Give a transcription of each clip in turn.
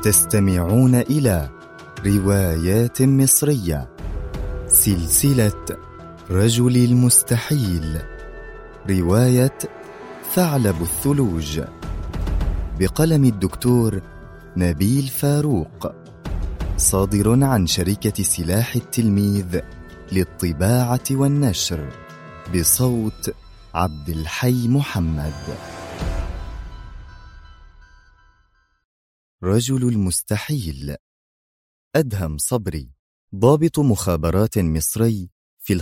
تستمعون إلى روايات مصرية، سلسلة رجل المستحيل، رواية ثعلب الثلوج، بقلم الدكتور نبيل فاروق، صادر عن شركة سلاح التلميذ للطباعة والنشر، بصوت عبد الحي محمد. رجل المستحيل. أدهم صبري، ضابط مخابرات مصري في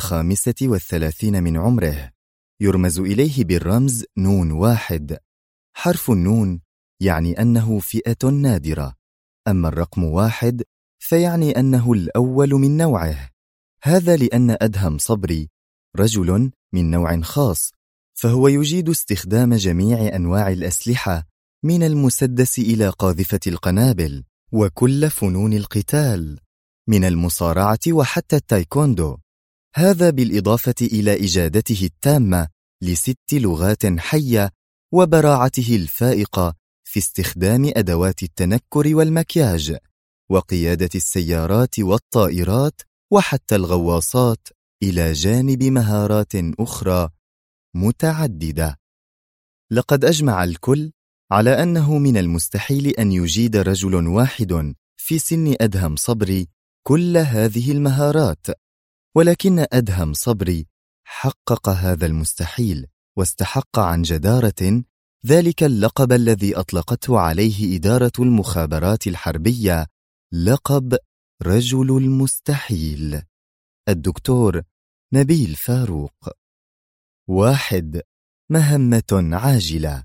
35 من عمره، يرمز إليه بالرمز نون واحد. حرف النون يعني أنه فئة نادرة، أما الرقم واحد فيعني أنه الأول من نوعه. هذا لأن أدهم صبري رجل من نوع خاص، فهو يجيد استخدام جميع أنواع الأسلحة من المسدس إلى قاذفة القنابل، وكل فنون القتال من المصارعة وحتى التايكوندو. هذا بالإضافة إلى إجادته التامة ل6 لغات حية وبراعته الفائقة في استخدام أدوات التنكر والمكياج وقيادة السيارات والطائرات وحتى الغواصات، إلى جانب مهارات أخرى متعددة. لقد أجمع الكل على أنه من المستحيل أن يجيد رجل واحد في سن أدهم صبري كل هذه المهارات، ولكن أدهم صبري حقق هذا المستحيل واستحق عن جدارة ذلك اللقب الذي أطلقته عليه إدارة المخابرات الحربية، لقب رجل المستحيل. الدكتور نبيل فاروق. 1. مهمة عاجلة.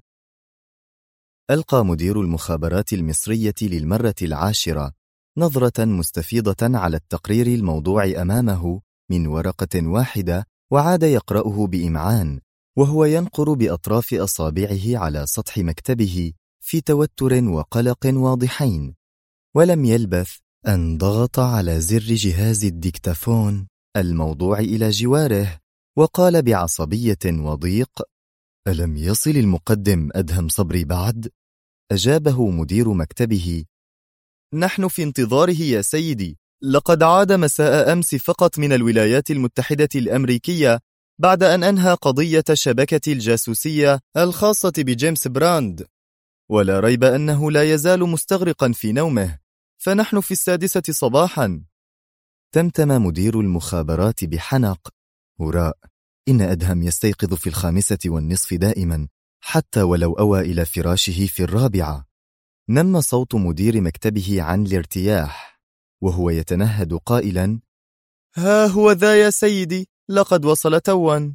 ألقى مدير المخابرات المصرية للمرة 10 نظرة مستفيضة على التقرير الموضوع أمامه من ورقة واحدة، وعاد يقرأه بإمعان وهو ينقر بأطراف أصابعه على سطح مكتبه في توتر وقلق واضحين. ولم يلبث أن ضغط على زر جهاز الديكتافون الموضوع إلى جواره وقال بعصبية وضيق: ألم يصل المقدم أدهم صبري بعد؟ أجابه مدير مكتبه: نحن في انتظاره يا سيدي، لقد عاد مساء أمس فقط من الولايات المتحدة الأمريكية بعد أن أنهى قضية شبكة الجاسوسية الخاصة بجيمس براند، ولا ريب أنه لا يزال مستغرقا في نومه، فنحن في 6 صباحا. تمتم مدير المخابرات بحنق: هراء، إن أدهم يستيقظ في 5:30 دائما، حتى ولو أوى إلى فراشه في 4. نم صوت مدير مكتبه عن الارتياح وهو يتنهد قائلا: ها هو ذا يا سيدي، لقد وصل توا.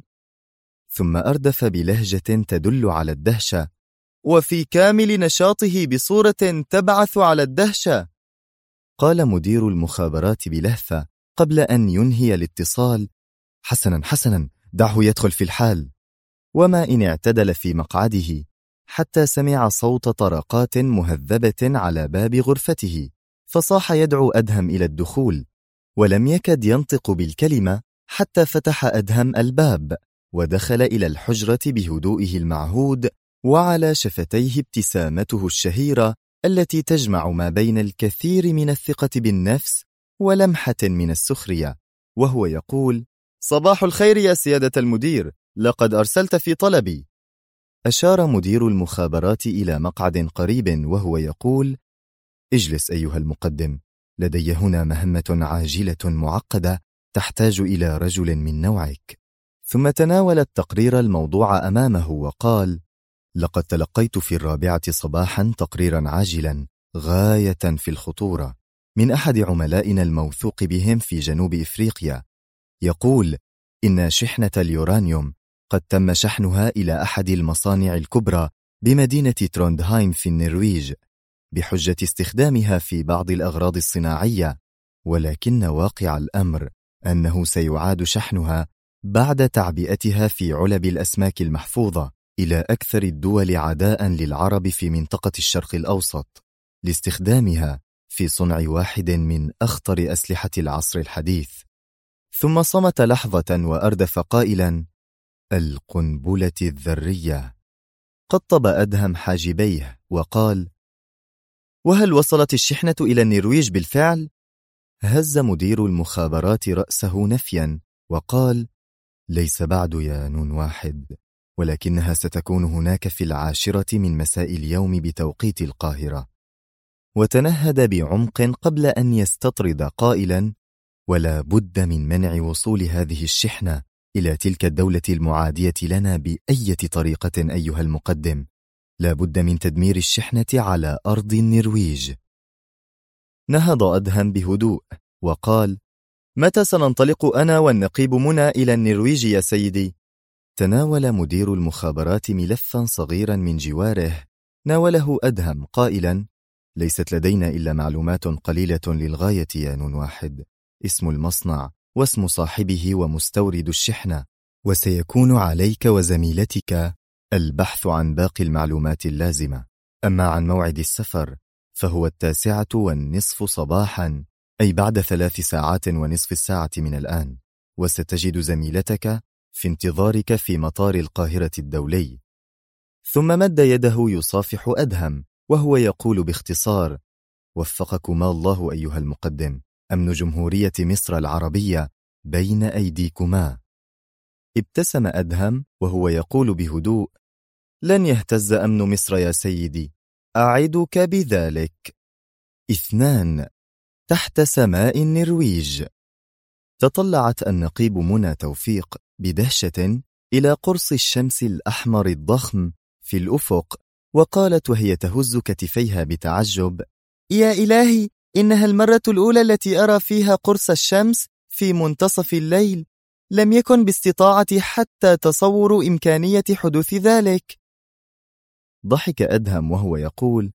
ثم أردف بلهجة تدل على الدهشة: وفي كامل نشاطه بصورة تبعث على الدهشة. قال مدير المخابرات بلهفة قبل أن ينهي الاتصال: حسنا حسنا، دعه يدخل في الحال. وما إن اعتدل في مقعده حتى سمع صوت طرقات مهذبة على باب غرفته، فصاح يدعو أدهم إلى الدخول، ولم يكد ينطق بالكلمة حتى فتح أدهم الباب ودخل إلى الحجرة بهدوئه المعهود، وعلى شفتيه ابتسامته الشهيرة التي تجمع ما بين الكثير من الثقة بالنفس ولمحة من السخرية، وهو يقول: صباح الخير يا سيادة المدير، لقد أرسلت في طلبي. أشار مدير المخابرات إلى مقعد قريب وهو يقول: اجلس أيها المقدم، لدي هنا مهمة عاجلة معقدة تحتاج إلى رجل من نوعك. ثم تناول التقرير الموضوع أمامه وقال: لقد تلقيت في 4 صباحا تقريرا عاجلا غاية في الخطورة من أحد عملائنا الموثوق بهم في جنوب إفريقيا، يقول إن شحنة اليورانيوم قد تم شحنها إلى أحد المصانع الكبرى بمدينة تروندهايم في النرويج بحجة استخدامها في بعض الأغراض الصناعية، ولكن واقع الأمر أنه سيعاد شحنها بعد تعبئتها في علب الأسماك المحفوظة إلى أكثر الدول عداء للعرب في منطقة الشرق الأوسط لاستخدامها في صنع واحد من أخطر أسلحة العصر الحديث. ثم صمت لحظة وأردف قائلا: القنبلة الذرية. قطب أدهم حاجبيه وقال: وهل وصلت الشحنة إلى النرويج بالفعل؟ هز مدير المخابرات رأسه نفيا وقال: ليس بعد يا نون واحد، ولكنها ستكون هناك في 10 من مساء اليوم بتوقيت القاهرة. وتنهد بعمق قبل أن يستطرد قائلا: ولا بد من منع وصول هذه الشحنة إلى تلك الدولة المعادية لنا بأي طريقة أيها المقدم. لا بد من تدمير الشحنة على أرض النرويج. نهض أدهم بهدوء وقال: متى سننطلق أنا والنقيب منى إلى النرويج يا سيدي؟ تناول مدير المخابرات ملفا صغيرا من جواره، ناوله أدهم قائلا: ليست لدينا إلا معلومات قليلة للغاية يا نون واحد، اسم المصنع واسم صاحبه ومستورد الشحنة، وسيكون عليك وزميلتك البحث عن باقي المعلومات اللازمة. أما عن موعد السفر فهو 9:30 صباحا، أي بعد 3 ساعات ونصف الساعة من الآن، وستجد زميلتك في انتظارك في مطار القاهرة الدولي. ثم مد يده يصافح أدهم وهو يقول باختصار: وفقكما الله أيها المقدم، أمن جمهورية مصر العربية بين أيديكما. ابتسم أدهم وهو يقول بهدوء: لن يهتز أمن مصر يا سيدي، أعدك بذلك. 2. تحت سماء النرويج. تطلعت النقيب منى توفيق بدهشة إلى قرص الشمس الأحمر الضخم في الأفق، وقالت وهي تهز كتفيها بتعجب: يا إلهي، إنها المرة الأولى التي أرى فيها قرص الشمس في منتصف الليل. لم يكن باستطاعتي حتى تصور إمكانية حدوث ذلك. ضحك أدهم وهو يقول: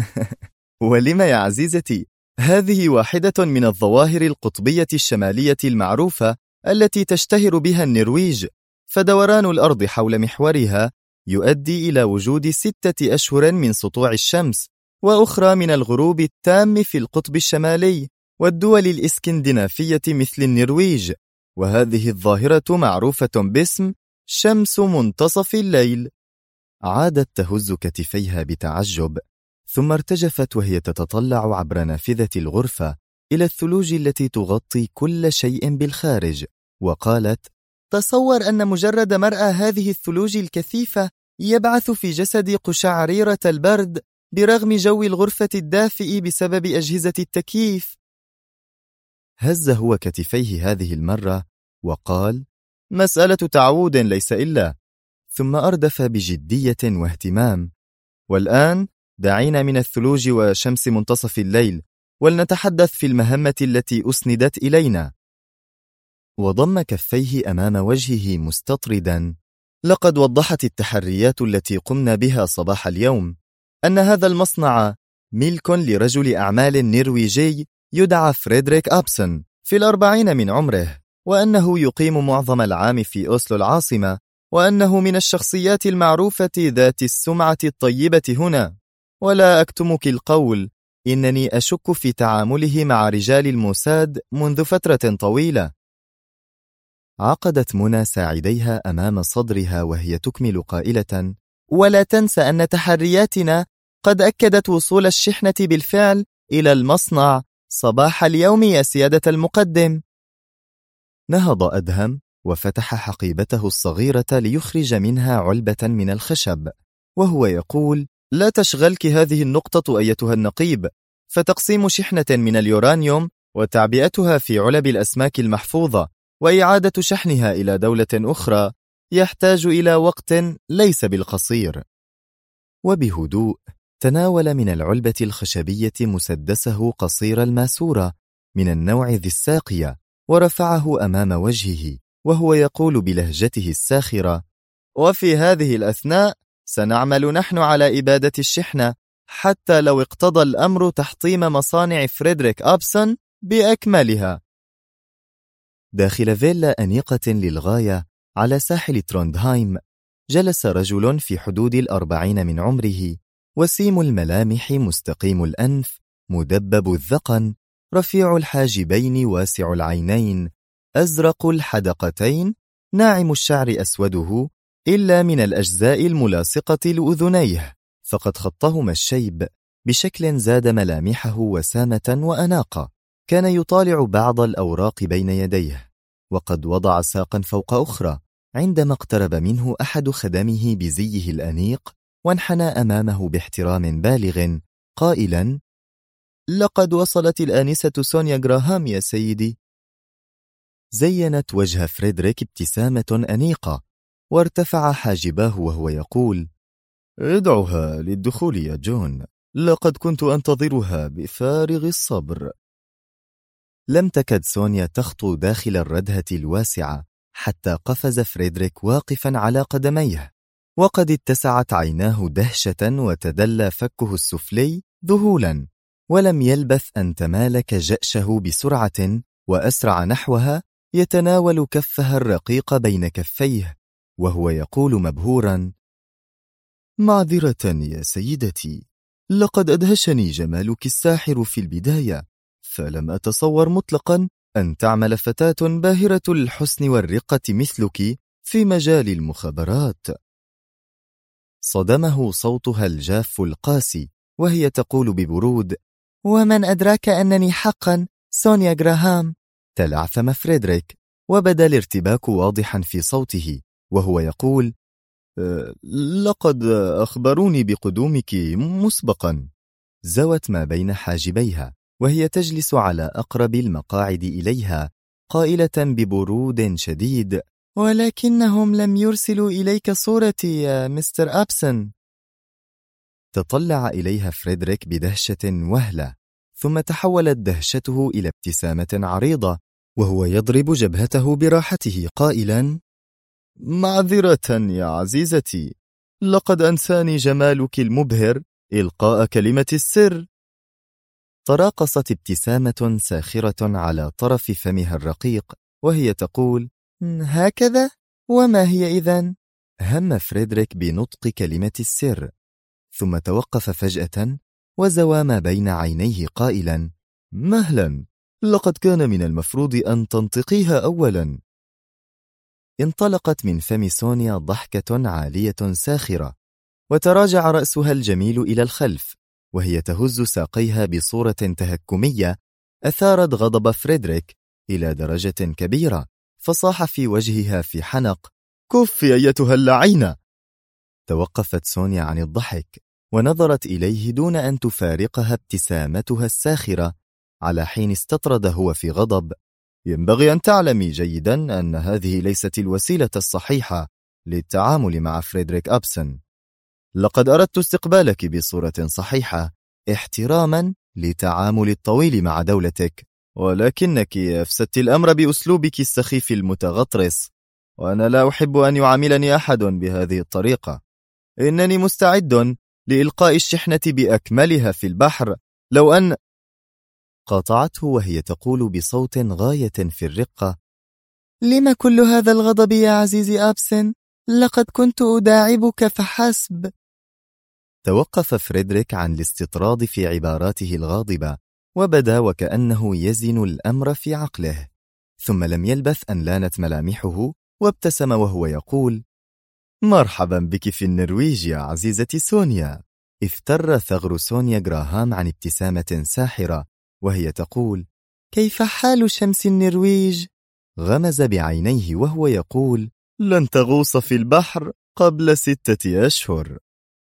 ولم يا عزيزتي، هذه واحدة من الظواهر القطبية الشمالية المعروفة التي تشتهر بها النرويج، فدوران الأرض حول محورها يؤدي إلى وجود 6 أشهر من سطوع الشمس، وأخرى من الغروب التام في القطب الشمالي والدول الإسكندنافية مثل النرويج، وهذه الظاهرة معروفة باسم شمس منتصف الليل. عادت تهز كتفيها بتعجب، ثم ارتجفت وهي تتطلع عبر نافذة الغرفة إلى الثلوج التي تغطي كل شيء بالخارج، وقالت: تصور أن مجرد مرأى هذه الثلوج الكثيفة يبعث في جسدي قشعريرة البرد برغم جو الغرفة الدافئ بسبب أجهزة التكييف. هز هو كتفيه هذه المرة وقال: مسألة تعود ليس إلا. ثم أردف بجدية واهتمام: والآن دعينا من الثلوج وشمس منتصف الليل، ولنتحدث في المهمة التي أسندت إلينا. وضم كفيه أمام وجهه مستطردا: لقد وضحت التحريات التي قمنا بها صباح اليوم أن هذا المصنع ملك لرجل أعمال نرويجي يدعى فريدريك أبسون في 40 من عمره، وأنه يقيم معظم العام في أوسلو العاصمة، وأنه من الشخصيات المعروفة ذات السمعة الطيبة هنا. ولا أكتمك القول، إنني أشك في تعامله مع رجال الموساد منذ فترة طويلة. عقدت منى ساعديها أمام صدرها وهي تكمل قائلة: ولا تنسى أن تحرياتنا قد أكدت وصول الشحنة بالفعل إلى المصنع صباح اليوم يا سيادة المقدم. نهض أدهم وفتح حقيبته الصغيرة ليخرج منها علبة من الخشب، وهو يقول: لا تشغلك هذه النقطة أيتها النقيب، فتقسيم شحنة من اليورانيوم وتعبئتها في علب الأسماك المحفوظة وإعادة شحنها إلى دولة أخرى يحتاج إلى وقت ليس بالقصير. وبهدوء تناول من العلبة الخشبية مسدسه قصير الماسورة من النوع ذي الساقية، ورفعه أمام وجهه وهو يقول بلهجته الساخرة: وفي هذه الأثناء سنعمل نحن على إبادة الشحنة، حتى لو اقتضى الأمر تحطيم مصانع فريدريك أبسون بأكملها. داخل فيلا أنيقة للغاية على ساحل تروندهايم جلس رجل في حدود 40 من عمره، وسيم الملامح، مستقيم الأنف، مدبب الذقن، رفيع الحاجبين، واسع العينين، أزرق الحدقتين، ناعم الشعر أسوده إلا من الأجزاء الملاصقة لأذنيه، فقد خطهما الشيب، بشكل زاد ملامحه وسامة وأناقة. كان يطالع بعض الأوراق بين يديه، وقد وضع ساقا فوق أخرى، عندما اقترب منه أحد خدمه بزيه الأنيق وانحنى أمامه باحترام بالغ قائلا: لقد وصلت الآنسة سونيا غراهام يا سيدي. زينت وجه فريدريك ابتسامة أنيقة، وارتفع حاجباه وهو يقول: ادعها للدخول يا جون، لقد كنت أنتظرها بفارغ الصبر. لم تكد سونيا تخطو داخل الردهة الواسعة حتى قفز فريدريك واقفا على قدميه، وقد اتسعت عيناه دهشة وتدلى فكه السفلي ذهولا، ولم يلبث أن تمالك جأشه بسرعة وأسرع نحوها، يتناول كفها الرقيق بين كفيه وهو يقول مبهورا: معذرة يا سيدتي، لقد أدهشني جمالك الساحر في البداية، فلم أتصور مطلقا أن تعمل فتاة باهرة الحسن والرقة مثلك في مجال المخابرات. صدمه صوتها الجاف القاسي وهي تقول ببرود: ومن أدراك أنني حقا سونيا غراهام؟ تلعثم فريدريك، وبدا الارتباك واضحا في صوته وهو يقول: لقد أخبروني بقدومك مسبقا. زوت ما بين حاجبيها وهي تجلس على أقرب المقاعد إليها، قائلة ببرود شديد: ولكنهم لم يرسلوا إليك صورتي يا مستر أبسن. تطلع إليها فريدريك بدهشة وهلة، ثم تحولت دهشته إلى ابتسامة عريضة وهو يضرب جبهته براحته قائلا: معذرة يا عزيزتي، لقد أنساني جمالك المبهر إلقاء كلمة السر. تراقصت ابتسامة ساخرة على طرف فمها الرقيق وهي تقول: هكذا؟ وما هي إذن؟ هم فريدريك بنطق كلمة السر، ثم توقف فجأة وزوى ما بين عينيه قائلا: مهلا، لقد كان من المفروض أن تنطقيها أولا. انطلقت من فم سونيا ضحكة عالية ساخرة، وتراجع رأسها الجميل إلى الخلف وهي تهز ساقيها بصورة تهكمية أثارت غضب فريدريك إلى درجة كبيرة، فصاح في وجهها في حنق: كف أيتها اللعينة. توقفت سونيا عن الضحك ونظرت إليه دون أن تفارقها ابتسامتها الساخرة، على حين استطرد هو في غضب: ينبغي أن تعلمي جيدا أن هذه ليست الوسيلة الصحيحة للتعامل مع فريدريك أبسن. لقد أردت استقبالك بصورة صحيحة احتراما لتعامل الطويل مع دولتك، ولكنك أفسدت الأمر بأسلوبك السخيف المتغطرس، وأنا لا أحب أن يعاملني أحد بهذه الطريقة. إنني مستعد لإلقاء الشحنة بأكملها في البحر لو أن... قاطعته وهي تقول بصوت غاية في الرقة: لما كل هذا الغضب يا عزيزي أبسن؟ لقد كنت أداعبك فحسب. توقف فريدريك عن الاستطراد في عباراته الغاضبة، وبدا وكأنه يزن الأمر في عقله، ثم لم يلبث أن لانت ملامحه وابتسم وهو يقول: مرحبا بك في النرويج يا عزيزتي سونيا. افتر ثغر سونيا غراهام عن ابتسامة ساحرة وهي تقول: كيف حال شمس النرويج؟ غمز بعينيه وهو يقول: لن تغوص في البحر قبل 6 أشهر.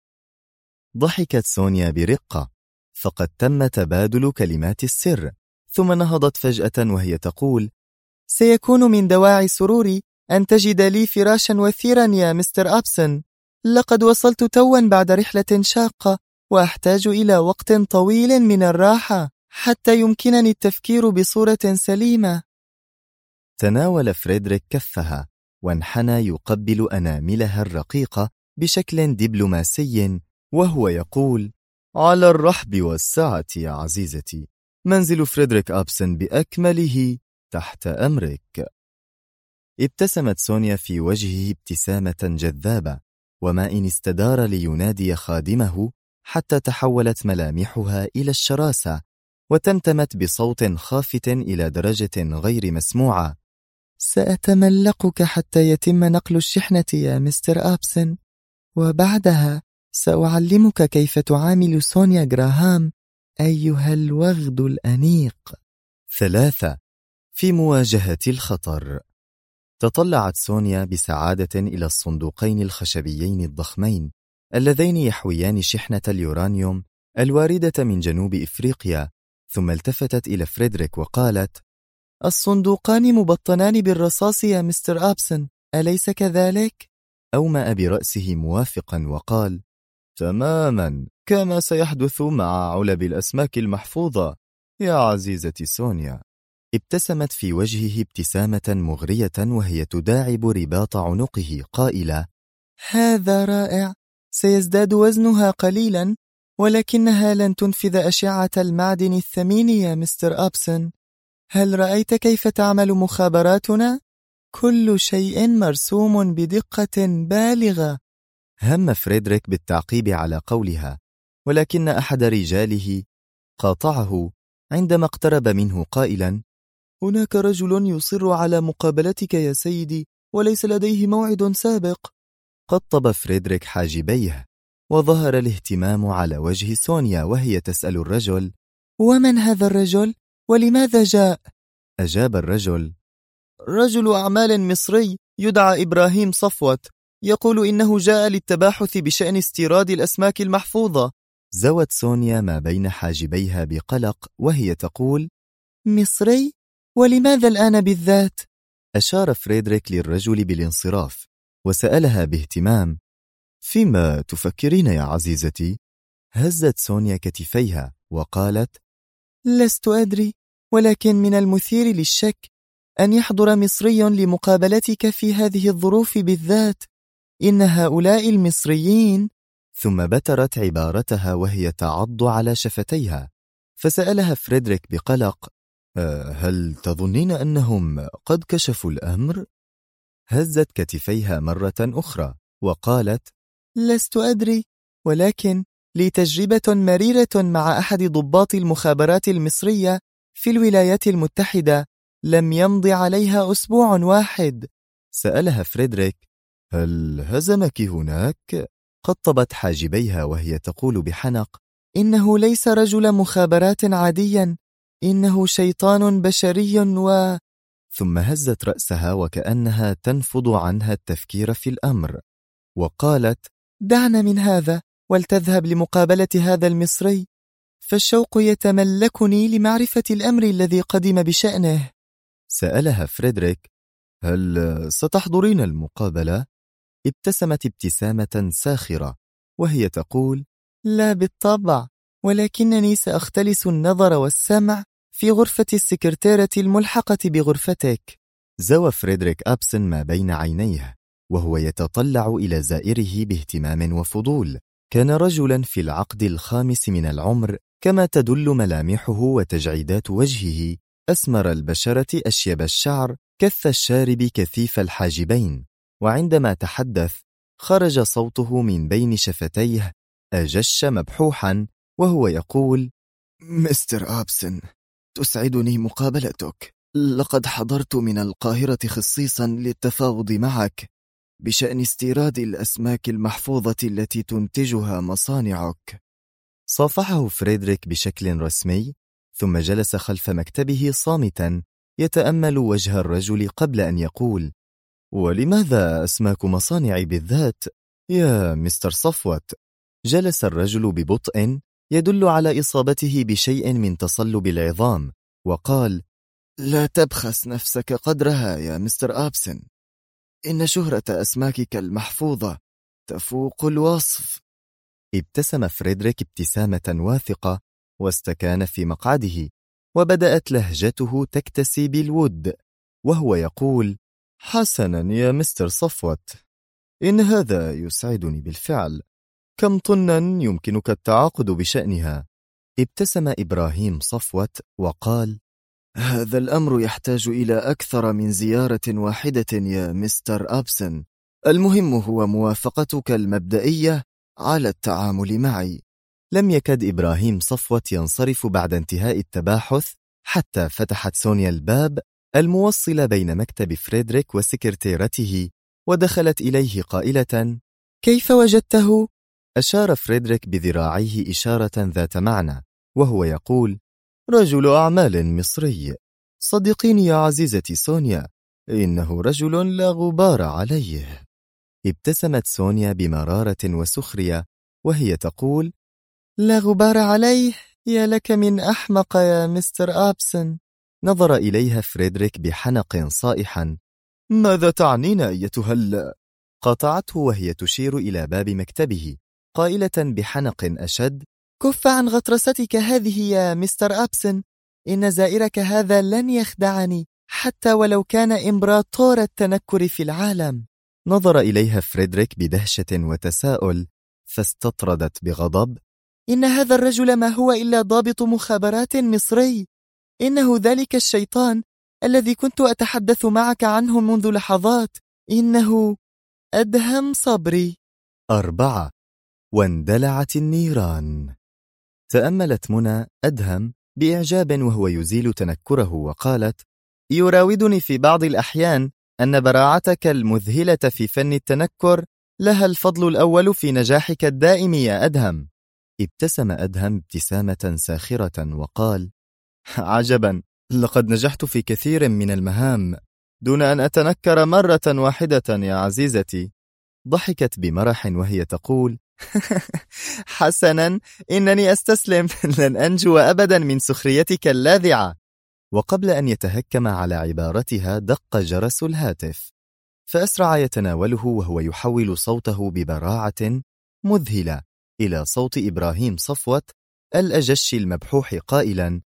ضحكت سونيا برقة، فقد تم تبادل كلمات السر، ثم نهضت فجأة وهي تقول: سيكون من دواعي سروري أن تجد لي فراشا وثيرا يا مستر أبسن. لقد وصلت توا بعد رحلة شاقة، وأحتاج إلى وقت طويل من الراحة حتى يمكنني التفكير بصورة سليمة. تناول فريدريك كفها وانحنى يقبل أناملها الرقيقة بشكل دبلوماسي وهو يقول: على الرحب والسعة يا عزيزتي، منزل فريدريك أبسن بأكمله تحت أمرك. ابتسمت سونيا في وجهه ابتسامة جذابة، وما إن استدار لينادي خادمه حتى تحولت ملامحها إلى الشراسة، وتمتمت بصوت خافت إلى درجة غير مسموعة: سأتملقك حتى يتم نقل الشحنة يا مستر أبسن، وبعدها سأعلمك كيف تعامل سونيا غراهام أيها الوغد الأنيق. 3. في مواجهة الخطر. تطلعت سونيا بسعادة إلى الصندوقين الخشبيين الضخمين اللذين يحويان شحنة اليورانيوم الواردة من جنوب إفريقيا، ثم التفتت إلى فريدريك وقالت: الصندوقان مبطنان بالرصاص يا مستر أبسن، أليس كذلك؟ أومأ برأسه موافقا وقال: تماما كما سيحدث مع علب الأسماك المحفوظة يا عزيزتي سونيا. ابتسمت في وجهه ابتسامة مغرية وهي تداعب رباط عنقه قائلة: هذا رائع، سيزداد وزنها قليلا ولكنها لن تنفذ أشعة المعدن الثمين يا مستر أبسن. هل رأيت كيف تعمل مخابراتنا؟ كل شيء مرسوم بدقة بالغة. هم فريدريك بالتعقيب على قولها، ولكن أحد رجاله قاطعه عندما اقترب منه قائلا: هناك رجل يصر على مقابلتك يا سيدي وليس لديه موعد سابق. قطب فريدريك حاجبيه، وظهر الاهتمام على وجه سونيا وهي تسأل الرجل: ومن هذا الرجل؟ ولماذا جاء؟ أجاب الرجل: رجل أعمال مصري يدعى إبراهيم صفوت، يقول إنه جاء للتباحث بشأن استيراد الأسماك المحفوظة. زوت سونيا ما بين حاجبيها بقلق وهي تقول: مصري؟ ولماذا الآن بالذات؟ أشار فريدريك للرجل بالانصراف وسألها باهتمام: فيما تفكرين يا عزيزتي؟ هزت سونيا كتفيها وقالت: لست أدري، ولكن من المثير للشك أن يحضر مصري لمقابلتك في هذه الظروف بالذات. إن هؤلاء المصريين. ثم بترت عبارتها وهي تعض على شفتيها، فسألها فريدريك بقلق: هل تظنين أنهم قد كشفوا الأمر؟ هزت كتفيها مرة أخرى وقالت: لست أدري، ولكن لي تجربة مريرة مع أحد ضباط المخابرات المصرية في الولايات المتحدة لم يمض عليها أسبوع واحد. سألها فريدريك: هل هزمك هناك؟ قطبت حاجبيها وهي تقول بحنق: إنه ليس رجل مخابرات عاديا، إنه شيطان بشري ثم هزت رأسها وكأنها تنفض عنها التفكير في الأمر، وقالت: دعنا من هذا ولتذهب لمقابلة هذا المصري، فالشوق يتملكني لمعرفة الأمر الذي قدم بشأنه. سألها فريدريك: هل ستحضرين المقابلة؟ ابتسمت ابتسامة ساخرة وهي تقول: لا بالطبع، ولكنني سأختلس النظر والسمع في غرفة السكرتيرة الملحقة بغرفتك. زوى فريدريك أبسن ما بين عينيه وهو يتطلع إلى زائره باهتمام وفضول. كان رجلا في العقد الخامس من العمر كما تدل ملامحه وتجعيدات وجهه، أسمر البشرة أشيب الشعر، كث الشارب كثيف الحاجبين، وعندما تحدث خرج صوته من بين شفتيه أجش مبحوحا وهو يقول: مستر أبسن، تسعدني مقابلتك. لقد حضرت من القاهرة خصيصا للتفاوض معك بشأن استيراد الأسماك المحفوظة التي تنتجها مصانعك. صافحه فريدريك بشكل رسمي، ثم جلس خلف مكتبه صامتا يتأمل وجه الرجل قبل أن يقول: ولماذا أسماك مصانعي بالذات يا مستر صفوت؟ جلس الرجل ببطء يدل على إصابته بشيء من تصلب العظام وقال: لا تبخس نفسك قدرها يا مستر أبسن، إن شهرة أسماكك المحفوظة تفوق الوصف. ابتسم فريدريك ابتسامة واثقة واستكان في مقعده، وبدأت لهجته تكتسي بالود وهو يقول: حسنا يا مستر صفوت، إن هذا يسعدني بالفعل. كم طنا يمكنك التعاقد بشأنها؟ ابتسم إبراهيم صفوت وقال: هذا الأمر يحتاج إلى أكثر من زيارة واحدة يا مستر أبسن. المهم هو موافقتك المبدئية على التعامل معي. لم يكد إبراهيم صفوت ينصرف بعد انتهاء التباحث حتى فتحت سونيا الباب الموصل بين مكتب فريدريك وسكرتيرته، ودخلت إليه قائلة: كيف وجدته؟ أشار فريدريك بذراعيه إشارة ذات معنى وهو يقول: رجل أعمال مصري. صدقيني يا عزيزتي سونيا، إنه رجل لا غبار عليه. ابتسمت سونيا بمرارة وسخرية وهي تقول: لا غبار عليه؟ يا لك من أحمق يا مستر أبسن. نظر إليها فريدريك بحنق صائحا. ماذا تعنين أيتها قاطعته وهي تشير إلى باب مكتبه قائلة بحنق أشد: كف عن غطرستك هذه يا مستر أبسن، إن زائرك هذا لن يخدعني حتى ولو كان إمبراطور التنكر في العالم. نظر إليها فريدريك بدهشة وتساؤل فاستطردت بغضب: إن هذا الرجل ما هو إلا ضابط مخابرات مصري، إنه ذلك الشيطان الذي كنت أتحدث معك عنه منذ لحظات، إنه أدهم صبري. 4. واندلعت النيران. تأملت منى أدهم بإعجاب وهو يزيل تنكره وقالت: يراودني في بعض الأحيان أن براعتك المذهلة في فن التنكر لها الفضل الأول في نجاحك الدائم يا أدهم. ابتسم أدهم ابتسامة ساخرة وقال: عجبا، لقد نجحت في كثير من المهام دون أن أتنكر مرة واحدة يا عزيزتي. ضحكت بمرح وهي تقول: حسنا، إنني أستسلم، لن أنجو أبدا من سخريتك اللاذعة. وقبل أن يتهكم على عبارتها دق جرس الهاتف، فأسرع يتناوله وهو يحول صوته ببراعة مذهلة إلى صوت إبراهيم صفوت الأجش المبحوح قائلا: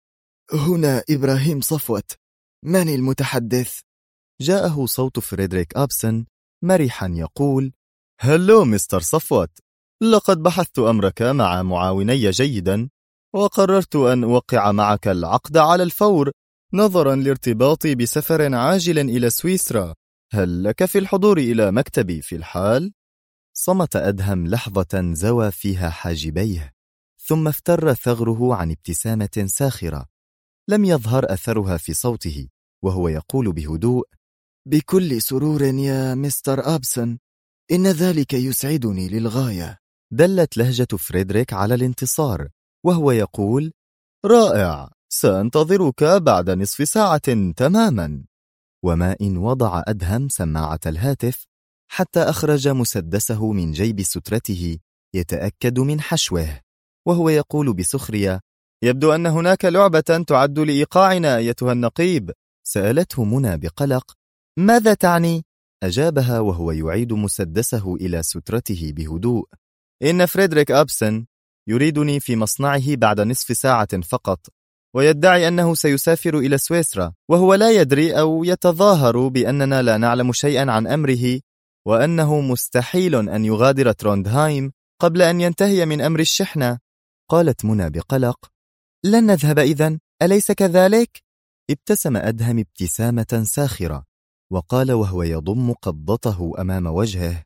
هنا إبراهيم صفوت، من المتحدث؟ جاءه صوت فريدريك أبسن مرحا يقول: هلو مستر صفوت، لقد بحثت أمرك مع معاوني جيدا وقررت أن أوقع معك العقد على الفور نظرا لارتباطي بسفر عاجل إلى سويسرا. هل لك في الحضور إلى مكتبي في الحال؟ صمت أدهم لحظة زوى فيها حاجبيه ثم افتر ثغره عن ابتسامة ساخرة لم يظهر أثرها في صوته وهو يقول بهدوء: بكل سرور يا مستر أبسن، إن ذلك يسعدني للغاية. دلت لهجة فريدريك على الانتصار وهو يقول: رائع، سأنتظرك بعد نصف ساعة تماما. وما إن وضع أدهم سماعة الهاتف حتى أخرج مسدسه من جيب سترته يتأكد من حشوه وهو يقول بسخرية: يبدو أن هناك لعبة تعد لإيقاعنا أيتها النقيب. سألته منى بقلق: ماذا تعني؟ أجابها وهو يعيد مسدسه إلى سترته بهدوء: إن فريدريك أبسن يريدني في مصنعه بعد نصف ساعة فقط، ويدعي أنه سيسافر إلى سويسرا وهو لا يدري أو يتظاهر بأننا لا نعلم شيئا عن أمره، وأنه مستحيل أن يغادر تروندهايم قبل أن ينتهي من أمر الشحنة. قالت منى بقلق: لن نذهب إذن، أليس كذلك؟ ابتسم أدهم ابتسامة ساخرة وقال وهو يضم قبضته أمام وجهه: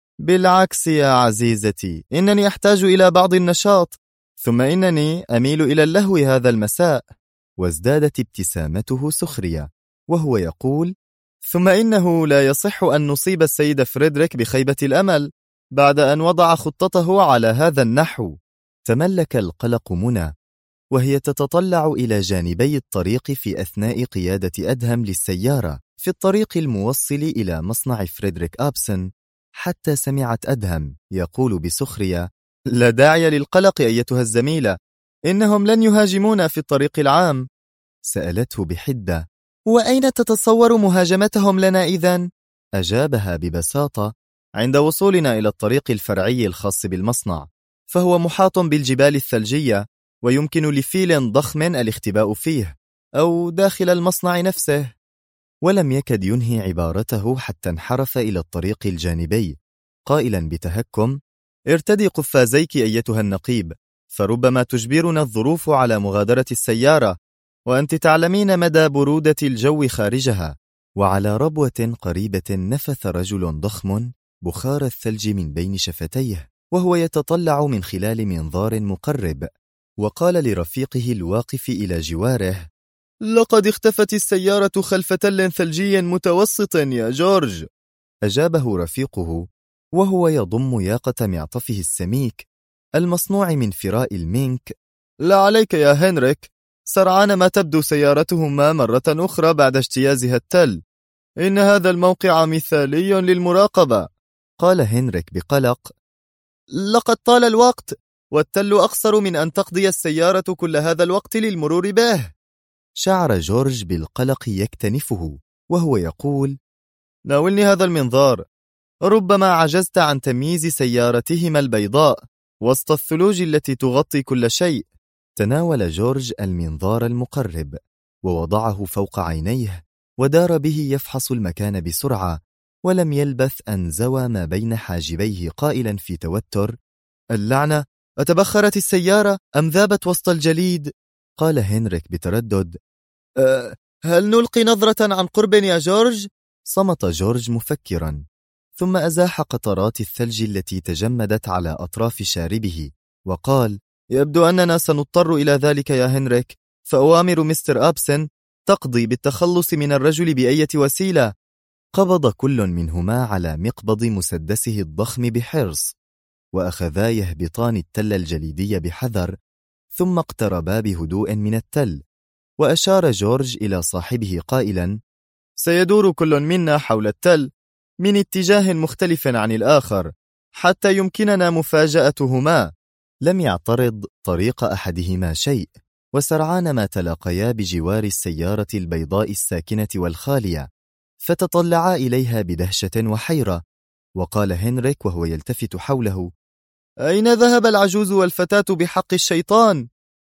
بالعكس يا عزيزتي، إنني أحتاج إلى بعض النشاط، ثم إنني أميل إلى اللهو هذا المساء. وازدادت ابتسامته سخرية وهو يقول: ثم إنه لا يصح أن نصيب السيد فريدريك بخيبة الأمل بعد أن وضع خطته على هذا النحو. تملك القلق منى وهي تتطلع إلى جانبي الطريق في أثناء قيادة أدهم للسيارة في الطريق الموصل إلى مصنع فريدريك أبسن، حتى سمعت أدهم يقول بسخرية: لا داعي للقلق أيتها الزميلة، إنهم لن يهاجمونا في الطريق العام. سألته بحدة: وأين تتصور مهاجمتهم لنا إذن؟ أجابها ببساطة: عند وصولنا إلى الطريق الفرعي الخاص بالمصنع، فهو محاط بالجبال الثلجية ويمكن لفيل ضخم الاختباء فيه أو داخل المصنع نفسه. ولم يكد ينهي عبارته حتى انحرف إلى الطريق الجانبي قائلا بتهكم: ارتدي قفازيك أيتها النقيب، فربما تجبرنا الظروف على مغادرة السيارة، وأنت تعلمين مدى برودة الجو خارجها. وعلى ربوة قريبة نفث رجل ضخم بخار الثلج من بين شفتيه وهو يتطلع من خلال منظار مقرب، وقال لرفيقه الواقف إلى جواره: لقد اختفت السيارة خلف تل ثلجي متوسط يا جورج. أجابه رفيقه: وهو يضم ياقة معطفه السميك المصنوع من فراء المينك. لا عليك يا هنريك، سرعان ما تبدو سيارتهما مرة أخرى بعد اجتيازها التل. إن هذا الموقع مثالي للمراقبة، قال هنريك بقلق. لقد طال الوقت، والتل أقصر من أن تقضي السيارة كل هذا الوقت للمرور به. شعر جورج بالقلق يكتنفه وهو يقول: ناولني هذا المنظار، ربما عجزت عن تمييز سيارتهما البيضاء وسط الثلوج التي تغطي كل شيء. تناول جورج المنظار المقرب ووضعه فوق عينيه ودار به يفحص المكان بسرعة، ولم يلبث أن زوى ما بين حاجبيه قائلا في توتر: اللعنة، أتبخرت السيارة أم ذابت وسط الجليد؟ قال هنريك بتردد: هل نلقي نظرة عن قرب يا جورج؟ صمت جورج مفكرا، ثم أزاح قطرات الثلج التي تجمدت على أطراف شاربه وقال: يبدو أننا سنضطر إلى ذلك يا هنريك، فأوامر مستر أبسن تقضي بالتخلص من الرجل بأية وسيلة. قبض كل منهما على مقبض مسدسه الضخم بحرص، وأخذا يهبطان التل الجليدي بحذر، ثم اقتربا بهدوء من التل، وأشار جورج إلى صاحبه قائلا: سيدور كل منا حول التل من اتجاه مختلف عن الآخر حتى يمكننا مفاجأتهما. لم يعترض طريق أحدهما شيء، وسرعان ما تلاقيا بجوار السيارة البيضاء الساكنة والخالية، فتطلعا إليها بدهشة وحيرة. وقال هنريك وهو يلتفت حوله: أين ذهب العجوز والفتاة بحق الشيطان؟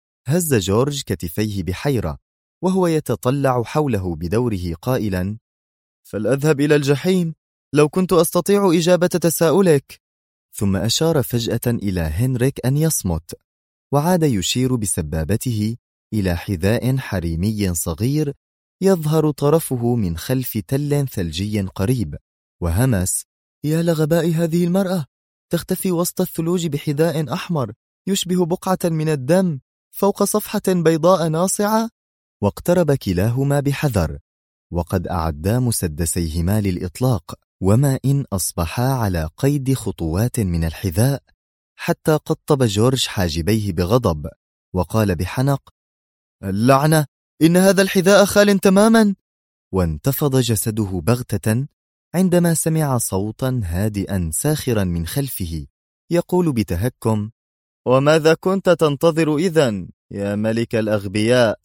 هز جورج كتفيه بحيرة وهو يتطلع حوله بدوره قائلا: فلأذهب إلى الجحيم لو كنت أستطيع إجابة تساؤلك. ثم أشار فجأة إلى هنريك أن يصمت، وعاد يشير بسبابته إلى حذاء حريمي صغير يظهر طرفه من خلف تل ثلجي قريب، وهمس: يا لغباء هذه المرأة، تختفي وسط الثلوج بحذاء أحمر يشبه بقعة من الدم فوق صفحة بيضاء ناصعة. واقترب كلاهما بحذر، وقد أعدا مسدسيهما للإطلاق، وما إن أصبحا على قيد خطوات من الحذاء، حتى قطب جورج حاجبيه بغضب وقال بحنق: اللعنة، إن هذا الحذاء خال تماما. وانتفض جسده بغتة عندما سمع صوتا هادئا ساخرا من خلفه يقول بتهكم: وماذا كنت تنتظر إذن يا ملك الأغبياء؟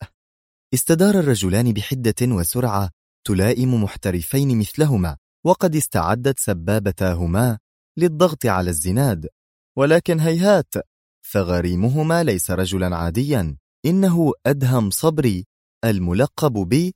استدار الرجلان بحدة وسرعة تلائم محترفين مثلهما، وقد استعدت سبابتاهما للضغط على الزناد، ولكن هيهات، فغريمهما ليس رجلا عاديا، إنه أدهم صبري الملقب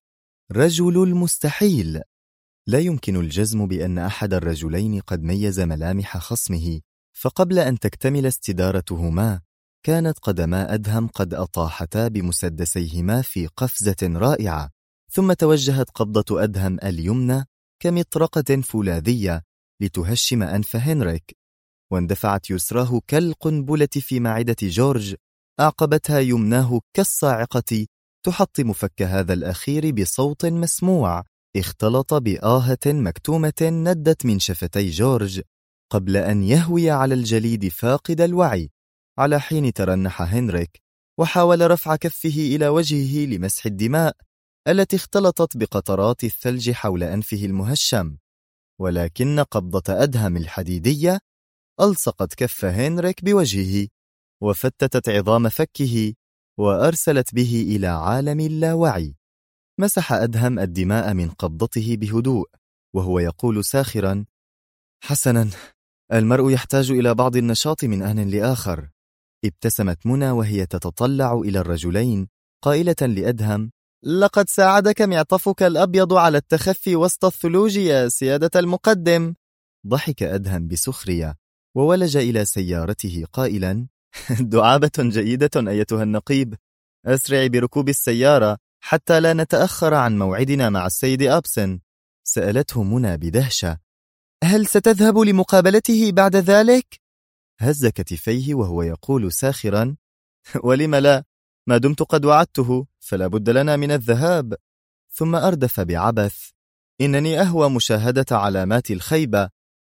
برجل المستحيل. لا يمكن الجزم بأن أحد الرجلين قد ميز ملامح خصمه، فقبل أن تكتمل استدارتهما كانت قدما أدهم قد أطاحتا بمسدسيهما في قفزة رائعة، ثم توجهت قبضة أدهم اليمنى كمطرقة فولاذية لتهشم أنف هنريك، واندفعت يسراه كالقنبلة في معدة جورج، أعقبتها يمناه كالصاعقة تحطم فك هذا الأخير بصوت مسموع اختلط بآهة مكتومة ندت من شفتي جورج، قبل أن يهوي على الجليد فاقد الوعي، على حين ترنح هنريك وحاول رفع كفه إلى وجهه لمسح الدماء التي اختلطت بقطرات الثلج حول أنفه المهشم، ولكن قبضة أدهم الحديدية ألصقت كف هنريك بوجهه وفتتت عظام فكه وأرسلت به إلى عالم اللاوعي. مسح أدهم الدماء من قبضته بهدوء وهو يقول ساخرا: حسنا، المرء يحتاج إلى بعض النشاط من آن لآخر. ابتسمت منى وهي تتطلع إلى الرجلين قائلة لأدهم: لقد ساعدك معطفك الأبيض على التخفي وسط الثلوج يا سيادة المقدم. ضحك أدهم بسخرية وولج إلى سيارته قائلا: دعابة جيدة أيتها النقيب، أسرع بركوب السيارة حتى لا نتأخر عن موعدنا مع السيد أبسن. سألته منى بدهشة: هل ستذهب لمقابلته بعد ذلك؟ هز كتفيه وهو يقول ساخرا: ولم لا، ما دمت قد وعدته فلا بد لنا من الذهاب. ثم أردف بعبث: إنني أهوى مشاهدة علامات الخيبة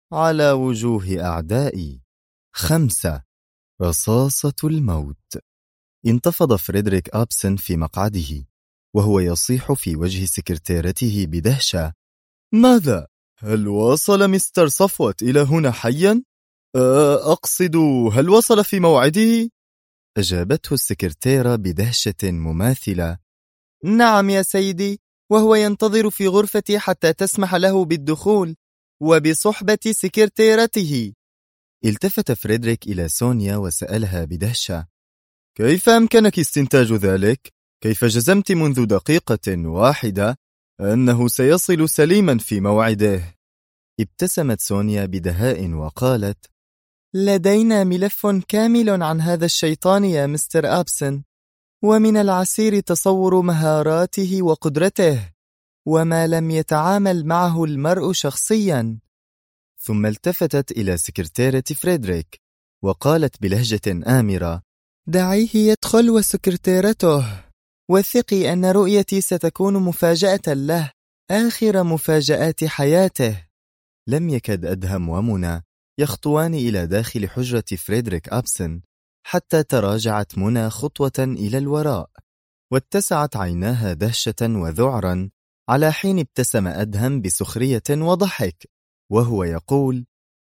على وجوه أعدائي. 5. رصاصة الموت. انتفض فريدريك أبسن في مقعده وهو يصيح في وجه سكرتيرته بدهشة: ماذا؟ هل وصل مستر صفوت إلى هنا حيا؟ أقصد، هل وصل في موعده؟ أجابته السكرتيرة بدهشة مماثلة: نعم يا سيدي، وهو ينتظر في غرفتي حتى تسمح له بالدخول وبصحبة سكرتيرته. التفت فريدريك إلى سونيا وسألها بدهشة: كيف أمكنك استنتاج ذلك؟ كيف جزمت منذ دقيقة واحدة أنه سيصل سليما في موعده؟ ابتسمت سونيا بدهاء وقالت: لدينا ملف كامل عن هذا الشيطان يا مستر أبسن، ومن العسير تصور مهاراته وقدرته وما لم يتعامل معه المرء شخصيا. ثم التفتت إلى سكرتيرة فريدريك وقالت بلهجة آمرة: دعيه يدخل وسكرتيرته، وثقي أن رؤيتي ستكون مفاجأة له، آخر مفاجآت حياته. لم يكد أدهم ومنى يخطوان إلى داخل حجرة فريدريك أبسن حتى تراجعت منى خطوة إلى الوراء، واتسعت عيناها دهشة وذعرا على حين ابتسم أدهم بسخرية وضحك وهو يقول: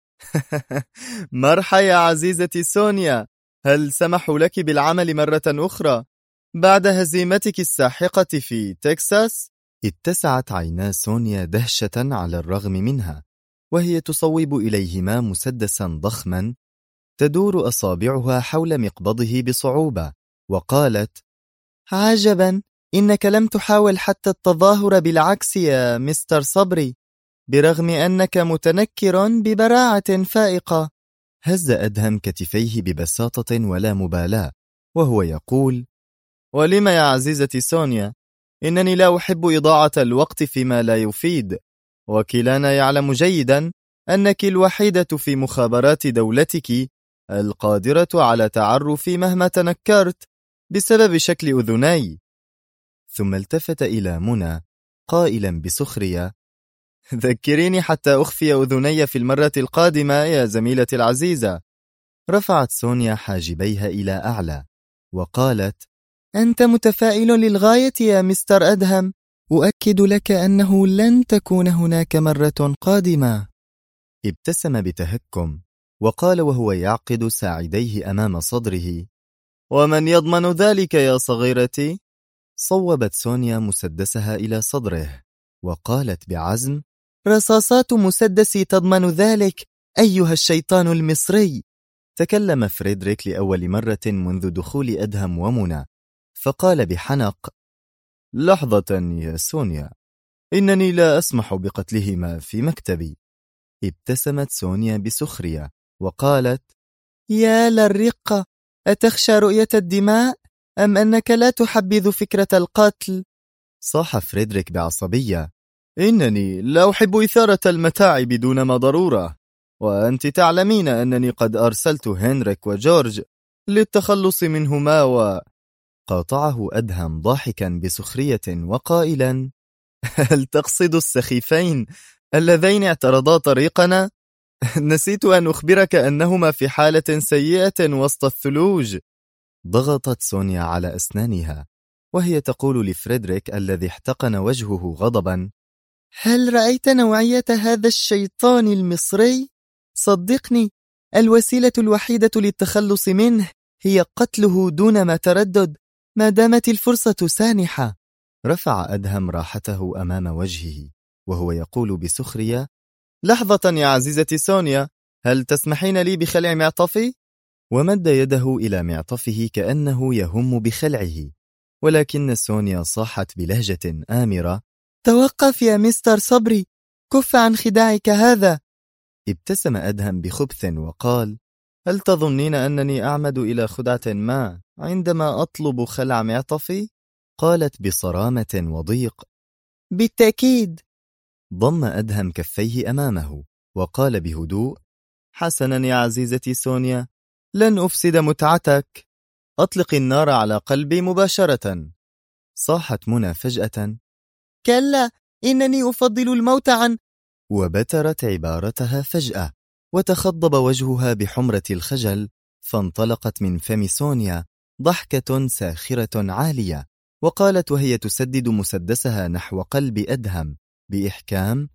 مرحى يا عزيزتي سونيا، هل سمحوا لك بالعمل مرة أخرى بعد هزيمتك الساحقة في تكساس؟ اتسعت عينا سونيا دهشة على الرغم منها، وهي تصوب إليهما مسدسا ضخما تدور أصابعها حول مقبضه بصعوبة، وقالت: عجبا، إنك لم تحاول حتى التظاهر بالعكس يا مستر صبري، برغم أنك متنكر ببراعة فائقة. هز أدهم كتفيه ببساطة ولا مبالاة وهو يقول: ولم يا عزيزتي سونيا؟ إنني لا أحب إضاعة الوقت فيما لا يفيد، وكلانا يعلم جيدا أنك الوحيدة في مخابرات دولتك القادرة على تعرفي مهما تنكرت بسبب شكل أذني. ثم التفت إلى منى قائلا بسخرية: ذكريني حتى أخفي أذني في المرة القادمة يا زميلتي العزيزة. رفعت سونيا حاجبيها إلى أعلى وقالت: أنت متفائل للغاية يا مستر أدهم، أؤكد لك أنه لن تكون هناك مرة قادمة. ابتسم بتهكم وقال وهو يعقد ساعديه أمام صدره: ومن يضمن ذلك يا صغيرتي؟ صوبت سونيا مسدسها إلى صدره وقالت بعزم: رصاصات مسدسي تضمن ذلك أيها الشيطان المصري. تكلم فريدريك لأول مرة منذ دخول أدهم ومنى فقال بحنق: لحظة يا سونيا، إنني لا أسمح بقتلهما في مكتبي. ابتسمت سونيا بسخرية وقالت: يا للرقة، أتخشى رؤية الدماء أم أنك لا تحبذ فكرة القتل؟ صاح فريدريك بعصبية: إنني لا أحب إثارة المتاع بدون ما ضرورة، وأنت تعلمين أنني قد أرسلت هنريك وجورج للتخلص منهما. قاطعه أدهم ضاحكا بسخرية وقائلا: هل تقصد السخيفين اللذين اعترضا طريقنا؟ نسيت أن أخبرك أنهما في حالة سيئة وسط الثلوج. ضغطت سونيا على أسنانها وهي تقول لفريدريك الذي احتقن وجهه غضبا: هل رأيت نوعية هذا الشيطان المصري؟ صدقني، الوسيلة الوحيدة للتخلص منه هي قتله دون ما تردد ما دامت الفرصة سانحة. رفع أدهم راحته أمام وجهه وهو يقول بسخرية: لحظة يا عزيزتي سونيا، هل تسمحين لي بخلع معطفي؟ ومد يده إلى معطفه كأنه يهم بخلعه، ولكن سونيا صاحت بلهجة آمرة: توقف يا مستر صبري، كف عن خداعك هذا. ابتسم أدهم بخبث وقال: هل تظنين أنني أعمد إلى خدعة ما عندما أطلب خلع معطفي؟ قالت بصرامة وضيق: بالتأكيد. ضم أدهم كفيه أمامه وقال بهدوء: حسنا يا عزيزتي سونيا، لن أفسد متعتك، أطلق النار على قلبي مباشرة. صاحت منى فجأة: كلا، إنني أفضل الموت عن... وبترت عبارتها فجأة وتخضب وجهها بحمرة الخجل، فانطلقت من فم سونيا ضحكة ساخرة عالية، وقالت وهي تسدد مسدسها نحو قلب أدهم بإحكام: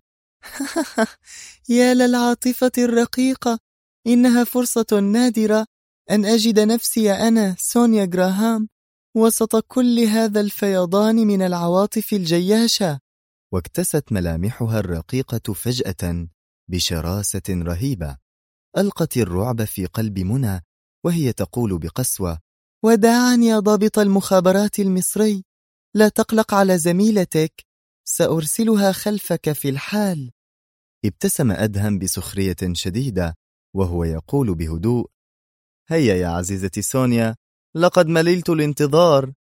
يا للعاطفة الرقيقة، إنها فرصة نادرة أن أجد نفسي أنا سونيا غراهام وسط كل هذا الفيضان من العواطف الجياشة. واكتست ملامحها الرقيقة فجأة بشراسة رهيبة، ألقت الرعب في قلب منى وهي تقول بقسوة: وداعا يا ضابط المخابرات المصري، لا تقلق على زميلتك، سأرسلها خلفك في الحال. ابتسم أدهم بسخرية شديدة وهو يقول بهدوء: هيا يا عزيزتي سونيا، لقد مللت الانتظار.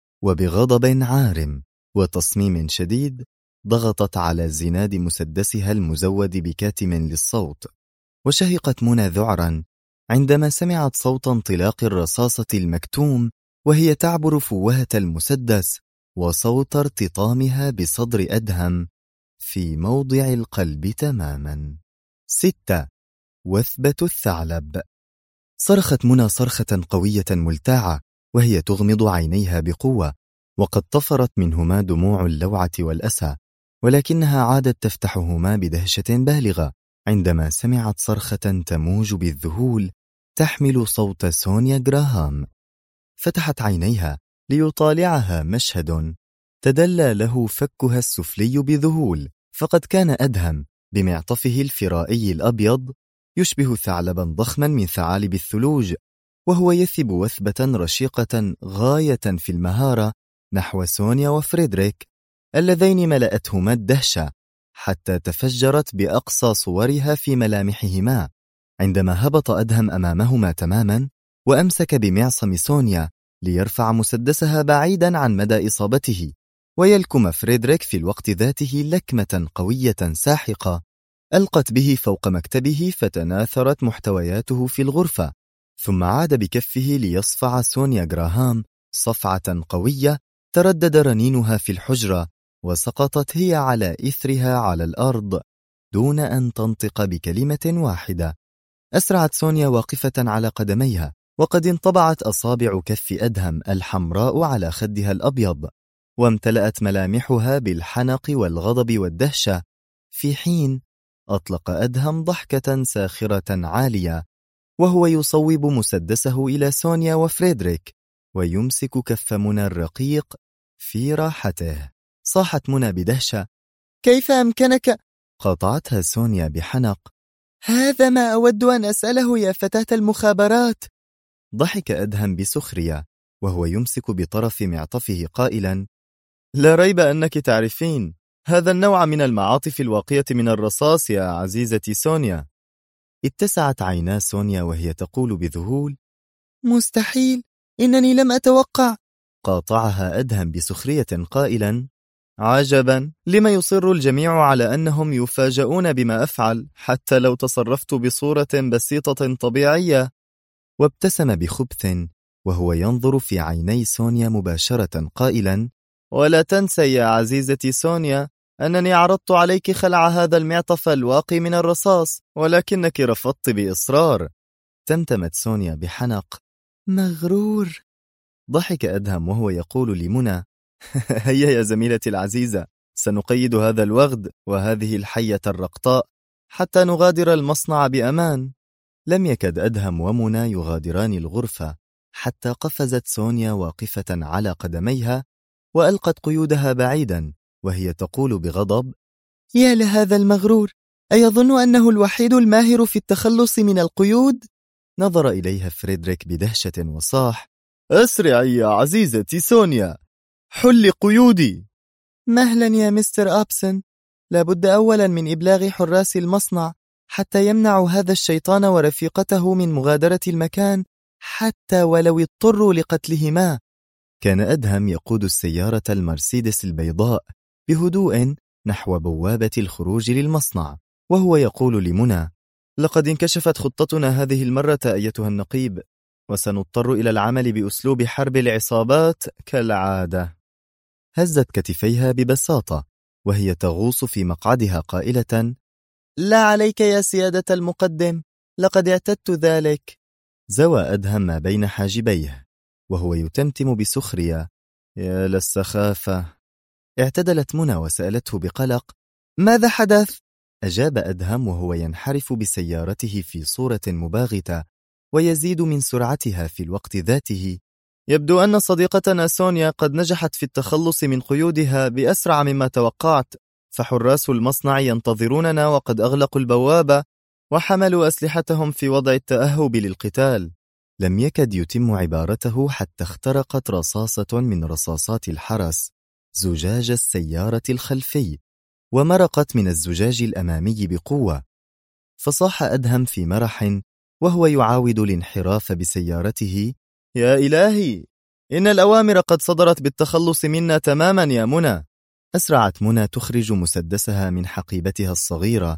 وبغضب عارم وتصميم شديد ضغطت على زناد مسدسها المزود بكاتم للصوت، وشهقت منى ذعرا عندما سمعت صوت انطلاق الرصاصة المكتوم وهي تعبر فوهة المسدس، وصوت ارتطامها بصدر أدهم في موضع القلب تماما. 6. وثبة الثعلب. صرخت منى صرخة قوية ملتاعة وهي تغمض عينيها بقوة، وقد طفرت منهما دموع اللوعة والأسى، ولكنها عادت تفتحهما بدهشة بالغة عندما سمعت صرخة تموج بالذهول تحمل صوت سونيا غراهام. فتحت عينيها ليطالعها مشهد تدلى له فكها السفلي بذهول، فقد كان أدهم بمعطفه الفرائي الأبيض يشبه ثعلبا ضخما من ثعالب الثلوج، وهو يثب وثبة رشيقة غاية في المهارة نحو سونيا وفريدريك اللذين ملأتهما الدهشة حتى تفجرت بأقصى صورها في ملامحهما عندما هبط أدهم أمامهما تماما وأمسك بمعصم سونيا ليرفع مسدسها بعيدا عن مدى إصابته، ويلكم فريدريك في الوقت ذاته لكمة قوية ساحقة ألقت به فوق مكتبه فتناثرت محتوياته في الغرفة، ثم عاد بكفه ليصفع سونيا غراهام صفعة قوية تردد رنينها في الحجرة، وسقطت هي على إثرها على الأرض دون أن تنطق بكلمة واحدة. أسرعت سونيا واقفة على قدميها، وقد انطبعت أصابع كف أدهم الحمراء على خدها الأبيض، وامتلأت ملامحها بالحنق والغضب والدهشة، في حين أطلق أدهم ضحكة ساخرة عالية وهو يصوب مسدسه إلى سونيا وفريدريك ويمسك كف منى الرقيق في راحته. صاحت منى بدهشة: كيف أمكنك؟ قاطعتها سونيا بحنق: هذا ما أود أن أسأله يا فتاة المخابرات. ضحك أدهم بسخرية وهو يمسك بطرف معطفه قائلا: لا ريب أنك تعرفين هذا النوع من المعاطف الواقية من الرصاص يا عزيزتي سونيا. اتسعت عينا سونيا وهي تقول بذهول: مستحيل، إنني لم أتوقع. قاطعها أدهم بسخرية قائلا: عجبا، لما يصر الجميع على أنهم يفاجؤون بما أفعل حتى لو تصرفت بصورة بسيطة طبيعية. وابتسم بخبث وهو ينظر في عيني سونيا مباشرة قائلا: ولا تنسي يا عزيزتي سونيا أنني عرضت عليك خلع هذا المعطف الواقي من الرصاص، ولكنك رفضت بإصرار. تمتمت سونيا بحنق: مغرور. ضحك أدهم وهو يقول لمنى: هيا يا زميلتي العزيزة، سنقيد هذا الوغد وهذه الحية الرقطاء حتى نغادر المصنع بأمان. لم يكد أدهم ومنى يغادران الغرفة حتى قفزت سونيا واقفة على قدميها وألقت قيودها بعيدا وهي تقول بغضب: يا لهذا المغرور، أيظن أنه الوحيد الماهر في التخلص من القيود؟ نظر إليها فريدريك بدهشة وصاح: أسرعي يا عزيزتي سونيا، حل قيودي. مهلا يا مستر أبسن، لابد أولا من إبلاغ حراس المصنع حتى يمنعوا هذا الشيطان ورفيقته من مغادرة المكان حتى ولو اضطروا لقتلهما. كان أدهم يقود السيارة المرسيدس البيضاء بهدوء نحو بوابة الخروج للمصنع وهو يقول لمنى: لقد انكشفت خطتنا هذه المرة أيتها النقيب، وسنضطر إلى العمل بأسلوب حرب العصابات كالعادة. هزت كتفيها ببساطة وهي تغوص في مقعدها قائلة: لا عليك يا سيادة المقدم، لقد اعتدت ذلك. زوى أدهم ما بين حاجبيه وهو يتمتم بسخرية: يا للسخافة. اعتدلت منى وسألته بقلق: ماذا حدث؟ أجاب أدهم وهو ينحرف بسيارته في صورة مباغتة ويزيد من سرعتها في الوقت ذاته: يبدو أن صديقتنا سونيا قد نجحت في التخلص من قيودها بأسرع مما توقعت، فحراس المصنع ينتظروننا وقد أغلقوا البوابة وحملوا أسلحتهم في وضع التأهب للقتال. لم يكد يتم عبارته حتى اخترقت رصاصة من رصاصات الحرس زجاج السيارة الخلفي ومرقت من الزجاج الأمامي بقوة، فصاح أدهم في مرح وهو يعاود الانحراف بسيارته: يا إلهي، إن الأوامر قد صدرت بالتخلص منا تماما يا منى. أسرعت منى تخرج مسدسها من حقيبتها الصغيرة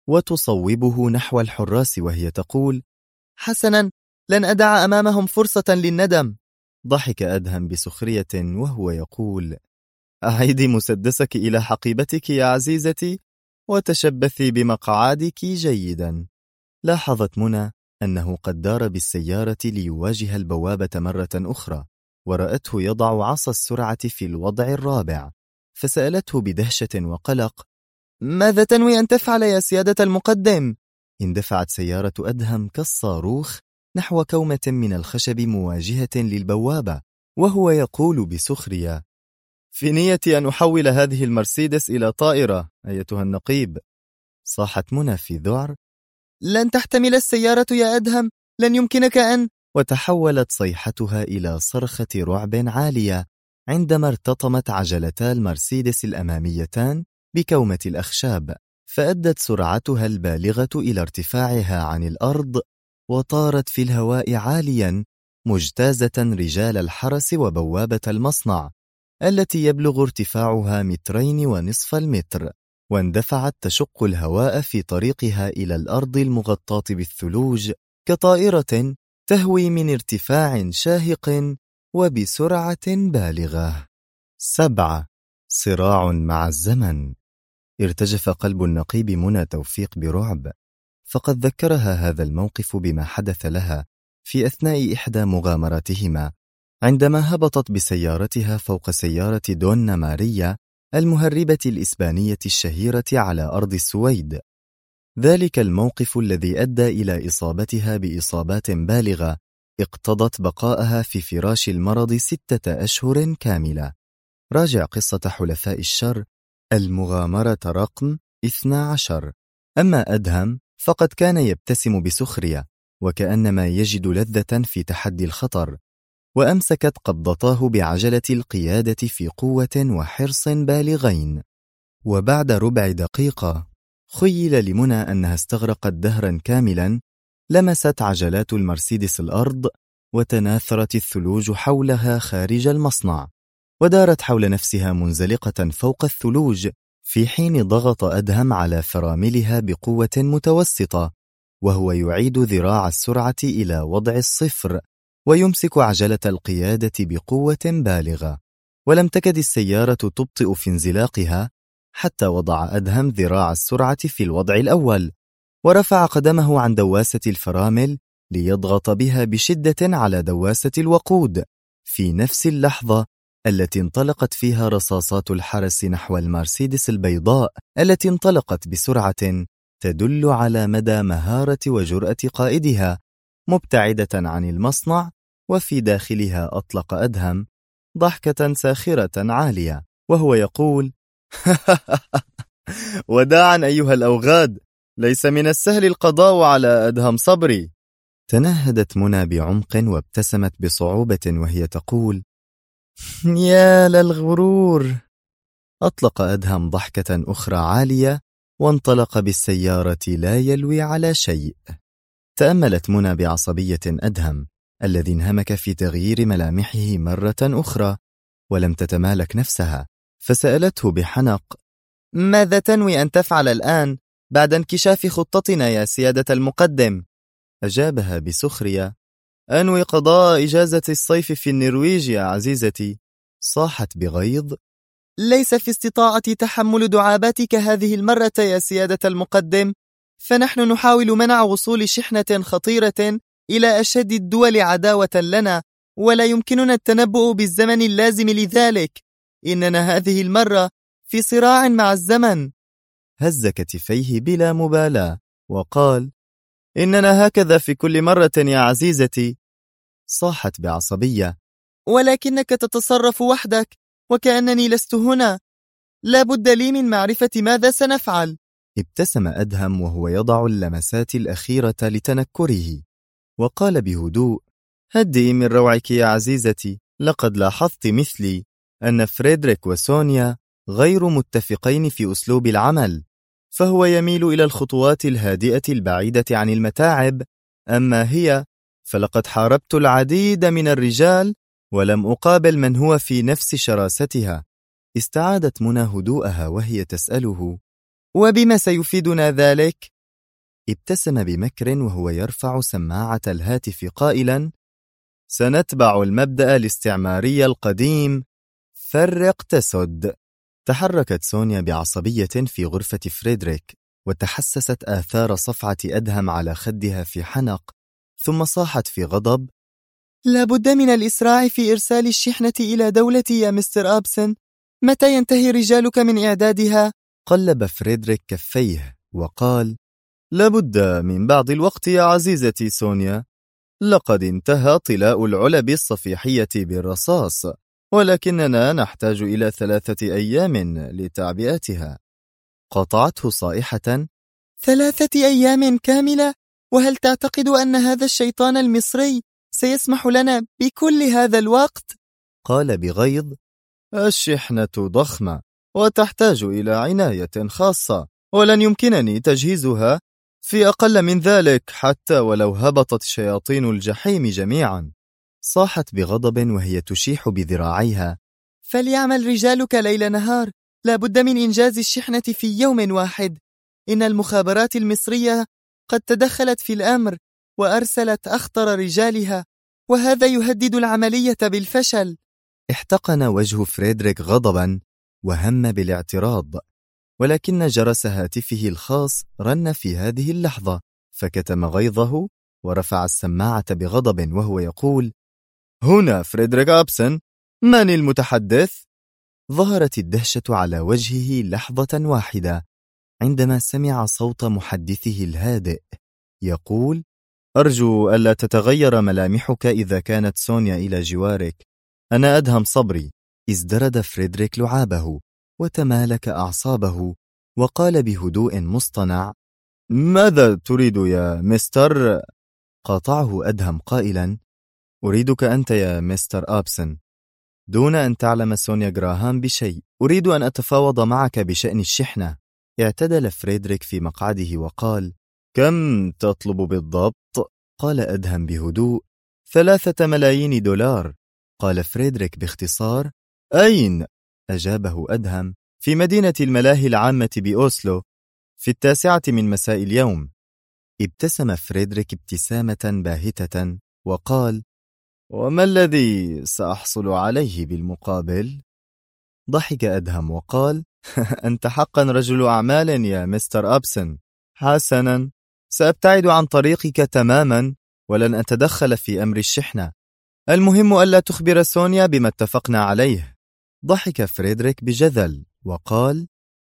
وتصوبه نحو الحراس وهي تقول: حسنا، لن أدع أمامهم فرصة للندم. ضحك أدهم بسخرية وهو يقول: أعيدي مسدسك إلى حقيبتك يا عزيزتي وتشبثي بمقعدك جيدا. لاحظت منى أنه قد دار بالسيارة ليواجه البوابة مرة أخرى، ورأته يضع عصا السرعة في الوضع الرابع، فسألته بدهشة وقلق: ماذا تنوي أن تفعل يا سيادة المقدم؟ اندفعت سيارة أدهم كالصاروخ نحو كومة من الخشب مواجهة للبوابة وهو يقول بسخرية: في نيتي أن أحول هذه المرسيدس إلى طائرة أيتها النقيب. صاحت منى في ذعر: لن تحتمل السيارة يا أدهم، لن يمكنك أن... وتحولت صيحتها إلى صرخة رعب عالية عندما ارتطمت عجلتا المرسيدس الأماميتان بكومة الأخشاب، فأدت سرعتها البالغة إلى ارتفاعها عن الأرض وطارت في الهواء عاليا مجتازة رجال الحرس وبوابة المصنع التي يبلغ ارتفاعها 2.5 متر، واندفعت تشق الهواء في طريقها إلى الأرض المغطاة بالثلوج كطائرة تهوي من ارتفاع شاهق وبسرعة بالغة. 7. صراع مع الزمن. ارتجف قلب النقيب منى توفيق برعب، فقد ذكرها هذا الموقف بما حدث لها في أثناء إحدى مغامراتهما عندما هبطت بسيارتها فوق سيارة دونا ماريا المهربة الإسبانية الشهيرة على أرض السويد. ذلك الموقف الذي أدى إلى إصابتها بإصابات بالغة اقتضت بقاءها في فراش المرض 6 أشهر كاملة. راجع قصة حلفاء الشر، المغامرة رقم 12. أما أدهم فقد كان يبتسم بسخرية وكأنما يجد لذة في تحدي الخطر، وأمسكت قبضتاه بعجلة القيادة في قوة وحرص بالغين. وبعد ربع دقيقة خيل لمنى أنها استغرقت دهرا كاملا، لمست عجلات المرسيدس الأرض وتناثرت الثلوج حولها خارج المصنع، ودارت حول نفسها منزلقة فوق الثلوج في حين ضغط أدهم على فراملها بقوة متوسطة وهو يعيد ذراع السرعة إلى وضع 0 ويمسك عجلة القيادة بقوة بالغة. ولم تكد السيارة تبطئ في انزلاقها حتى وضع أدهم ذراع السرعة في الوضع الأول ورفع قدمه عن دواسة الفرامل ليضغط بها بشدة على دواسة الوقود في نفس اللحظة التي انطلقت فيها رصاصات الحرس نحو المرسيدس البيضاء التي انطلقت بسرعة تدل على مدى مهارة وجرأة قائدها، مبتعدة عن المصنع، وفي داخلها أطلق أدهم ضحكة ساخرة عالية وهو يقول: وداعا أيها الأوغاد، ليس من السهل القضاء على أدهم صبري. تنهدت منى بعمق وابتسمت بصعوبة وهي تقول: يا للغرور. أطلق أدهم ضحكة أخرى عالية وانطلق بالسيارة لا يلوي على شيء. تأملت منى بعصبية أدهم الذي انهمك في تغيير ملامحه مرة أخرى ولم تتمالك نفسها، فسألته بحنق: ماذا تنوي أن تفعل الآن بعد انكشاف خطتنا يا سيادة المقدم؟ أجابها بسخرية: أنوي قضاء إجازة الصيف في النرويج يا عزيزتي. صاحت بغيظ: ليس في استطاعتي تحمل دعاباتك هذه المرة يا سيادة المقدم. فنحن نحاول منع وصول شحنة خطيرة إلى أشد الدول عداوة لنا، ولا يمكننا التنبؤ بالزمن اللازم لذلك. إننا هذه المرة في صراع مع الزمن. هز كتفيه بلا مبالاة وقال: إننا هكذا في كل مرة يا عزيزتي. صاحت بعصبية: ولكنك تتصرف وحدك وكأنني لست هنا. لا بد لي من معرفة ماذا سنفعل. ابتسم أدهم وهو يضع اللمسات الأخيرة لتنكره، وقال بهدوء: هدئي من روعك يا عزيزتي. لقد لاحظت مثلي أن فريدريك وسونيا غير متفقين في أسلوب العمل، فهو يميل إلى الخطوات الهادئة البعيدة عن المتاعب، أما هي فلقد حاربت العديد من الرجال ولم أقابل من هو في نفس شراستها. استعادت منى هدوءها وهي تسأله: وبما سيفيدنا ذلك؟ ابتسم بمكر وهو يرفع سماعة الهاتف قائلا: سنتبع المبدأ الاستعماري القديم، فرق تسد. تحركت سونيا بعصبية في غرفة فريدريك، وتحسست آثار صفعة أدهم على خدها في حنق، ثم صاحت في غضب: لا بد من الإسراع في إرسال الشحنة إلى دولتي يا مستر أبسن. متى ينتهي رجالك من إعدادها؟ قلب فريدريك كفيه وقال: لابد من بعض الوقت يا عزيزتي سونيا. لقد انتهى طلاء العلب الصفيحية بالرصاص، ولكننا نحتاج إلى 3 أيام لتعبئتها. قاطعته صائحة: 3 أيام كاملة؟ وهل تعتقد أن هذا الشيطان المصري سيسمح لنا بكل هذا الوقت؟ قال بغيظ: الشحنة ضخمة وتحتاج إلى عناية خاصة، ولن يمكنني تجهيزها في أقل من ذلك حتى ولو هبطت شياطين الجحيم جميعا. صاحت بغضب وهي تشيح بذراعيها: فليعمل رجالك ليل نهار، لا بد من إنجاز الشحنة في يوم واحد. إن المخابرات المصرية قد تدخلت في الأمر وأرسلت أخطر رجالها، وهذا يهدد العملية بالفشل. احتقن وجه فريدريك غضبا وهم بالاعتراض، ولكن جرس هاتفه الخاص رن في هذه اللحظة، فكتم غيظه ورفع السماعة بغضب وهو يقول: هنا فريدريك أبسن، من المتحدث؟ ظهرت الدهشة على وجهه لحظة واحدة عندما سمع صوت محدثه الهادئ يقول: أرجو ألا تتغير ملامحك إذا كانت سونيا إلى جوارك. أنا أدهم صبري. ازدرد فريدريك لعابه وتمالك أعصابه وقال بهدوء مصطنع: ماذا تريد يا مستر؟ قاطعه أدهم قائلا: أريدك أنت يا مستر أبسن، دون أن تعلم سونيا جراهام بشيء. أريد أن أتفاوض معك بشأن الشحنة. اعتدل فريدريك في مقعده وقال: كم تطلب بالضبط؟ قال أدهم بهدوء: 3 ملايين دولار. قال فريدريك باختصار: أين؟ أجابه أدهم: في مدينة الملاهي العامة بأوسلو، في 9 من مساء اليوم. ابتسم فريدريك ابتسامة باهتة وقال: وما الذي سأحصل عليه بالمقابل؟ ضحك أدهم وقال: أنت حقا رجل أعمال يا مستر أبسن. حسنا، سأبتعد عن طريقك تماما ولن أتدخل في أمر الشحنة. المهم ألا تخبر سونيا بما اتفقنا عليه. ضحك فريدريك بجذل وقال: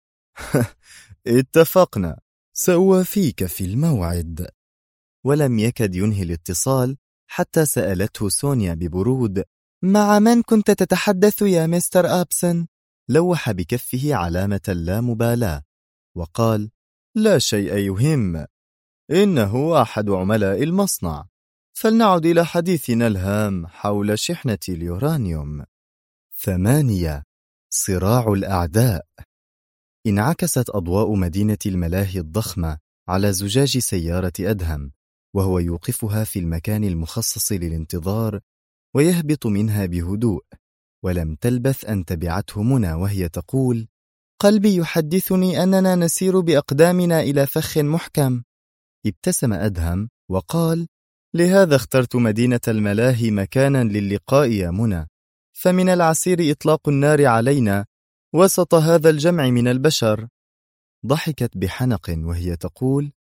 اتفقنا، سأوافيك في الموعد. ولم يكد ينهي الاتصال حتى سألته سونيا ببرود: مع من كنت تتحدث يا مستر أبسن؟ لوح بكفه علامة لا مبالاة وقال: لا شيء يهم، إنه أحد عملاء المصنع. فلنعد إلى حديثنا الهام حول شحنة اليورانيوم. 8. صراع الأعداء. انعكست أضواء مدينة الملاهي الضخمة على زجاج سيارة أدهم وهو يوقفها في المكان المخصص للانتظار ويهبط منها بهدوء، ولم تلبث أن تبعته منى وهي تقول: قلبي يحدثني أننا نسير بأقدامنا إلى فخ محكم. ابتسم أدهم وقال: لهذا اخترت مدينة الملاهي مكانا للقاء يا منى، فمن العسير إطلاق النار علينا وسط هذا الجمع من البشر. ضحكت بحنق وهي تقول: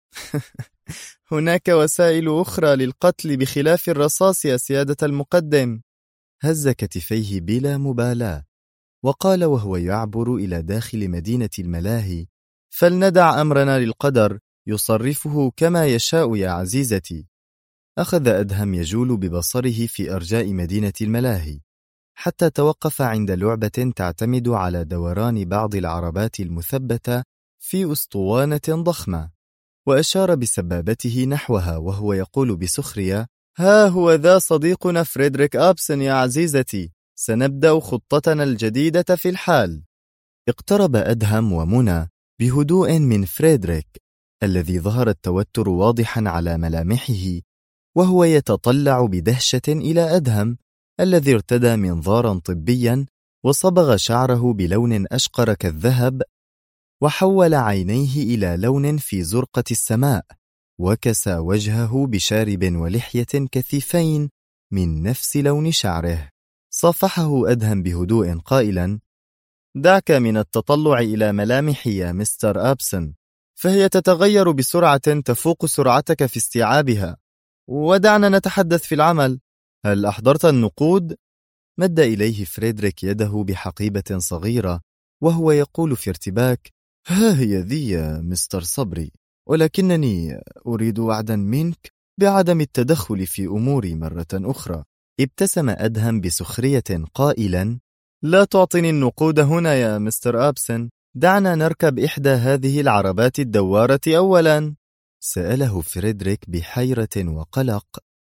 هناك وسائل أخرى للقتل بخلاف الرصاص يا سيادة المقدم. هز كتفيه بلا مبالاة وقال وهو يعبر إلى داخل مدينة الملاهي: فلندع أمرنا للقدر يصرفه كما يشاء يا عزيزتي. أخذ أدهم يجول ببصره في أرجاء مدينة الملاهي حتى توقف عند لعبة تعتمد على دوران بعض العربات المثبتة في أسطوانة ضخمة، وأشار بسبابته نحوها وهو يقول بسخرية: ها هو ذا صديقنا فريدريك أبسن يا عزيزتي، سنبدأ خطتنا الجديدة في الحال. اقترب أدهم ومنى بهدوء من فريدريك الذي ظهر التوتر واضحا على ملامحه، وهو يتطلع بدهشة إلى أدهم الذي ارتدى منظارا طبيا وصبغ شعره بلون أشقر كالذهب وحول عينيه إلى لون في زرقة السماء، وكسى وجهه بشارب ولحية كثيفين من نفس لون شعره. صافحه أدهم بهدوء قائلا: دعك من التطلع إلى ملامحي يا مستر أبسن، فهي تتغير بسرعة تفوق سرعتك في استيعابها، ودعنا نتحدث في العمل. هل أحضرت النقود؟ مد إليه فريدريك يده بحقيبة صغيرة وهو يقول في ارتباك: ها هي ذي يا مستر صبري، ولكنني أريد وعدا منك بعدم التدخل في أموري مرة أخرى. ابتسم أدهم بسخرية قائلا: لا تعطني النقود هنا يا مستر أبسن، دعنا نركب إحدى هذه العربات الدوارة أولا. سأله فريدريك بحيرة وقلق.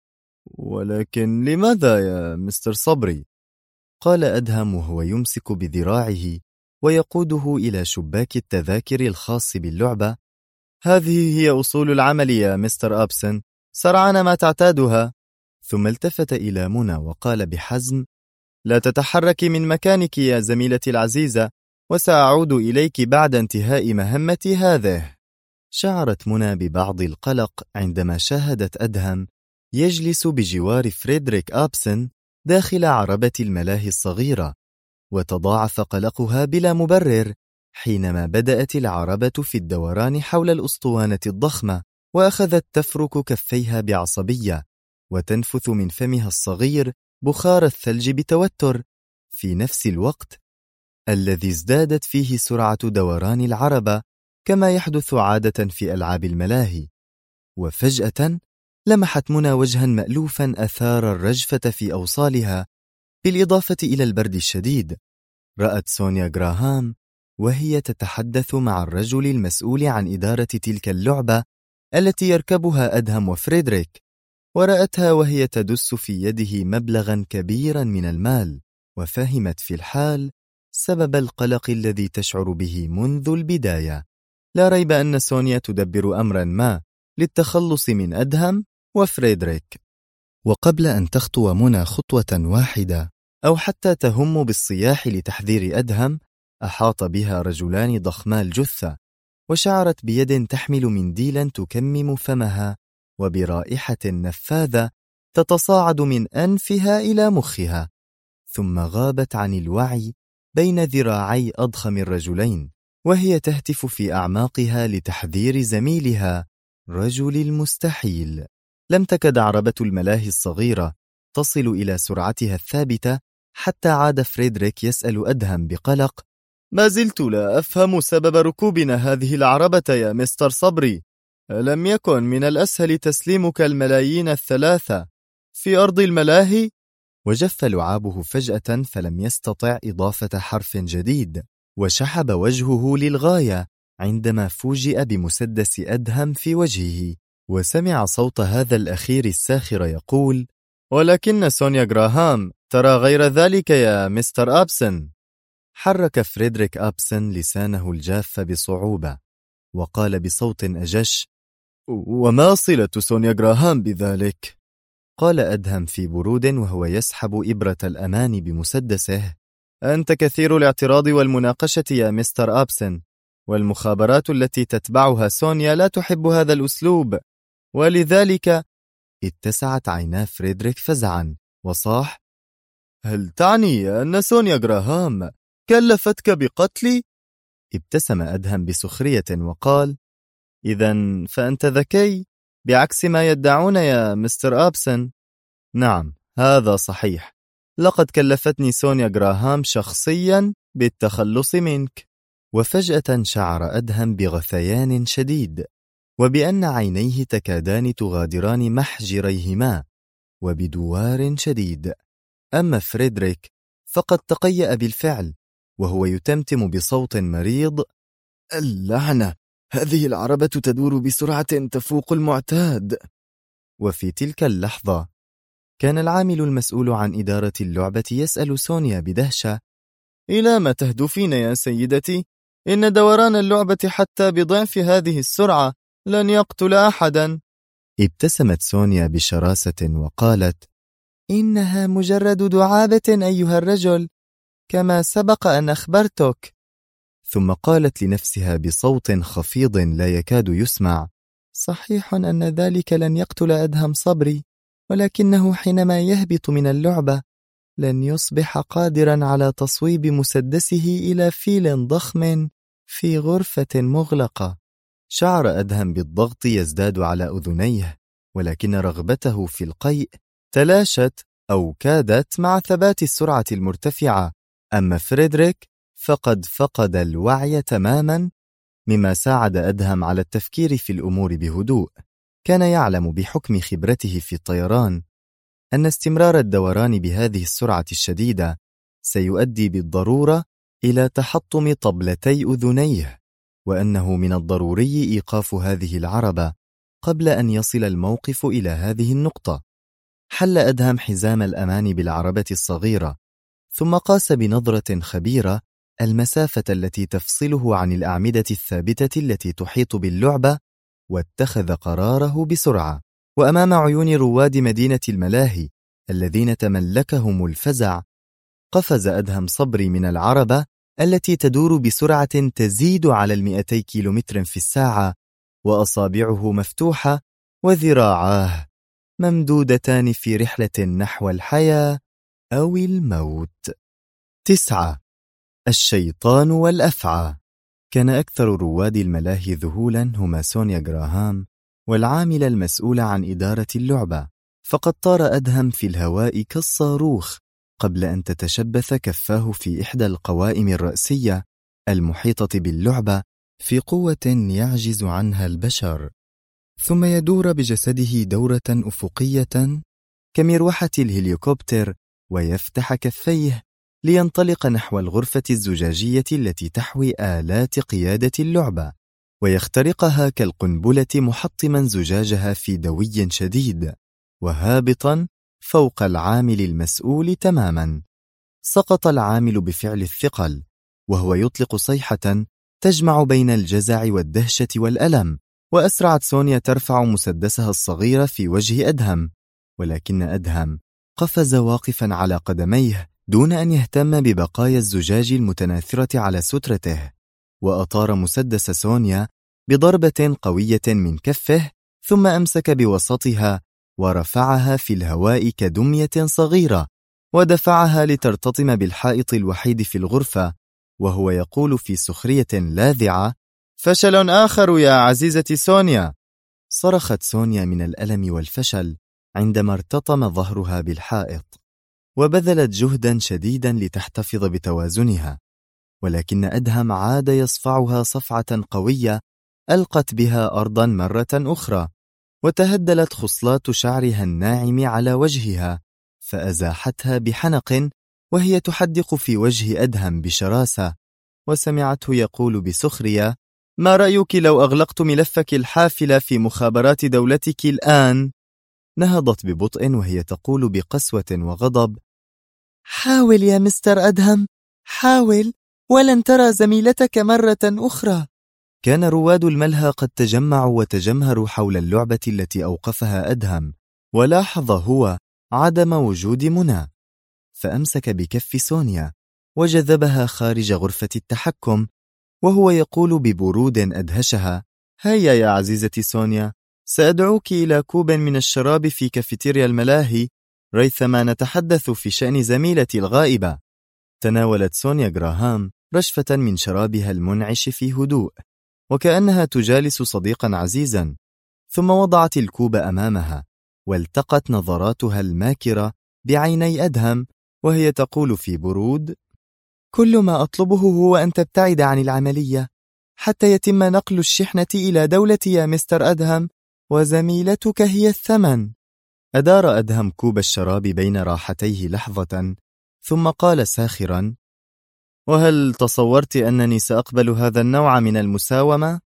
ولكن لماذا يا مستر صبري؟ قال أدهم وهو يمسك بذراعه ويقوده إلى شباك التذاكر الخاص باللعبة. هذه هي أصول العمل يا مستر أبسن، سرعان ما تعتادها. ثم التفت إلى منى وقال بحزم: لا تتحركي من مكانك يا زميلتي العزيزة، وسأعود إليك بعد انتهاء مهمتي هذه. شعرت منى ببعض القلق عندما شاهدت أدهم يجلس بجوار فريدريك أبسن داخل عربة الملاهي الصغيرة، وتضاعف قلقها بلا مبرر حينما بدأت العربة في الدوران حول الأسطوانة الضخمة، وأخذت تفرك كفيها بعصبية وتنفث من فمها الصغير بخار الثلج بتوتر في نفس الوقت الذي ازدادت فيه سرعة دوران العربة كما يحدث عادة في ألعاب الملاهي. وفجأة لمحت منى وجها مألوفا أثار الرجفة في أوصالها، بالإضافة إلى البرد الشديد. رأت سونيا غراهام وهي تتحدث مع الرجل المسؤول عن إدارة تلك اللعبة التي يركبها أدهم وفريدريك، ورأتها وهي تدس في يده مبلغا كبيرا من المال، وفهمت في الحال سبب القلق الذي تشعر به منذ البداية. لا ريب أن سونيا تدبر أمرا ما للتخلص من أدهم وفريدريك. وقبل أن تخطو منى خطوة واحدة أو حتى تهم بالصياح لتحذير أدهم، أحاط بها رجلان ضخما الجثة، وشعرت بيد تحمل منديلا تكمم فمها وبرائحة نفاذة تتصاعد من أنفها إلى مخها، ثم غابت عن الوعي بين ذراعي أضخم الرجلين، وهي تهتف في أعماقها لتحذير زميلها رجل المستحيل. لم تكد عربة الملاهي الصغيرة تصل إلى سرعتها الثابتة حتى عاد فريدريك يسأل أدهم بقلق: ما زلت لا أفهم سبب ركوبنا هذه العربة يا مستر صبري. ألم يكن من الأسهل تسليمك الملايين الثلاثة في أرض الملاهي؟ وجف لعابه فجأة فلم يستطع إضافة حرف جديد، وشحب وجهه للغاية عندما فوجئ بمسدس أدهم في وجهه، وسمع صوت هذا الأخير الساخر يقول: ولكن سونيا غراهام ترى غير ذلك يا مستر أبسن. حرك فريدريك أبسن لسانه الجاف بصعوبة وقال بصوت أجش: وما صلة سونيا غراهام بذلك؟ قال أدهم في برود وهو يسحب إبرة الأمان بمسدسه: أنت كثير الاعتراض والمناقشة يا مستر أبسن، والمخابرات التي تتبعها سونيا لا تحب هذا الأسلوب، ولذلك. اتسعت عينا فريدريك فزعا وصاح: هل تعني أن سونيا غراهام كلفتك بقتلي؟ ابتسم أدهم بسخرية وقال: إذن فأنت ذكي بعكس ما يدعون يا مستر أبسن. نعم، هذا صحيح. لقد كلفتني سونيا غراهام شخصيا بالتخلص منك. وفجأة شعر أدهم بغثيان شديد، وبأن عينيه تكادان تغادران محجريهما، وبدوار شديد. أما فريدريك فقد تقيأ بالفعل، وهو يتمتم بصوت مريض: اللعنة، هذه العربة تدور بسرعة تفوق المعتاد. وفي تلك اللحظة كان العامل المسؤول عن إدارة اللعبة يسأل سونيا بدهشة: إلى ما تهدفين يا سيدتي؟ إن دوران اللعبة حتى بضعف هذه السرعة لن يقتل أحدا. ابتسمت سونيا بشراسة وقالت: إنها مجرد دعابة أيها الرجل، كما سبق أن أخبرتك. ثم قالت لنفسها بصوت خفيض لا يكاد يسمع: صحيح أن ذلك لن يقتل أدهم صبري، ولكنه حينما يهبط من اللعبة لن يصبح قادرا على تصويب مسدسه إلى فيل ضخم في غرفة مغلقة. شعر أدهم بالضغط يزداد على أذنيه، ولكن رغبته في القيء تلاشت أو كادت مع ثبات السرعة المرتفعة. أما فريدريك فقد فقد الوعي تماما، مما ساعد أدهم على التفكير في الأمور بهدوء. كان يعلم بحكم خبرته في الطيران أن استمرار الدوران بهذه السرعة الشديدة سيؤدي بالضرورة إلى تحطم طبلتي أذنيه، وأنه من الضروري إيقاف هذه العربة قبل أن يصل الموقف إلى هذه النقطة. حل أدهم حزام الأمان بالعربة الصغيرة، ثم قاس بنظرة خبيرة المسافة التي تفصله عن الأعمدة الثابتة التي تحيط باللعبة، واتخذ قراره بسرعة. وأمام عيون رواد مدينة الملاهي الذين تملكهم الفزع، قفز أدهم صبري من العربة التي تدور بسرعة تزيد على 200 كيلومتر في الساعة، وأصابعه مفتوحة وذراعاه ممدودتان في رحلة نحو الحياة أو الموت. 9. الشيطان والأفعى. كان أكثر رواد الملاهي ذهولا هما سونيا غراهام والعامل المسؤول عن إدارة اللعبة، فقد طار أدهم في الهواء كالصاروخ قبل أن تتشبث كفاه في إحدى القوائم الرأسية المحيطة باللعبة في قوة يعجز عنها البشر، ثم يدور بجسده دورة أفقية كمروحة الهليكوبتر، ويفتح كفيه لينطلق نحو الغرفة الزجاجية التي تحوي آلات قيادة اللعبة، ويخترقها كالقنبلة محطما زجاجها في دوي شديد، وهابطا فوق العامل المسؤول تماما. سقط العامل بفعل الثقل، وهو يطلق صيحة تجمع بين الجزع والدهشة والألم، وأسرعت سونيا ترفع مسدسها الصغير في وجه أدهم، ولكن أدهم قفز واقفا على قدميه دون أن يهتم ببقايا الزجاج المتناثرة على سترته، وأطار مسدس سونيا بضربة قوية من كفه، ثم أمسك بوسطها ورفعها في الهواء كدمية صغيرة، ودفعها لترتطم بالحائط الوحيد في الغرفة، وهو يقول في سخرية لاذعة: فشل آخر يا عزيزتي سونيا. صرخت سونيا من الألم والفشل عندما ارتطم ظهرها بالحائط، وبذلت جهدا شديدا لتحتفظ بتوازنها، ولكن أدهم عاد يصفعها صفعة قوية ألقت بها أرضا مرة أخرى، وتهدلت خصلات شعرها الناعم على وجهها، فأزاحتها بحنق وهي تحدق في وجه أدهم بشراسة، وسمعته يقول بسخرية: ما رأيك لو أغلقت ملفك الحافل في مخابرات دولتك الآن؟ نهضت ببطء وهي تقول بقسوة وغضب: حاول يا مستر أدهم، حاول، ولن ترى زميلتك مرة أخرى. كان رواد الملهى قد تجمعوا وتجمهروا حول اللعبة التي أوقفها أدهم، ولاحظ هو عدم وجود منى، فأمسك بكف سونيا وجذبها خارج غرفة التحكم، وهو يقول ببرود أدهشها: هيا يا عزيزتي سونيا، سأدعوك إلى كوب من الشراب في كافيتيريا الملاهي ريثما نتحدث في شأن زميلتي الغائبة. تناولت سونيا غراهام رشفة من شرابها المنعش في هدوء، وكأنها تجالس صديقا عزيزا، ثم وضعت الكوب أمامها، والتقت نظراتها الماكرة بعيني أدهم وهي تقول في برود: كل ما أطلبه هو أن تبتعد عن العملية حتى يتم نقل الشحنة إلى دولتي يا مستر أدهم، وزميلتك هي الثمن. أدار أدهم كوب الشراب بين راحتيه لحظة، ثم قال ساخرا: وهل تصورت أنني سأقبل هذا النوع من المساومة؟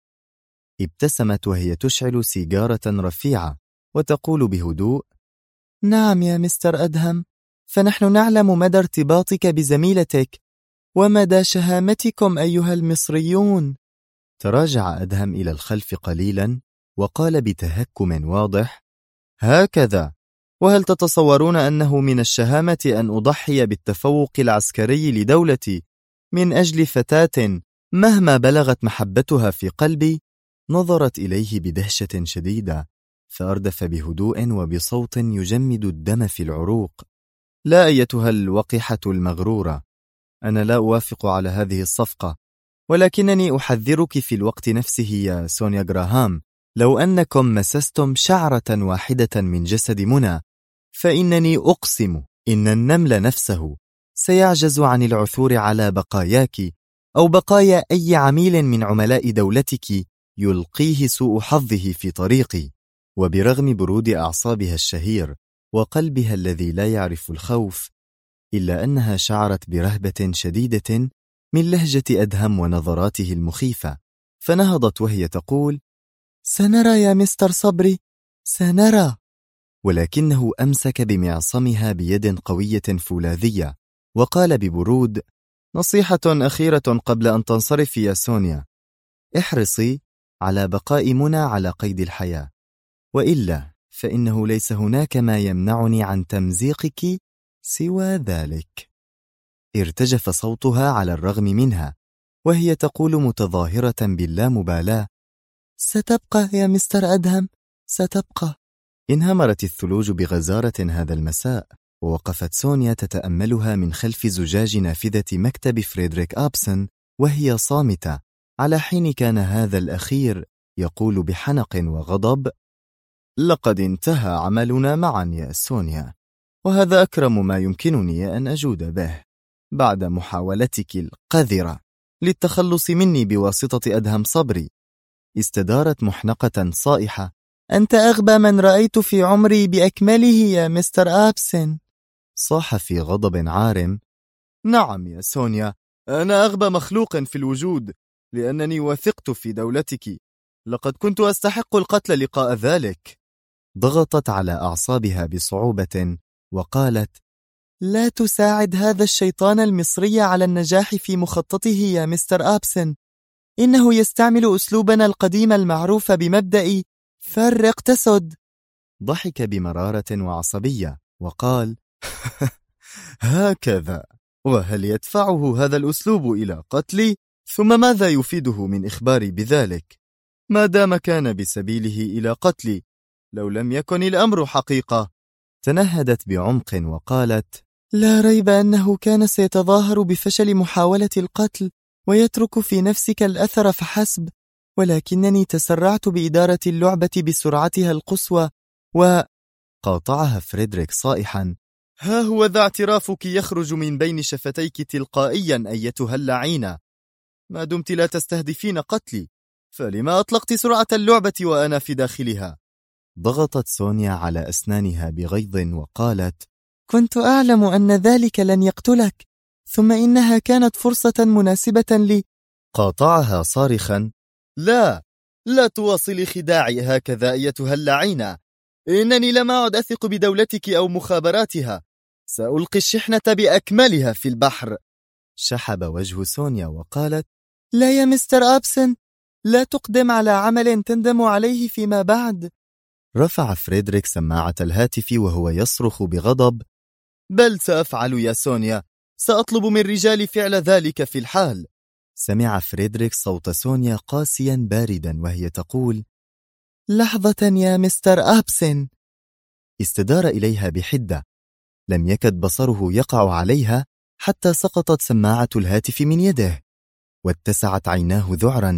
ابتسمت وهي تشعل سيجارة رفيعة وتقول بهدوء: نعم يا مستر أدهم، فنحن نعلم مدى ارتباطك بزميلتك ومدى شهامتكم أيها المصريون. تراجع أدهم إلى الخلف قليلا وقال بتهكم واضح: هكذا؟ وهل تتصورون أنه من الشهامة أن أضحي بالتفوق العسكري لدولتي من أجل فتاة مهما بلغت محبتها في قلبي؟ نظرت إليه بدهشة شديدة، فأردف بهدوء وبصوت يجمد الدم في العروق: لا أيتها الوقحة المغرورة، أنا لا أوافق على هذه الصفقة، ولكنني أحذرك في الوقت نفسه يا سونيا جراهام، لو أنكم مسستم شعرة واحدة من جسد منى فإنني أقسم إن النمل نفسه سيعجز عن العثور على بقاياك أو بقايا أي عميل من عملاء دولتك يلقيه سوء حظه في طريقي. وبرغم برود أعصابها الشهير وقلبها الذي لا يعرف الخوف، إلا أنها شعرت برهبة شديدة من لهجة أدهم ونظراته المخيفة، فنهضت وهي تقول: سنرى يا مستر صبري، سنرى. ولكنه أمسك بمعصمها بيد قوية فولاذية وقال ببرود: نصيحة أخيرة قبل أن تنصرفي يا سونيا، احرصي على بقاء منى على قيد الحياة، وإلا فإنه ليس هناك ما يمنعني عن تمزيقك سوى ذلك. ارتجف صوتها على الرغم منها وهي تقول متظاهرة باللامبالاة: ستبقى يا مستر أدهم، ستبقى. انهمرت الثلوج بغزارة هذا المساء، ووقفت سونيا تتأملها من خلف زجاج نافذة مكتب فريدريك أبسن وهي صامتة، على حين كان هذا الأخير يقول بحنق وغضب: لقد انتهى عملنا معا يا سونيا، وهذا أكرم ما يمكنني أن أجود به بعد محاولتك القذرة للتخلص مني بواسطة أدهم صبري. استدارت محنقة صائحة: أنت أغبى من رأيت في عمري بأكمله يا مستر أبسن. صاح في غضب عارم: نعم يا سونيا، أنا أغبى مخلوق في الوجود، لأنني وثقت في دولتك، لقد كنت أستحق القتل لقاء ذلك. ضغطت على أعصابها بصعوبة وقالت: لا تساعد هذا الشيطان المصري على النجاح في مخططه يا مستر أبسن، إنه يستعمل أسلوبنا القديم المعروف بمبدأ فرق تسد. ضحك بمرارة وعصبية وقال: هكذا؟ وهل يدفعه هذا الأسلوب إلى قتلي؟ ثم ماذا يفيده من إخباري بذلك ما دام كان بسبيله إلى قتلي لو لم يكن الأمر حقيقة؟ تنهدت بعمق وقالت: لا ريب أنه كان سيتظاهر بفشل محاولة القتل ويترك في نفسك الأثر فحسب، ولكنني تسرعت بإدارة اللعبة بسرعتها القصوى قاطعها فريدريك صائحا: ها هو ذا اعترافك يخرج من بين شفتيك تلقائيا أيتها اللعينة، ما دمت لا تستهدفين قتلي فلما أطلقت سرعة اللعبة وأنا في داخلها؟ ضغطت سونيا على أسنانها بغيظ وقالت: كنت أعلم أن ذلك لن يقتلك، ثم إنها كانت فرصة مناسبة لي. قاطعها صارخا: لا تواصلي خداعي هكذا أيتها اللعينة، إنني لم أعد أثق بدولتك أو مخابراتها، سألقي الشحنة بأكملها في البحر. شحب وجه سونيا وقالت: لا يا مستر أبسن، لا تقدم على عمل تندم عليه فيما بعد. رفع فريدريك سماعة الهاتف وهو يصرخ بغضب: بل سأفعل يا سونيا، سأطلب من رجالي فعل ذلك في الحال. سمع فريدريك صوت سونيا قاسيا باردا وهي تقول: لحظة يا مستر أبسن. استدار إليها بحدة، لم يكد بصره يقع عليها حتى سقطت سماعة الهاتف من يده، واتسعت عيناه ذعرا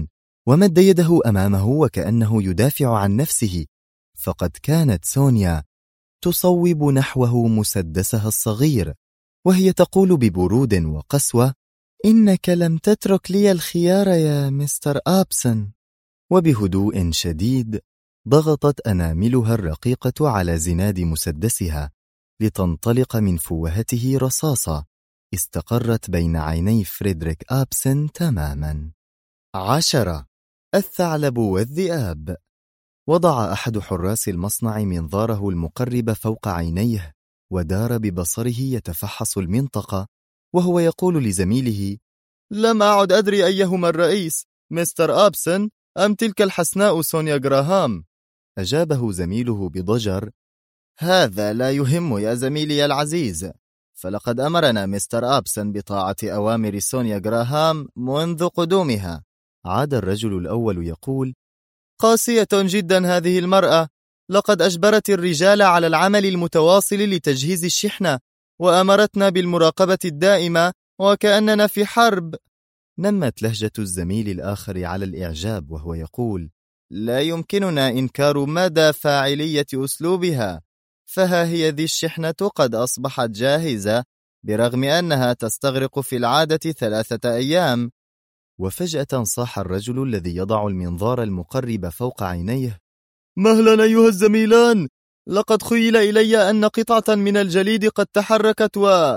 ومد يده أمامه وكأنه يدافع عن نفسه، فقد كانت سونيا تصوب نحوه مسدسها الصغير، وهي تقول ببرود وقسوة: إنك لم تترك لي الخيار يا مستر آبسن. وبهدوء شديد ضغطت أناملها الرقيقة على زناد مسدسها لتنطلق من فوهته رصاصة استقرت بين عيني فريدريك آبسن تماما. 10. الثعلب والذئاب. وضع أحد حراس المصنع منظاره المقرب فوق عينيه ودار ببصره يتفحص المنطقة، وهو يقول لزميله: لم أعد أدري أيهما الرئيس، مستر آبسن أم تلك الحسناء سونيا غراهام. أجابه زميله بضجر: هذا لا يهم يا زميلي العزيز، فلقد أمرنا مستر آبسن بطاعة أوامر سونيا غراهام منذ قدومها. عاد الرجل الأول يقول: قاسية جدا هذه المرأة، لقد أجبرت الرجال على العمل المتواصل لتجهيز الشحنة، وأمرتنا بالمراقبة الدائمة وكأننا في حرب. نمت لهجة الزميل الآخر على الإعجاب وهو يقول: لا يمكننا إنكار مدى فاعلية أسلوبها، فها هي ذي الشحنة قد أصبحت جاهزة برغم أنها تستغرق في العادة 3 أيام. وفجأة صاح الرجل الذي يضع المنظار المقرب فوق عينيه: مهلا أيها الزميلان، لقد خيل إلي أن قطعة من الجليد قد تحركت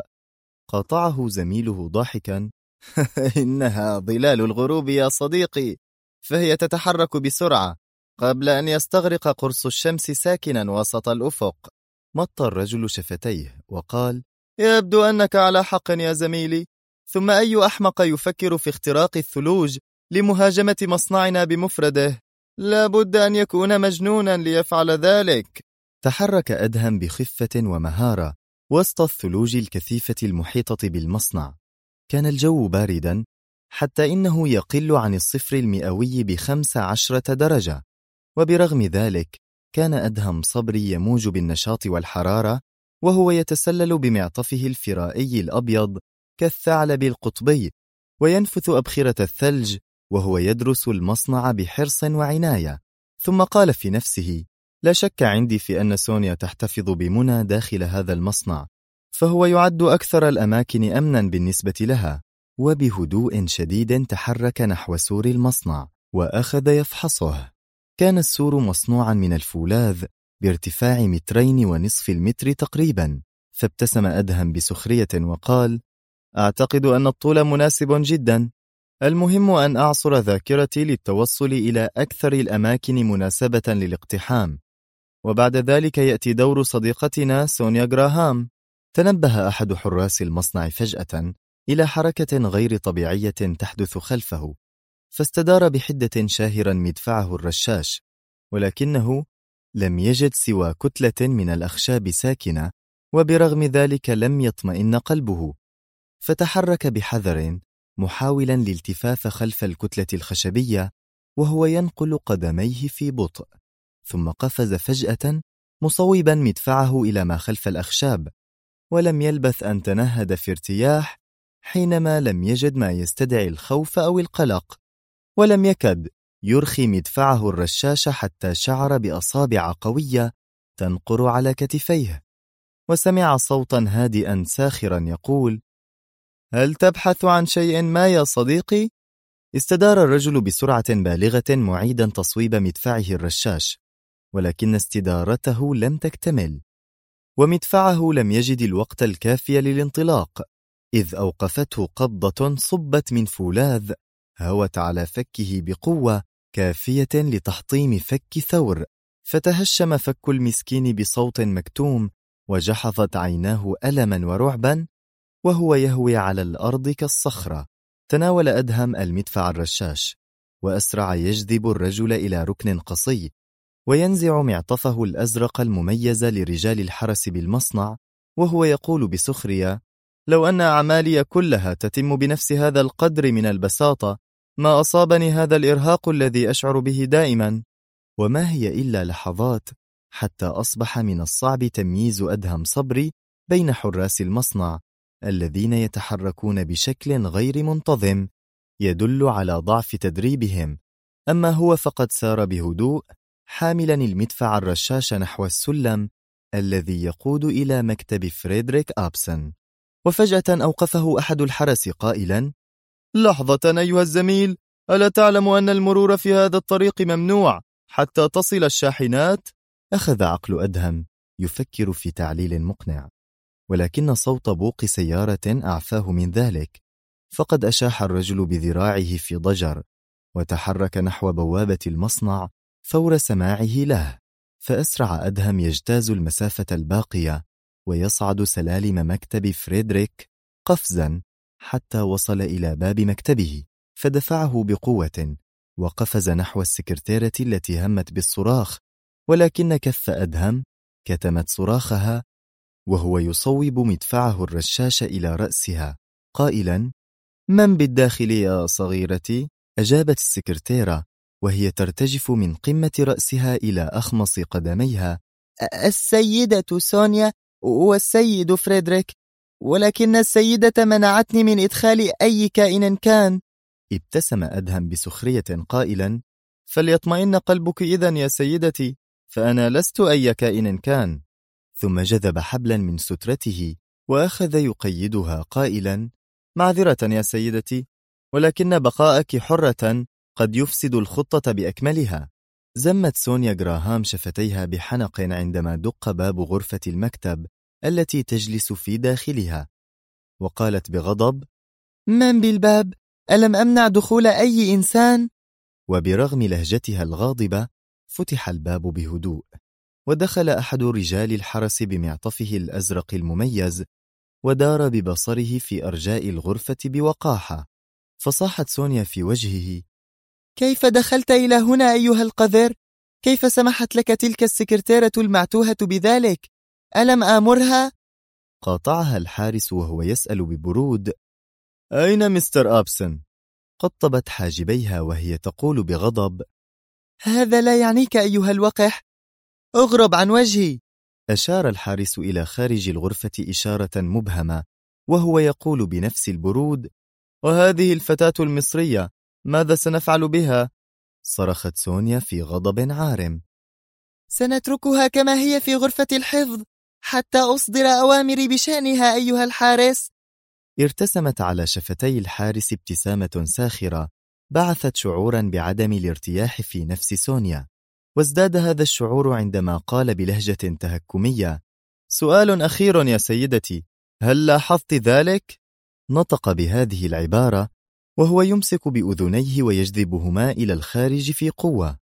قاطعه زميله ضاحكا: إنها ظلال الغروب يا صديقي، فهي تتحرك بسرعة قبل أن يستغرق قرص الشمس ساكنا وسط الأفق. مط الرجل شفتيه وقال: يبدو أنك على حق يا زميلي، ثم أي أحمق يفكر في اختراق الثلوج لمهاجمة مصنعنا بمفرده؟ لا بد أن يكون مجنونا ليفعل ذلك. تحرك أدهم بخفة ومهارة وسط الثلوج الكثيفة المحيطة بالمصنع. كان الجو باردا حتى إنه يقل عن الصفر المئوي ب15 درجة، وبرغم ذلك كان أدهم صبري يموج بالنشاط والحرارة، وهو يتسلل بمعطفه الفرائي الأبيض كالثعلب القطبي وينفث أبخرة الثلج وهو يدرس المصنع بحرص وعناية. ثم قال في نفسه: لا شك عندي في أن سونيا تحتفظ بمنى داخل هذا المصنع، فهو يعد أكثر الأماكن أمنا بالنسبة لها. وبهدوء شديد تحرك نحو سور المصنع وأخذ يفحصه. كان السور مصنوعا من الفولاذ بارتفاع 2.5 متر تقريبا، فابتسم أدهم بسخرية وقال: أعتقد أن الطول مناسب جدا، المهم أن أعصر ذاكرتي للتوصل إلى أكثر الأماكن مناسبة للاقتحام، وبعد ذلك يأتي دور صديقتنا سونيا غراهام. تنبه أحد حراس المصنع فجأة إلى حركة غير طبيعية تحدث خلفه، فاستدار بحدة شاهرا مدفعه الرشاش، ولكنه لم يجد سوى كتلة من الأخشاب ساكنة، وبرغم ذلك لم يطمئن قلبه، فتحرك بحذر محاولا الالتفاف خلف الكتلة الخشبية وهو ينقل قدميه في بطء، ثم قفز فجأة مصوبا مدفعه إلى ما خلف الأخشاب، ولم يلبث أن تنهد في ارتياح حينما لم يجد ما يستدعي الخوف أو القلق، ولم يكد يرخي مدفعه الرشاش حتى شعر بأصابع قوية تنقر على كتفيه، وسمع صوتا هادئا ساخرا يقول: هل تبحث عن شيء ما يا صديقي؟ استدار الرجل بسرعة بالغة معيدا تصويب مدفعه الرشاش، ولكن استدارته لم تكتمل، ومدفعه لم يجد الوقت الكافي للانطلاق، إذ أوقفته قبضة صبت من فولاذ هوت على فكه بقوة كافية لتحطيم فك ثور، فتهشم فك المسكين بصوت مكتوم، وجحظت عيناه ألما ورعبا وهو يهوي على الأرض كالصخرة. تناول أدهم المدفع الرشاش وأسرع يجذب الرجل إلى ركن قصي وينزع معطفه الأزرق المميز لرجال الحرس بالمصنع، وهو يقول بسخرية: لو أن أعمالي كلها تتم بنفس هذا القدر من البساطة ما أصابني هذا الإرهاق الذي أشعر به دائما. وما هي إلا لحظات حتى أصبح من الصعب تمييز أدهم صبري بين حراس المصنع الذين يتحركون بشكل غير منتظم يدل على ضعف تدريبهم، أما هو فقد سار بهدوء حاملا المدفع الرشاش نحو السلم الذي يقود إلى مكتب فريدريك آبسن. وفجأة أوقفه أحد الحرس قائلا: لحظة أيها الزميل، ألا تعلم أن المرور في هذا الطريق ممنوع حتى تصل الشاحنات؟ أخذ عقل أدهم يفكر في تعليل مقنع، ولكن صوت بوق سيارة أعفاه من ذلك، فقد أشاح الرجل بذراعه في ضجر وتحرك نحو بوابة المصنع فور سماعه له. فأسرع أدهم يجتاز المسافة الباقية ويصعد سلالم مكتب فريدريك قفزا حتى وصل إلى باب مكتبه، فدفعه بقوة وقفز نحو السكرتيرة التي همت بالصراخ، ولكن كف أدهم كتمت صراخها وهو يصوب مدفعه الرشاش إلى رأسها قائلا: من بالداخل يا صغيرتي؟ أجابت السكرتيرة وهي ترتجف من قمة رأسها إلى أخمص قدميها: السيدة سونيا والسيد فريدريك، ولكن السيدة منعتني من إدخال أي كائن كان. ابتسم أدهم بسخرية قائلا: فليطمئن قلبك إذن يا سيدتي، فأنا لست أي كائن كان. ثم جذب حبلا من سترته وأخذ يقيدها قائلا: معذرة يا سيدتي، ولكن بقاءك حرة قد يفسد الخطة بأكملها. زمت سونيا جراهام شفتيها بحنق عندما دق باب غرفة المكتب التي تجلس في داخلها، وقالت بغضب: من بالباب؟ ألم أمنع دخول أي إنسان؟ وبرغم لهجتها الغاضبة فتح الباب بهدوء، ودخل أحد رجال الحرس بمعطفه الأزرق المميز ودار ببصره في أرجاء الغرفة بوقاحة. فصاحت سونيا في وجهه: كيف دخلت إلى هنا أيها القذر؟ كيف سمحت لك تلك السكرتيرة المعتوهة بذلك؟ ألم آمرها؟ قاطعها الحارس وهو يسأل ببرود: أين مستر آبسن؟ قطبت حاجبيها وهي تقول بغضب: هذا لا يعنيك أيها الوقح، اغرب عن وجهي. أشار الحارس إلى خارج الغرفة إشارة مبهمة وهو يقول بنفس البرود: وهذه الفتاة المصرية ماذا سنفعل بها؟ صرخت سونيا في غضب عارم: سنتركها كما هي في غرفة الحفظ حتى أصدر أوامري بشأنها أيها الحارس. ارتسمت على شفتي الحارس ابتسامة ساخرة بعثت شعورا بعدم الارتياح في نفس سونيا، وازداد هذا الشعور عندما قال بلهجة تهكمية: سؤال أخير يا سيدتي، هل لاحظت ذلك؟ نطق بهذه العبارة وهو يمسك بأذنيه ويجذبهما إلى الخارج في قوة.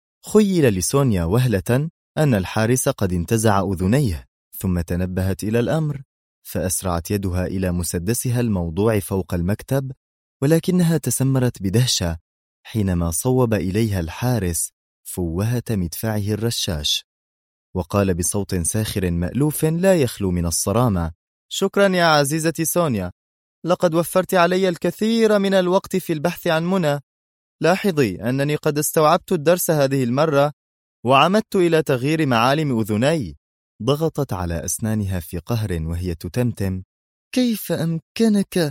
خيل لسونيا وهلة أن الحارس قد انتزع أذنيه، ثم تنبهت إلى الأمر، فأسرعت يدها إلى مسدسها الموضوع فوق المكتب، ولكنها تسمرت بدهشة حينما صوب إليها الحارس فوهة مدفعه الرشاش، وقال بصوت ساخر مألوف لا يخلو من الصرامة: شكرا يا عزيزتي سونيا، لقد وفرت علي الكثير من الوقت في البحث عن منى. لاحظي أنني قد استوعبت الدرس هذه المرة وعمدت إلى تغيير معالم أذني. ضغطت على أسنانها في قهر وهي تتمتم: كيف أمكنك؟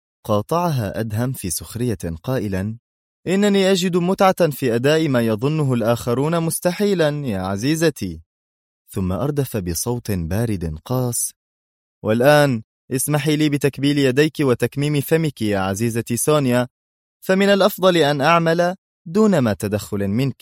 قاطعها أدهم في سخرية قائلا: إنني أجد متعة في أداء ما يظنه الآخرون مستحيلا يا عزيزتي. ثم أردف بصوت بارد قاس: والآن اسمحي لي بتكبيل يديك وتكميم فمك يا عزيزتي سونيا، فمن الأفضل أن أعمل دون ما تدخل منك.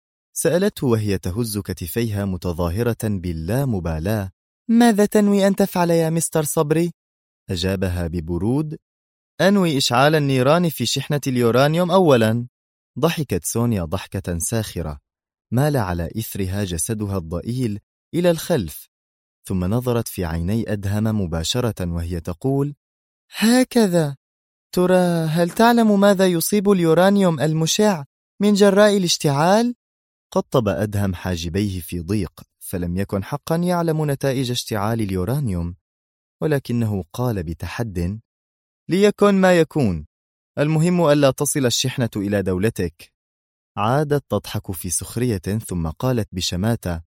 سألته وهي تهز كتفيها متظاهرة باللامبالاة: ماذا تنوي أن تفعل يا مستر صبري؟ أجابها ببرود: أنوي إشعال النيران في شحنة اليورانيوم أولا. ضحكت سونيا ضحكة ساخرة مال على إثرها جسدها الضئيل إلى الخلف، ثم نظرت في عيني أدهم مباشرة وهي تقول: هكذا؟ ترى هل تعلم ماذا يصيب اليورانيوم المشع من جراء الاشتعال؟ قطب أدهم حاجبيه في ضيق، فلم يكن حقا يعلم نتائج اشتعال اليورانيوم، ولكنه قال بتحد: ليكن ما يكون، المهم ألا تصل الشحنة إلى دولتك. عادت تضحك في سخرية ثم قالت بشماتة: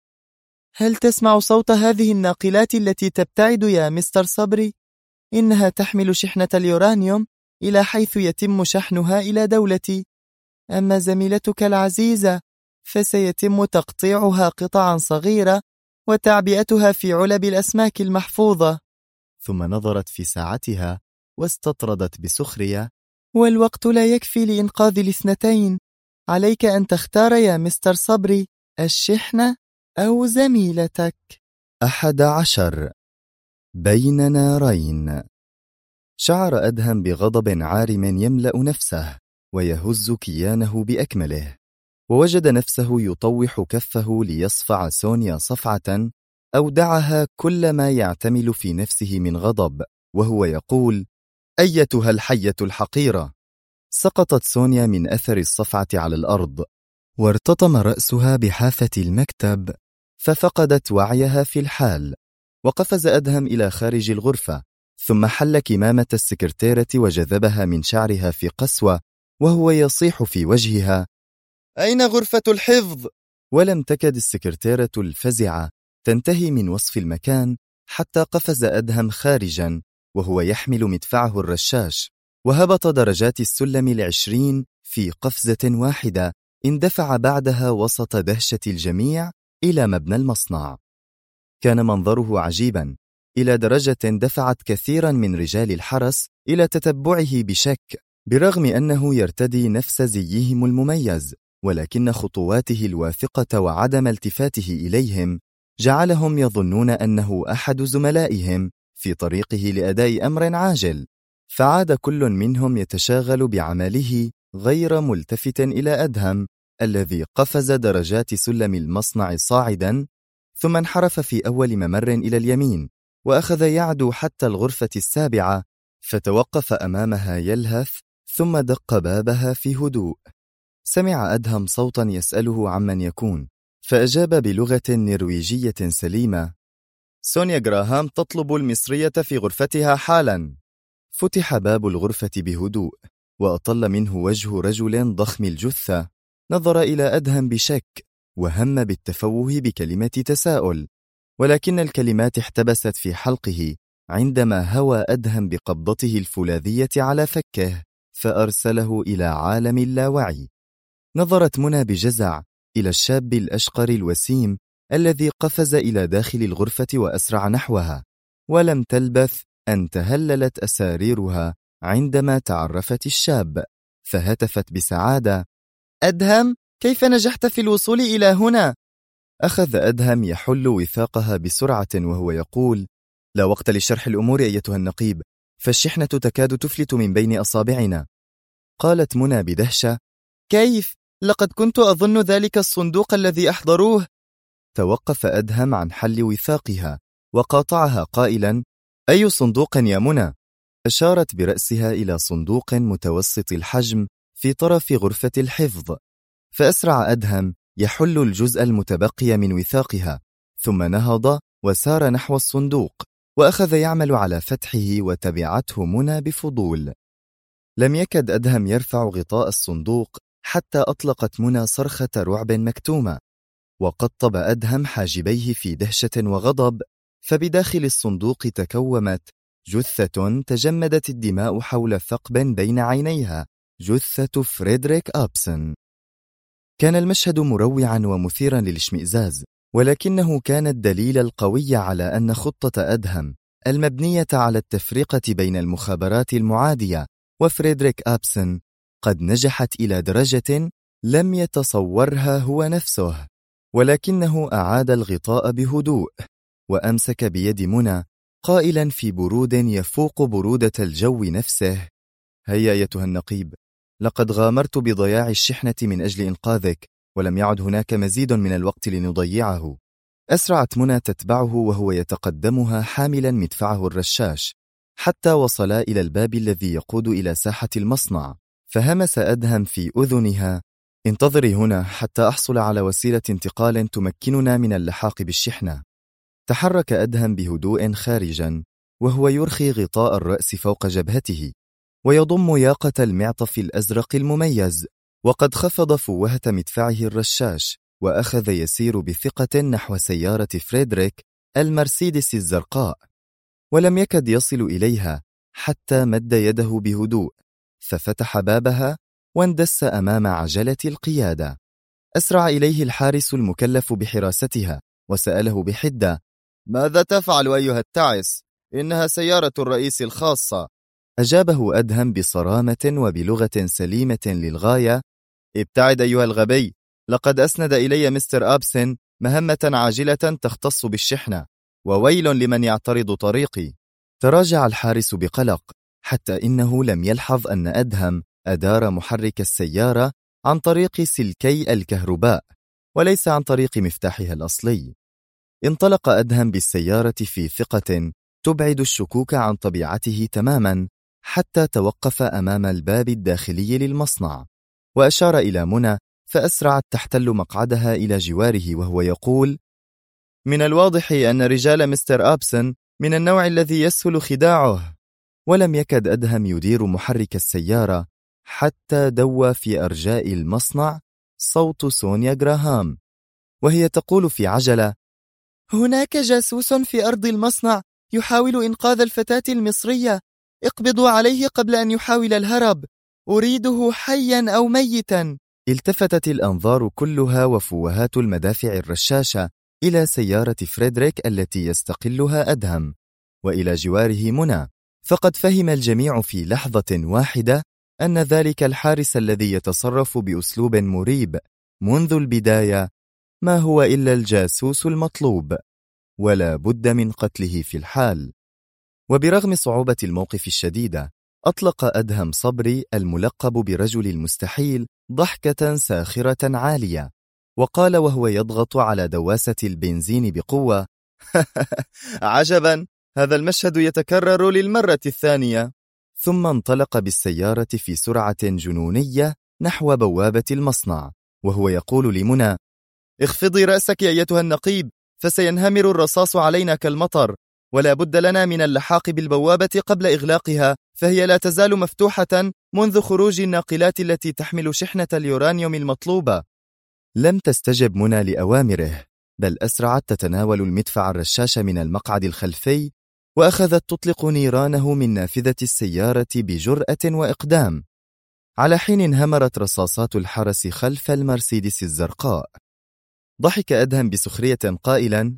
هل تسمع صوت هذه الناقلات التي تبتعد يا مستر صبري؟ إنها تحمل شحنة اليورانيوم إلى حيث يتم شحنها إلى دولتي. أما زميلتك العزيزة فسيتم تقطيعها قطعا صغيرة وتعبئتها في علب الأسماك المحفوظة. ثم نظرت في ساعتها واستطردت بسخرية: والوقت لا يكفي لإنقاذ الاثنتين، عليك أن تختار يا مستر صبري الشحنة أو زميلتك. 11. بين نارين. شعر أدهم بغضب عارم يملأ نفسه ويهز كيانه بأكمله، ووجد نفسه يطوح كفه ليصفع سونيا صفعة أودعها كل ما يعتمل في نفسه من غضب، وهو يقول: أيتها الحية الحقيرة. سقطت سونيا من أثر الصفعة على الأرض، وارتطم رأسها بحافة المكتب، ففقدت وعيها في الحال. وقفز أدهم إلى خارج الغرفة، ثم حل كمامة السكرتيرة وجذبها من شعرها في قسوة، وهو يصيح في وجهها: أين غرفة الحفظ؟ ولم تكد السكرتيرة الفزعة تنتهي من وصف المكان حتى قفز أدهم خارجا وهو يحمل مدفعه الرشاش، وهبط درجات السلم 20 في قفزة واحدة اندفع بعدها وسط دهشة الجميع إلى مبنى المصنع. كان منظره عجيبا إلى درجة دفعت كثيرا من رجال الحرس إلى تتبعه بشك، برغم أنه يرتدي نفس زيهم المميز، ولكن خطواته الواثقة وعدم التفاته إليهم جعلهم يظنون أنه أحد زملائهم في طريقه لأداء أمر عاجل. فعاد كل منهم يتشاغل بعمله غير ملتفت إلى أدهم الذي قفز درجات سلم المصنع صاعدا، ثم انحرف في أول ممر إلى اليمين وأخذ يعدو حتى الغرفة 7، فتوقف أمامها يلهث، ثم دق بابها في هدوء. سمع أدهم صوتا يسأله عمن يكون، فأجاب بلغة نرويجية سليمة: سونيا جراهام تطلب المصرية في غرفتها حالا. فتح باب الغرفة بهدوء، وأطل منه وجه رجل ضخم الجثة. نظر إلى أدهم بشك، وهم بالتفوه بكلمة تساؤل، ولكن الكلمات احتبست في حلقه عندما هوى أدهم بقبضته الفولاذية على فكه، فأرسله إلى عالم اللاوعي. نظرت منى بجزع إلى الشاب الأشقر الوسيم الذي قفز إلى داخل الغرفة وأسرع نحوها، ولم تلبث أن تهللت أساريرها عندما تعرفت الشاب، فهتفت بسعادة: أدهم، كيف نجحت في الوصول إلى هنا؟ أخذ أدهم يحل وثاقها بسرعة وهو يقول: لا وقت لشرح الأمور أيتها النقيب، فالشحنة تكاد تفلت من بين أصابعنا. قالت منى بدهشة: كيف؟ لقد كنت أظن ذلك الصندوق الذي أحضروه. توقف أدهم عن حل وثاقها وقاطعها قائلا: أي صندوق يا منى؟ أشارت برأسها إلى صندوق متوسط الحجم في طرف غرفة الحفظ، فأسرع أدهم يحل الجزء المتبقي من وثاقها، ثم نهض وسار نحو الصندوق وأخذ يعمل على فتحه، وتبعته منى بفضول. لم يكد أدهم يرفع غطاء الصندوق حتى أطلقت منى صرخة رعب مكتومة، وقطب أدهم حاجبيه في دهشة وغضب، فبداخل الصندوق تكومت جثة تجمدت الدماء حول ثقب بين عينيها، جثة فريدريك أبسن. كان المشهد مروعا ومثيرا للاشمئزاز، ولكنه كان الدليل القوي على أن خطة أدهم المبنية على التفرقة بين المخابرات المعادية وفريدريك أبسن قد نجحت إلى درجة لم يتصورها هو نفسه. ولكنه أعاد الغطاء بهدوء وأمسك بيد منى قائلا في برود يفوق برودة الجو نفسه: هيا أيتها النقيب، لقد غامرت بضياع الشحنة من أجل إنقاذك، ولم يعد هناك مزيد من الوقت لنضيعه. أسرعت منى تتبعه وهو يتقدمها حاملا مدفعه الرشاش، حتى وصلا إلى الباب الذي يقود إلى ساحة المصنع، فهمس أدهم في أذنها: انتظري هنا حتى أحصل على وسيلة انتقال تمكننا من اللحاق بالشحنة. تحرك أدهم بهدوء خارجا وهو يرخي غطاء الرأس فوق جبهته ويضم ياقة المعطف الأزرق المميز، وقد خفض فوهة مدفعه الرشاش وأخذ يسير بثقة نحو سيارة فريدريك المرسيدس الزرقاء، ولم يكد يصل إليها حتى مد يده بهدوء، ففتح بابها واندس أمام عجلة القيادة. أسرع إليه الحارس المكلف بحراستها وسأله بحدة: ماذا تفعل أيها التعس؟ إنها سيارة الرئيس الخاصة. أجابه أدهم بصرامة وبلغة سليمة للغاية: ابتعد أيها الغبي، لقد أسند إلي مستر أبسن مهمة عاجلة تختص بالشحنة، وويل لمن يعترض طريقي. تراجع الحارس بقلق، حتى إنه لم يلحظ أن أدهم أدار محرك السيارة عن طريق سلكي الكهرباء وليس عن طريق مفتاحها الأصلي. انطلق أدهم بالسيارة في ثقة تبعد الشكوك عن طبيعته تماما، حتى توقف أمام الباب الداخلي للمصنع، وأشار إلى منى فأسرعت تحتل مقعدها إلى جواره وهو يقول: من الواضح أن رجال مستر أبسن من النوع الذي يسهل خداعه. ولم يكد أدهم يدير محرك السيارة حتى دوى في أرجاء المصنع صوت سونيا غراهام وهي تقول في عجلة: هناك جاسوس في أرض المصنع يحاول إنقاذ الفتاة المصرية، اقبضوا عليه قبل أن يحاول الهرب، أريده حيا أو ميتا. التفتت الأنظار كلها وفوهات المدافع الرشاشة إلى سيارة فريدريك التي يستقلها أدهم وإلى جواره منى، فقد فهم الجميع في لحظة واحدة أن ذلك الحارس الذي يتصرف بأسلوب مريب منذ البداية ما هو إلا الجاسوس المطلوب، ولا بد من قتله في الحال. وبرغم صعوبة الموقف الشديدة، أطلق أدهم صبري الملقب برجل المستحيل ضحكة ساخرة عالية، وقال وهو يضغط على دواسة البنزين بقوة: عجبا، هذا المشهد يتكرر للمرة الثانية. ثم انطلق بالسيارة في سرعة جنونية نحو بوابة المصنع وهو يقول لمنى: اخفضي رأسك أيتها النقيب، فسينهمر الرصاص علينا كالمطر، ولا بد لنا من اللحاق بالبوابة قبل إغلاقها، فهي لا تزال مفتوحة منذ خروج الناقلات التي تحمل شحنة اليورانيوم المطلوبة. لم تستجب منى لأوامره، بل أسرعت تتناول المدفع الرشاش من المقعد الخلفي وأخذت تطلق نيرانه من نافذة السيارة بجرأة وإقدام، على حين انهمرت رصاصات الحرس خلف المرسيدس الزرقاء. ضحك أدهم بسخرية قائلا: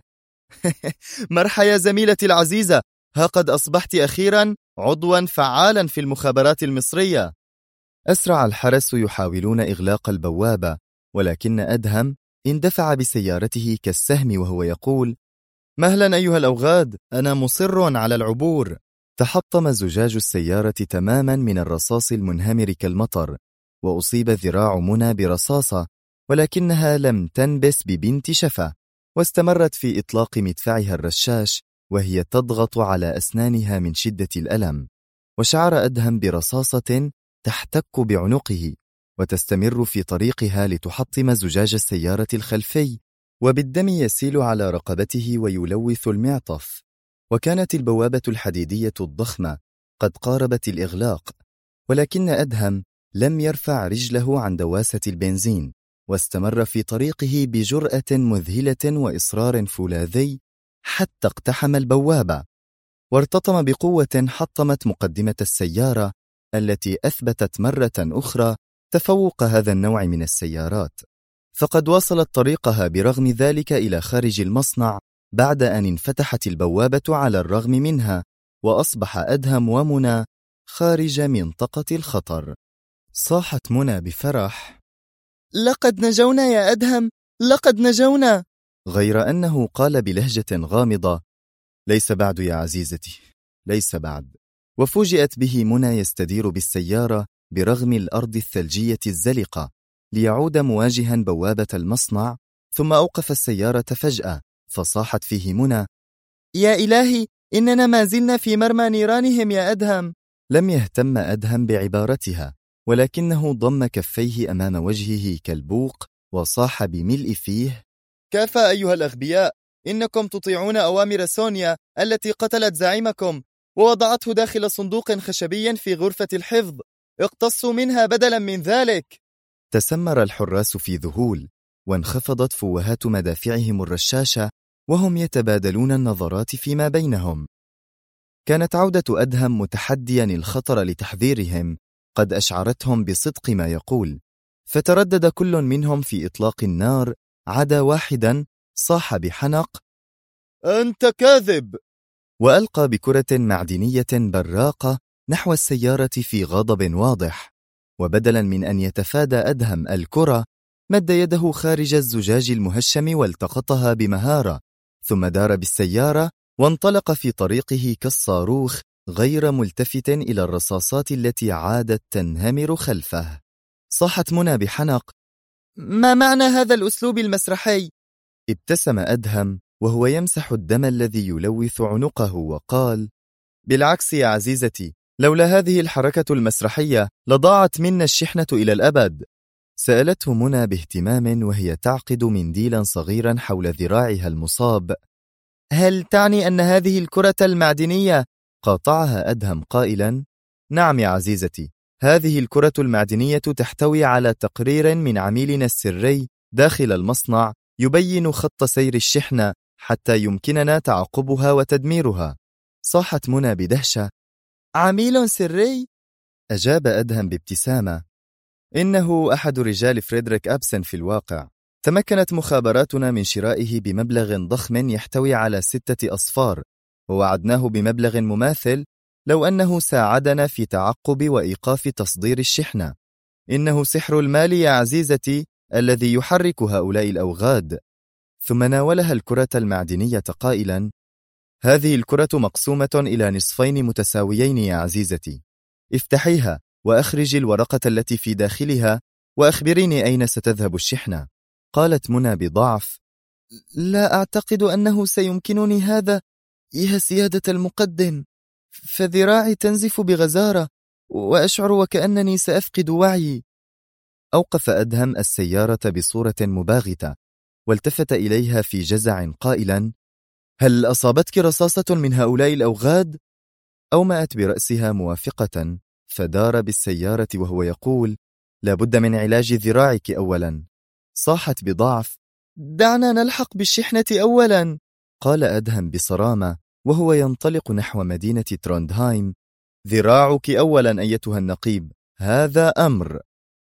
مرحى يا زميلتي العزيزة، ها قد أصبحت أخيرا عضوا فعالا في المخابرات المصرية. أسرع الحرس يحاولون إغلاق البوابة، ولكن أدهم اندفع بسيارته كالسهم وهو يقول: مهلا أيها الأوغاد، أنا مصر على العبور. تحطم زجاج السيارة تماما من الرصاص المنهمر كالمطر، وأصيب ذراع منى برصاصة، ولكنها لم تنبس ببنت شفا، واستمرت في إطلاق مدفعها الرشاش وهي تضغط على أسنانها من شدة الألم. وشعر أدهم برصاصة تحتك بعنقه وتستمر في طريقها لتحطم زجاج السيارة الخلفي، وبالدم يسيل على رقبته ويلوث المعطف. وكانت البوابة الحديدية الضخمة قد قاربت الإغلاق، ولكن أدهم لم يرفع رجله عن دواسة البنزين، واستمر في طريقه بجرأة مذهلة وإصرار فولاذي حتى اقتحم البوابة، وارتطم بقوة حطمت مقدمة السيارة التي أثبتت مرة أخرى تفوق هذا النوع من السيارات، فقد واصلت طريقها برغم ذلك إلى خارج المصنع بعد أن انفتحت البوابة على الرغم منها، وأصبح أدهم ومنى خارج منطقة الخطر. صاحت منى بفرح: لقد نجونا يا أدهم، لقد نجونا. غير أنه قال بلهجة غامضة: ليس بعد يا عزيزتي، ليس بعد. وفوجئت به منى يستدير بالسيارة برغم الأرض الثلجية الزلقة ليعود مواجها بوابة المصنع، ثم أوقف السيارة فجأة، فصاحت فيه منى: يا إلهي، إننا ما زلنا في مرمى نيرانهم يا أدهم. لم يهتم أدهم بعبارتها، ولكنه ضم كفيه أمام وجهه كالبوق وصاح بملء فيه: كفى أيها الأغبياء، إنكم تطيعون أوامر سونيا التي قتلت زعيمكم ووضعته داخل صندوق خشبي في غرفة الحفظ، اقتصوا منها بدلا من ذلك. تسمر الحراس في ذهول، وانخفضت فوهات مدافعهم الرشاشة وهم يتبادلون النظرات فيما بينهم. كانت عودة أدهم متحديا الخطر لتحذيرهم، قد أشعرتهم بصدق ما يقول، فتردد كل منهم في إطلاق النار عدا واحدا صاح بحنق: أنت كاذب! وألقى بكرة معدنية براقة نحو السيارة في غضب واضح، وبدلا من أن يتفادى أدهم الكرة مد يده خارج الزجاج المهشم والتقطها بمهارة، ثم دار بالسيارة وانطلق في طريقه كالصاروخ غير ملتفت إلى الرصاصات التي عادت تنهمر خلفه. صاحت منى بحنق: ما معنى هذا الأسلوب المسرحي؟ ابتسم أدهم وهو يمسح الدم الذي يلوث عنقه وقال: بالعكس يا عزيزتي، لولا هذه الحركة المسرحية لضاعت منا الشحنة إلى الأبد. سألته منى باهتمام وهي تعقد منديلا صغيرا حول ذراعها المصاب. هل تعني أن هذه الكرة المعدنية؟ قاطعها أدهم قائلا: نعم يا عزيزتي، هذه الكرة المعدنية تحتوي على تقرير من عميلنا السري داخل المصنع يبين خط سير الشحنة حتى يمكننا تعقبها وتدميرها. صاحت منى بدهشة: عميل سري؟ أجاب أدهم بابتسامة: إنه أحد رجال فريدريك أبسن في الواقع. تمكنت مخابراتنا من شرائه بمبلغ ضخم يحتوي على 6 أصفار، ووعدناه بمبلغ مماثل لو أنه ساعدنا في تعقب وإيقاف تصدير الشحنة. إنه سحر المال يا عزيزتي الذي يحرك هؤلاء الأوغاد. ثم ناولها الكرة المعدنية قائلا: هذه الكرة مقسومة إلى نصفين متساويين يا عزيزتي، افتحيها وأخرجي الورقة التي في داخلها وأخبريني أين ستذهب الشحنة. قالت منى بضعف: لا أعتقد أنه سيمكنني هذا يا سيادة المقدم، فذراعي تنزف بغزارة وأشعر وكأنني سأفقد وعي. أوقف أدهم السيارة بصورة مباغتة والتفت إليها في جزع قائلا: هل أصابتك رصاصة من هؤلاء الأوغاد؟ أومأت برأسها موافقة، فدار بالسيارة وهو يقول: لابد من علاج ذراعك أولا. صاحت بضعف: دعنا نلحق بالشحنة أولا. قال أدهم بصرامة وهو ينطلق نحو مدينة تروندهايم: ذراعك أولا أيتها النقيب، هذا أمر.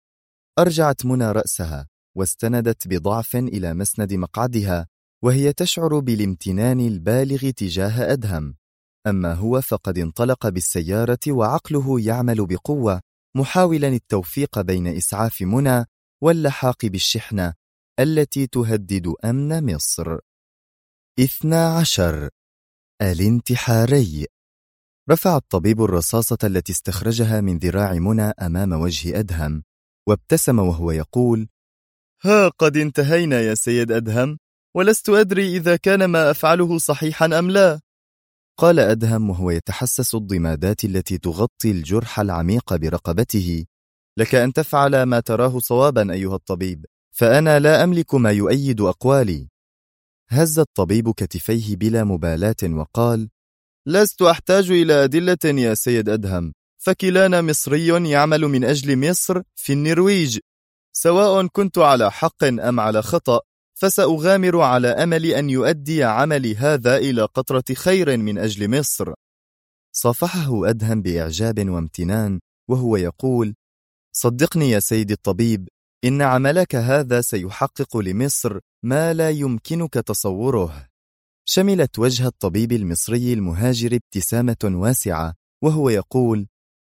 أرجعت منى رأسها واستندت بضعف إلى مسند مقعدها وهي تشعر بالامتنان البالغ تجاه أدهم. أما هو فقد انطلق بالسيارة وعقله يعمل بقوة محاولا التوفيق بين إسعاف منى واللحاق بالشحنة التي تهدد أمن مصر. 12. الانتحاري. رفع الطبيب الرصاصة التي استخرجها من ذراع منى أمام وجه أدهم وابتسم وهو يقول: ها قد انتهينا يا سيد أدهم، ولست أدري إذا كان ما أفعله صحيحا أم لا. قال أدهم وهو يتحسس الضمادات التي تغطي الجرح العميق برقبته: لك أن تفعل ما تراه صوابا أيها الطبيب، فأنا لا أملك ما يؤيد أقوالي. هز الطبيب كتفيه بلا مبالاة وقال: لست أحتاج إلى أدلة يا سيد أدهم، فكلانا مصري يعمل من أجل مصر في النرويج، سواء كنت على حق أم على خطأ، فسأغامر على أمل أن يؤدي عملي هذا إلى قطرة خير من أجل مصر. صافحه أدهم بإعجاب وامتنان وهو يقول: صدقني يا سيدي الطبيب، إن عملك هذا سيحقق لمصر ما لا يمكنك تصوره. شملت وجه الطبيب المصري المهاجر ابتسامة واسعة وهو يقول: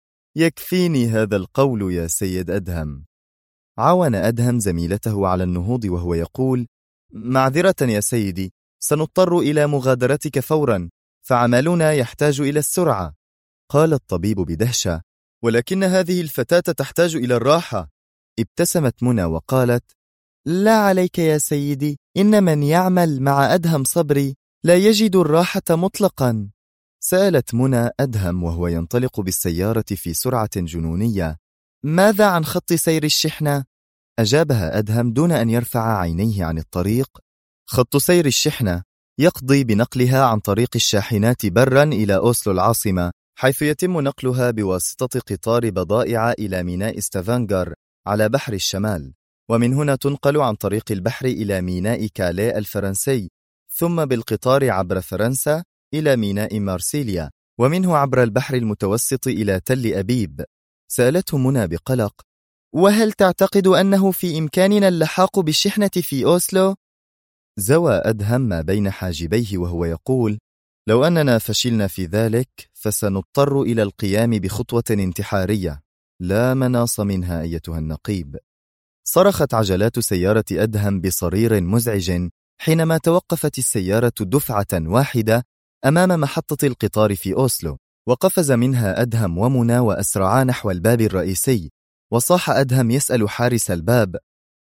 يكفيني هذا القول يا سيد أدهم. عاون أدهم زميلته على النهوض وهو يقول: معذرة يا سيدي، سنضطر إلى مغادرتك فورا، فعملنا يحتاج إلى السرعة. قال الطبيب بدهشة: ولكن هذه الفتاة تحتاج إلى الراحة. ابتسمت منى وقالت: لا عليك يا سيدي، إن من يعمل مع أدهم صبري لا يجد الراحة مطلقا. سألت منى أدهم وهو ينطلق بالسيارة في سرعة جنونية: ماذا عن خط سير الشحنة؟ أجابها أدهم دون أن يرفع عينيه عن الطريق: خط سير الشحنة يقضي بنقلها عن طريق الشاحنات برا إلى أوسلو العاصمة، حيث يتم نقلها بواسطة قطار بضائع إلى ميناء ستافانغر على بحر الشمال، ومن هنا تنقل عن طريق البحر إلى ميناء كاليه الفرنسي، ثم بالقطار عبر فرنسا إلى ميناء مارسيليا، ومنه عبر البحر المتوسط إلى تل أبيب. سألته منى بقلق: وهل تعتقد أنه في إمكاننا اللحاق بالشحنة في أوسلو؟ زوى أدهم ما بين حاجبيه وهو يقول: لو أننا فشلنا في ذلك فسنضطر إلى القيام بخطوة انتحارية لا مناص منها أيتها النقيب. صرخت عجلات سيارة أدهم بصرير مزعج حينما توقفت السيارة دفعة واحدة أمام محطة القطار في أوسلو، وقفز منها أدهم ومنى وأسرعا نحو الباب الرئيسي. وصاح أدهم يسأل حارس الباب: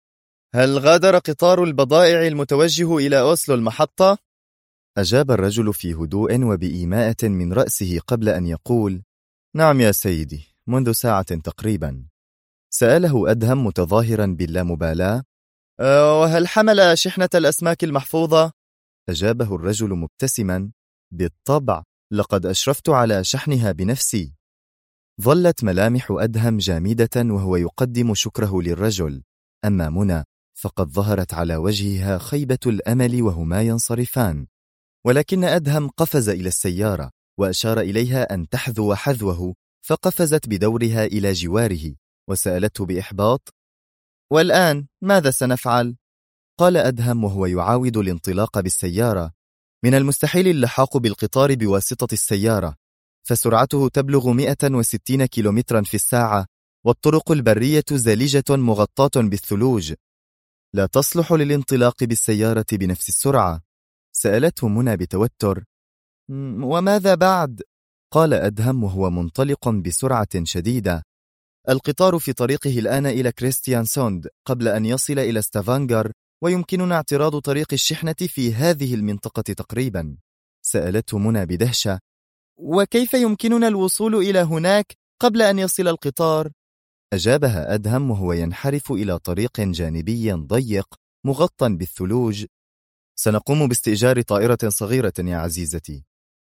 هل غادر قطار البضائع المتوجه إلى أوسلو المحطة؟ أجاب الرجل في هدوء وبإيماءة من رأسه قبل أن يقول: نعم يا سيدي، منذ ساعة تقريبا. سأله أدهم متظاهرا باللامبالاة: وهل حمل شحنة الأسماك المحفوظة؟ أجابه الرجل مبتسما: بالطبع، لقد أشرفت على شحنها بنفسي. ظلت ملامح أدهم جامدة وهو يقدم شكره للرجل، أما منى فقد ظهرت على وجهها خيبة الأمل وهما ينصرفان. ولكن أدهم قفز إلى السيارة وأشار إليها أن تحذو حذوه، فقفزت بدورها إلى جواره وسألته بإحباط: والآن ماذا سنفعل؟ قال أدهم وهو يعاود الانطلاق بالسيارة: من المستحيل اللحاق بالقطار بواسطة السيارة، فسرعته تبلغ 160 كيلومترا في الساعة، والطرق البرية زليجة مغطاة بالثلوج، لا تصلح للانطلاق بالسيارة بنفس السرعة. سألته منى بتوتر: وماذا بعد؟ قال أدهم وهو منطلق بسرعة شديدة: القطار في طريقه الآن إلى كريستيانسوند قبل أن يصل إلى ستافانغر، ويمكننا اعتراض طريق الشحنة في هذه المنطقة تقريبا. سألته منى بدهشة: وكيف يمكننا الوصول إلى هناك قبل أن يصل القطار؟ أجابها أدهم وهو ينحرف إلى طريق جانبي ضيق مغطى بالثلوج: سنقوم باستئجار طائرة صغيرة يا عزيزتي.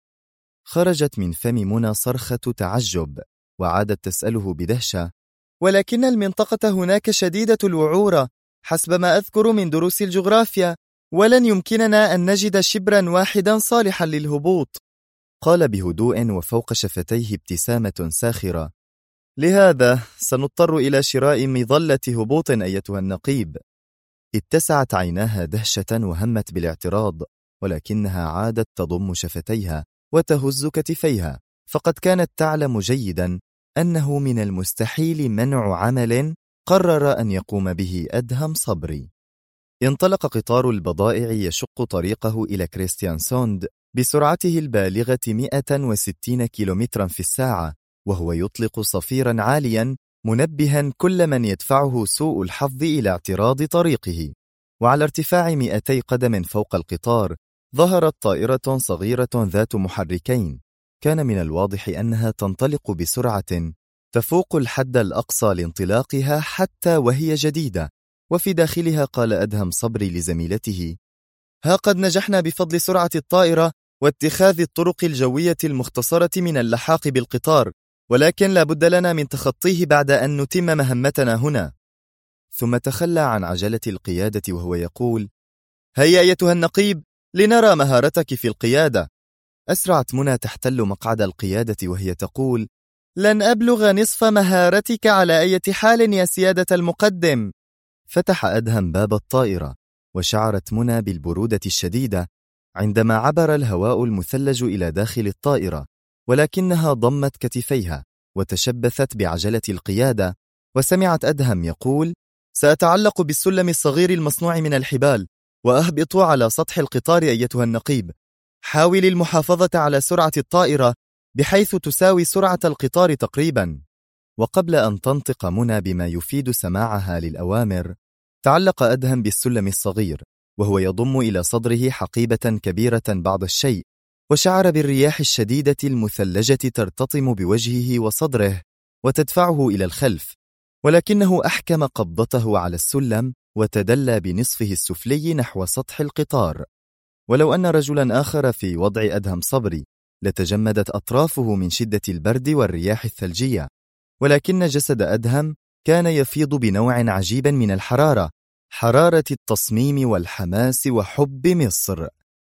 خرجت من فم منى صرخة تعجب، وعادت تسأله بدهشة: ولكن المنطقة هناك شديدة الوعورة حسب ما أذكر من دروس الجغرافيا، ولن يمكننا أن نجد شبرا واحدا صالحا للهبوط. قال بهدوء وفوق شفتيه ابتسامة ساخرة: لهذا سنضطر إلى شراء مظلة هبوط أيتها النقيب. اتسعت عيناها دهشة وهمت بالاعتراض، ولكنها عادت تضم شفتيها وتهز كتفيها، فقد كانت تعلم جيدا أنه من المستحيل منع عمل قرر أن يقوم به أدهم صبري. انطلق قطار البضائع يشق طريقه إلى كريستيانسوند بسرعته البالغة 160 كيلومترا في الساعة، وهو يطلق صفيرا عاليا منبها كل من يدفعه سوء الحظ إلى اعتراض طريقه. وعلى ارتفاع 200 قدم فوق القطار ظهرت طائرة صغيرة ذات محركين، كان من الواضح أنها تنطلق بسرعة تفوق الحد الأقصى لانطلاقها حتى وهي جديدة. وفي داخلها قال أدهم صبري لزميلته: ها قد نجحنا بفضل سرعة الطائرة واتخاذ الطرق الجوية المختصرة من اللحاق بالقطار، ولكن لا بد لنا من تخطيه بعد أن نتم مهمتنا هنا. ثم تخلى عن عجلة القيادة وهو يقول: هيا أيتها النقيب لنرى مهارتك في القيادة. أسرعت منى تحتل مقعد القيادة وهي تقول: لن أبلغ نصف مهارتك على أي حال يا سيادة المقدم. فتح أدهم باب الطائرة، وشعرت منى بالبرودة الشديدة عندما عبر الهواء المثلج إلى داخل الطائرة، ولكنها ضمت كتفيها وتشبثت بعجلة القيادة، وسمعت أدهم يقول: سأتعلق بالسلم الصغير المصنوع من الحبال وأهبط على سطح القطار أيتها النقيب. حاول المحافظة على سرعة الطائرة بحيث تساوي سرعة القطار تقريبا. وقبل أن تنطق منى بما يفيد سماعها للأوامر، تعلق أدهم بالسلم الصغير وهو يضم إلى صدره حقيبة كبيرة بعض الشيء، وشعر بالرياح الشديدة المثلجة ترتطم بوجهه وصدره وتدفعه إلى الخلف، ولكنه أحكم قبضته على السلم وتدلى بنصفه السفلي نحو سطح القطار. ولو أن رجلا آخر في وضع أدهم صبري لتجمدت أطرافه من شدة البرد والرياح الثلجية، ولكن جسد أدهم كان يفيض بنوع عجيب من الحرارة، حرارة التصميم والحماس وحب مصر.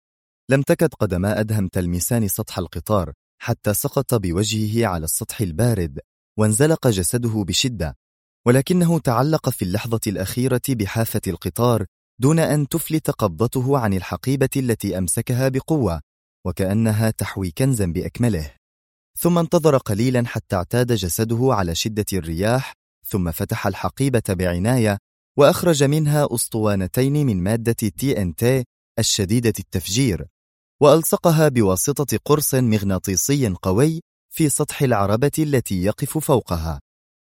لم تكد قدما أدهم تلمسان سطح القطار حتى سقط بوجهه على السطح البارد، وانزلق جسده بشدة، ولكنه تعلق في اللحظة الأخيرة بحافة القطار دون أن تفلت قبضته عن الحقيبة التي أمسكها بقوة، وكأنها تحوي كنزا بأكمله. ثم انتظر قليلا حتى اعتاد جسده على شدة الرياح، ثم فتح الحقيبة بعناية وأخرج منها أسطوانتين من مادة TNT الشديدة التفجير، وألصقها بواسطة قرص مغناطيسي قوي في سطح العربة التي يقف فوقها.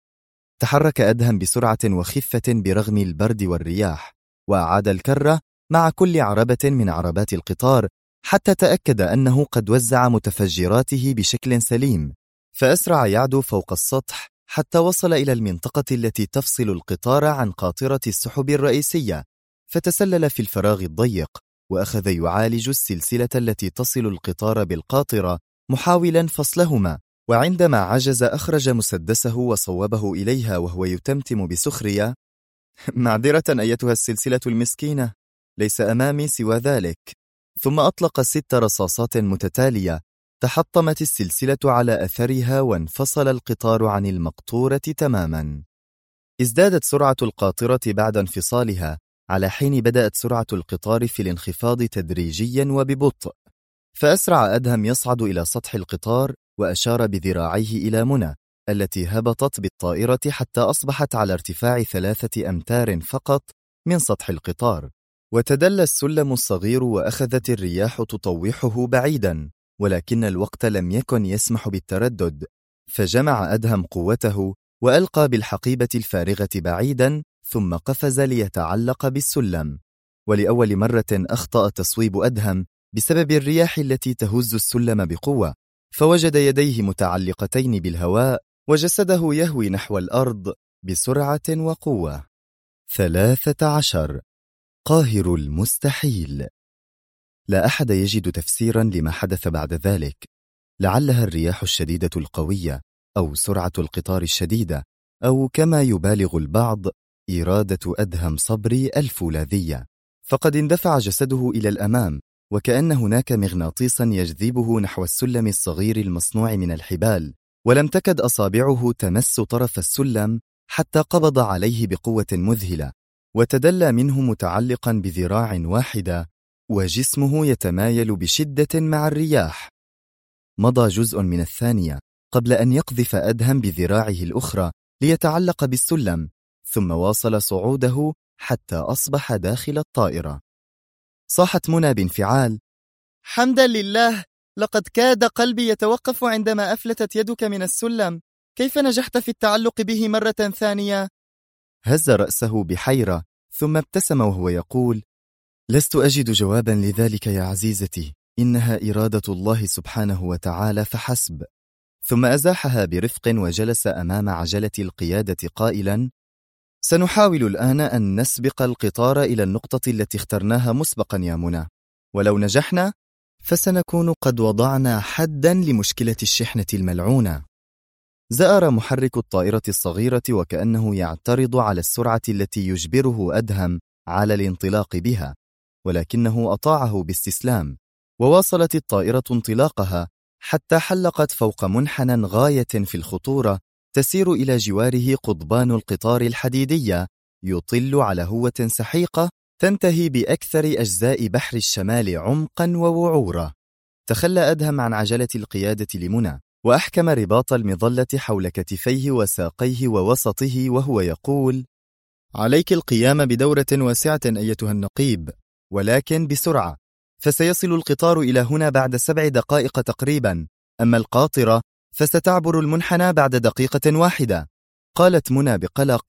تحرك أدهم بسرعة وخفة برغم البرد والرياح، وأعاد الكرة مع كل عربة من عربات القطار حتى تأكد أنه قد وزع متفجراته بشكل سليم، فأسرع يعدو فوق السطح حتى وصل إلى المنطقة التي تفصل القطار عن قاطرة السحب الرئيسية، فتسلل في الفراغ الضيق وأخذ يعالج السلسلة التي تصل القطار بالقاطرة محاولا فصلهما، وعندما عجز أخرج مسدسه وصوبه إليها وهو يتمتم بسخرية: معذرة أيتها السلسلة المسكينة، ليس أمامي سوى ذلك. ثم أطلق 6 رصاصات متتالية، تحطمت السلسلة على أثرها وانفصل القطار عن المقطورة تماما. ازدادت سرعة القاطرة بعد انفصالها، على حين بدأت سرعة القطار في الانخفاض تدريجيا وببطء. فأسرع أدهم يصعد إلى سطح القطار وأشار بذراعيه إلى منى التي هبطت بالطائرة حتى أصبحت على ارتفاع 3 أمتار فقط من سطح القطار. وتدلى السلم الصغير وأخذت الرياح تطوحه بعيدا، ولكن الوقت لم يكن يسمح بالتردد، فجمع أدهم قوته وألقى بالحقيبة الفارغة بعيدا، ثم قفز ليتعلق بالسلم. ولأول مرة أخطأ تصويب أدهم بسبب الرياح التي تهز السلم بقوة، فوجد يديه متعلقتين بالهواء وجسده يهوي نحو الأرض بسرعة وقوة. 13. قاهر المستحيل. لا أحد يجد تفسيرا لما حدث بعد ذلك، لعلها الرياح الشديدة القوية، أو سرعة القطار الشديدة، أو كما يبالغ البعض إرادة أدهم صبري الفولاذية، فقد اندفع جسده إلى الأمام، وكأن هناك مغناطيسا يجذبه نحو السلم الصغير المصنوع من الحبال، ولم تكد أصابعه تمس طرف السلم حتى قبض عليه بقوة مذهلة، وتدلى منه متعلقا بذراع واحدة، وجسمه يتمايل بشدة مع الرياح. مضى جزء من الثانية قبل أن يقذف أدهم بذراعه الأخرى ليتعلق بالسلم، ثم واصل صعوده حتى أصبح داخل الطائرة. صاحت منى بانفعال: حمدا لله، لقد كاد قلبي يتوقف عندما أفلتت يدك من السلم، كيف نجحت في التعلق به مرة ثانية؟ هز رأسه بحيرة، ثم ابتسم وهو يقول: لست أجد جوابا لذلك يا عزيزتي، إنها إرادة الله سبحانه وتعالى فحسب. ثم أزاحها برفق وجلس أمام عجلة القيادة قائلا: سنحاول الآن أن نسبق القطار إلى النقطة التي اخترناها مسبقا يا منى، ولو نجحنا فسنكون قد وضعنا حدا لمشكلة الشحنة الملعونة. زأر محرك الطائرة الصغيرة وكأنه يعترض على السرعة التي يجبره أدهم على الانطلاق بها، ولكنه أطاعه باستسلام، وواصلت الطائرة انطلاقها حتى حلقت فوق منحنى غاية في الخطورة تسير إلى جواره قضبان القطار الحديدية يطل على هوة سحيقة تنتهي بأكثر أجزاء بحر الشمال عمقا ووعورة. تخلى أدهم عن عجلة القيادة لمنى، وأحكم رباط المظلة حول كتفيه وساقيه ووسطه وهو يقول: عليك القيام بدورة واسعة أيتها النقيب، ولكن بسرعة، فسيصل القطار إلى هنا بعد 7 دقائق تقريبا، أما القاطرة فستعبر المنحنى بعد 1 دقيقة. قالت منى بقلق: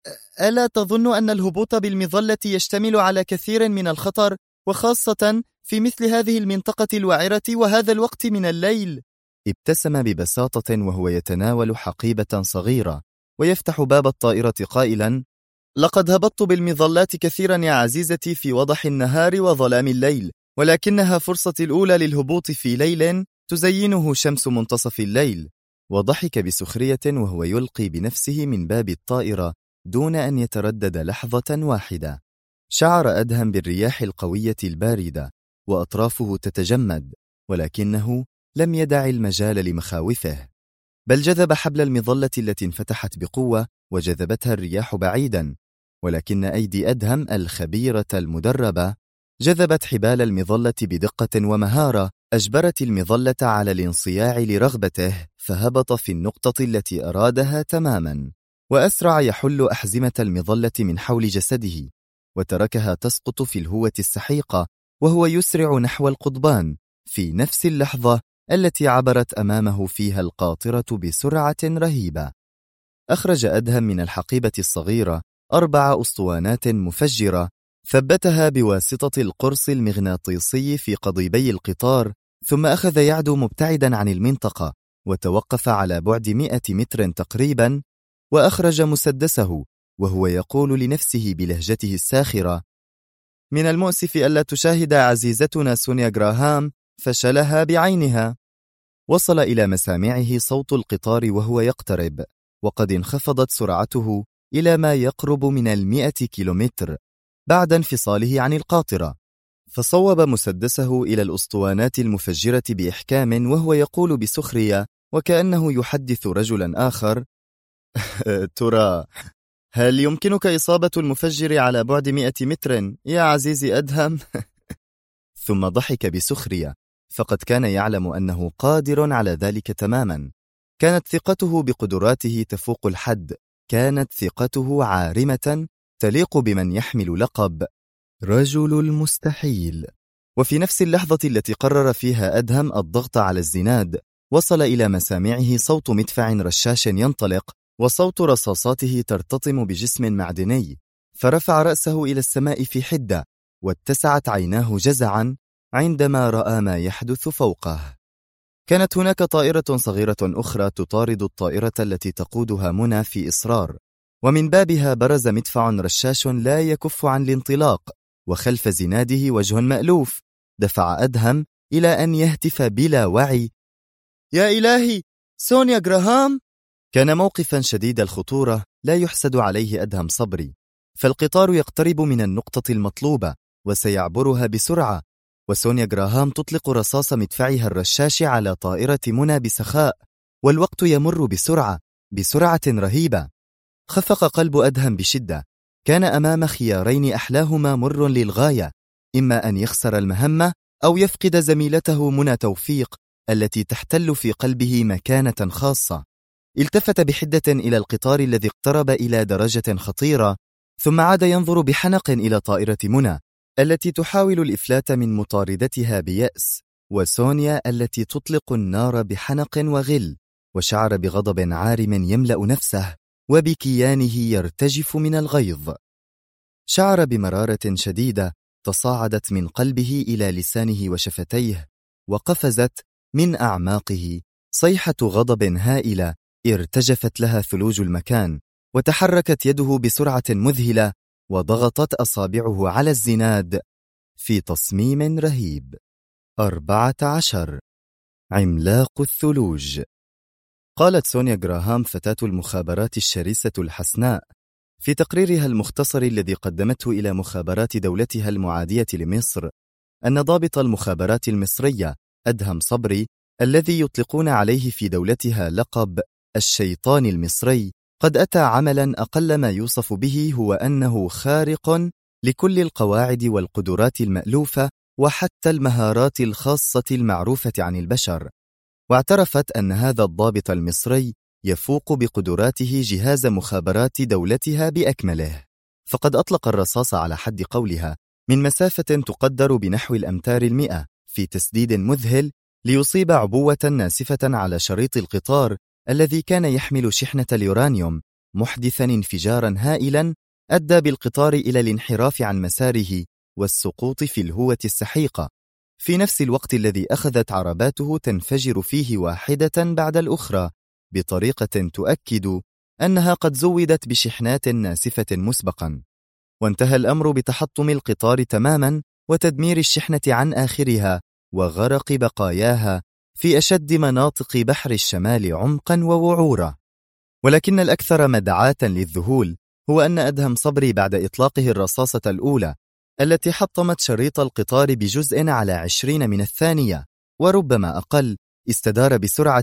ألا تظن أن الهبوط بالمظلة يشتمل على كثير من الخطر، وخاصة في مثل هذه المنطقة الوعرة وهذا الوقت من الليل؟ ابتسم ببساطة وهو يتناول حقيبة صغيرة ويفتح باب الطائرة قائلا: لقد هبطت بالمظلات كثيرا يا عزيزتي في وضح النهار وظلام الليل، ولكنها فرصتي الأولى للهبوط في ليل تزينه شمس منتصف الليل. وضحك بسخرية وهو يلقي بنفسه من باب الطائرة دون أن يتردد لحظة واحدة. شعر أدهم بالرياح القوية الباردة وأطرافه تتجمد، ولكنه لم يدع المجال لمخاوفه. بل جذب حبل المظلة التي انفتحت بقوة وجذبتها الرياح بعيدا، ولكن أيدي أدهم الخبيرة المدربة جذبت حبال المظلة بدقة ومهارة أجبرت المظلة على الانصياع لرغبته، فهبط في النقطة التي أرادها تماما، وأسرع يحل أحزمة المظلة من حول جسده، وتركها تسقط في الهوة السحيقة وهو يسرع نحو القضبان في نفس اللحظة التي عبرت أمامه فيها القاطرة بسرعة رهيبة. أخرج أدهم من الحقيبة الصغيرة 4 أسطوانات مفجرة ثبتها بواسطة القرص المغناطيسي في قضيبي القطار، ثم أخذ يعدو مبتعدا عن المنطقة وتوقف على بعد 100 متر تقريبا، وأخرج مسدسه وهو يقول لنفسه بلهجته الساخرة: من المؤسف ألا تشاهد عزيزتنا سونيا غراهام فشلها بعينها. وصل إلى مسامعه صوت القطار وهو يقترب، وقد انخفضت سرعته إلى ما يقرب من 100 كيلومتر بعد انفصاله عن القاطرة، فصوب مسدسه إلى الأسطوانات المفجرة بإحكام وهو يقول بسخرية وكأنه يحدث رجلا آخر: ترى هل يمكنك إصابة المفجر على بعد 100 متر يا عزيزي أدهم؟ ثم ضحك بسخرية، فقد كان يعلم أنه قادر على ذلك تماما. كانت ثقته بقدراته تفوق الحد، كانت ثقته عارمة تليق بمن يحمل لقب رجل المستحيل. وفي نفس اللحظة التي قرر فيها أدهم الضغط على الزناد، وصل إلى مسامعه صوت مدفع رشاش ينطلق وصوت رصاصاته ترتطم بجسم معدني، فرفع رأسه إلى السماء في حدة، واتسعت عيناه جزعا عندما رأى ما يحدث فوقه. كانت هناك طائرة صغيرة أخرى تطارد الطائرة التي تقودها منى في إصرار، ومن بابها برز مدفع رشاش لا يكف عن الانطلاق، وخلف زناده وجه مألوف دفع أدهم إلى أن يهتف بلا وعي: يا إلهي، سونيا غراهام! كان موقفا شديد الخطورة لا يحسد عليه أدهم صبري، فالقطار يقترب من النقطة المطلوبة وسيعبرها بسرعة، وسونيا غراهام تطلق رصاص مدفعها الرشاش على طائرة منى بسخاء، والوقت يمر بسرعة رهيبة. خفق قلب أدهم بشدة، كان أمام خيارين أحلاهما مر للغاية، إما أن يخسر المهمة أو يفقد زميلته منى توفيق التي تحتل في قلبه مكانة خاصة. التفت بحدة إلى القطار الذي اقترب إلى درجة خطيرة، ثم عاد ينظر بحنق إلى طائرة منى التي تحاول الإفلات من مطاردتها بيأس، وسونيا التي تطلق النار بحنق وغل، وشعر بغضب عارم يملأ نفسه وبكيانه يرتجف من الغيظ. شعر بمرارة شديدة تصاعدت من قلبه إلى لسانه وشفتيه، وقفزت من أعماقه صيحة غضب هائلة ارتجفت لها ثلوج المكان، وتحركت يده بسرعة مذهلة وضغطت أصابعه على الزناد في تصميم رهيب. 14 عملاق الثلوج. قالت سونيا غراهام فتاة المخابرات الشرسة الحسناء في تقريرها المختصر الذي قدمته إلى مخابرات دولتها المعادية لمصر أن ضابط المخابرات المصرية أدهم صبري الذي يطلقون عليه في دولتها لقب الشيطان المصري قد أتى عملا أقل ما يوصف به هو أنه خارق لكل القواعد والقدرات المألوفة وحتى المهارات الخاصة المعروفة عن البشر. واعترفت أن هذا الضابط المصري يفوق بقدراته جهاز مخابرات دولتها بأكمله، فقد أطلق الرصاص على حد قولها من مسافة تقدر بنحو الأمتار 100 في تسديد مذهل ليصيب عبوة ناسفة على شريط القطار الذي كان يحمل شحنة اليورانيوم، محدثا انفجارا هائلا أدى بالقطار إلى الانحراف عن مساره والسقوط في الهوة السحيقة، في نفس الوقت الذي أخذت عرباته تنفجر فيه واحدة بعد الأخرى بطريقة تؤكد أنها قد زودت بشحنات ناسفة مسبقا. وانتهى الأمر بتحطم القطار تماما وتدمير الشحنة عن آخرها وغرق بقاياها في أشد مناطق بحر الشمال عمقا ووعورا. ولكن الأكثر مدعاة للذهول هو أن أدهم صبري بعد إطلاقه الرصاصة الأولى التي حطمت شريط القطار بجزء على 20 من الثانية وربما أقل، استدار بسرعة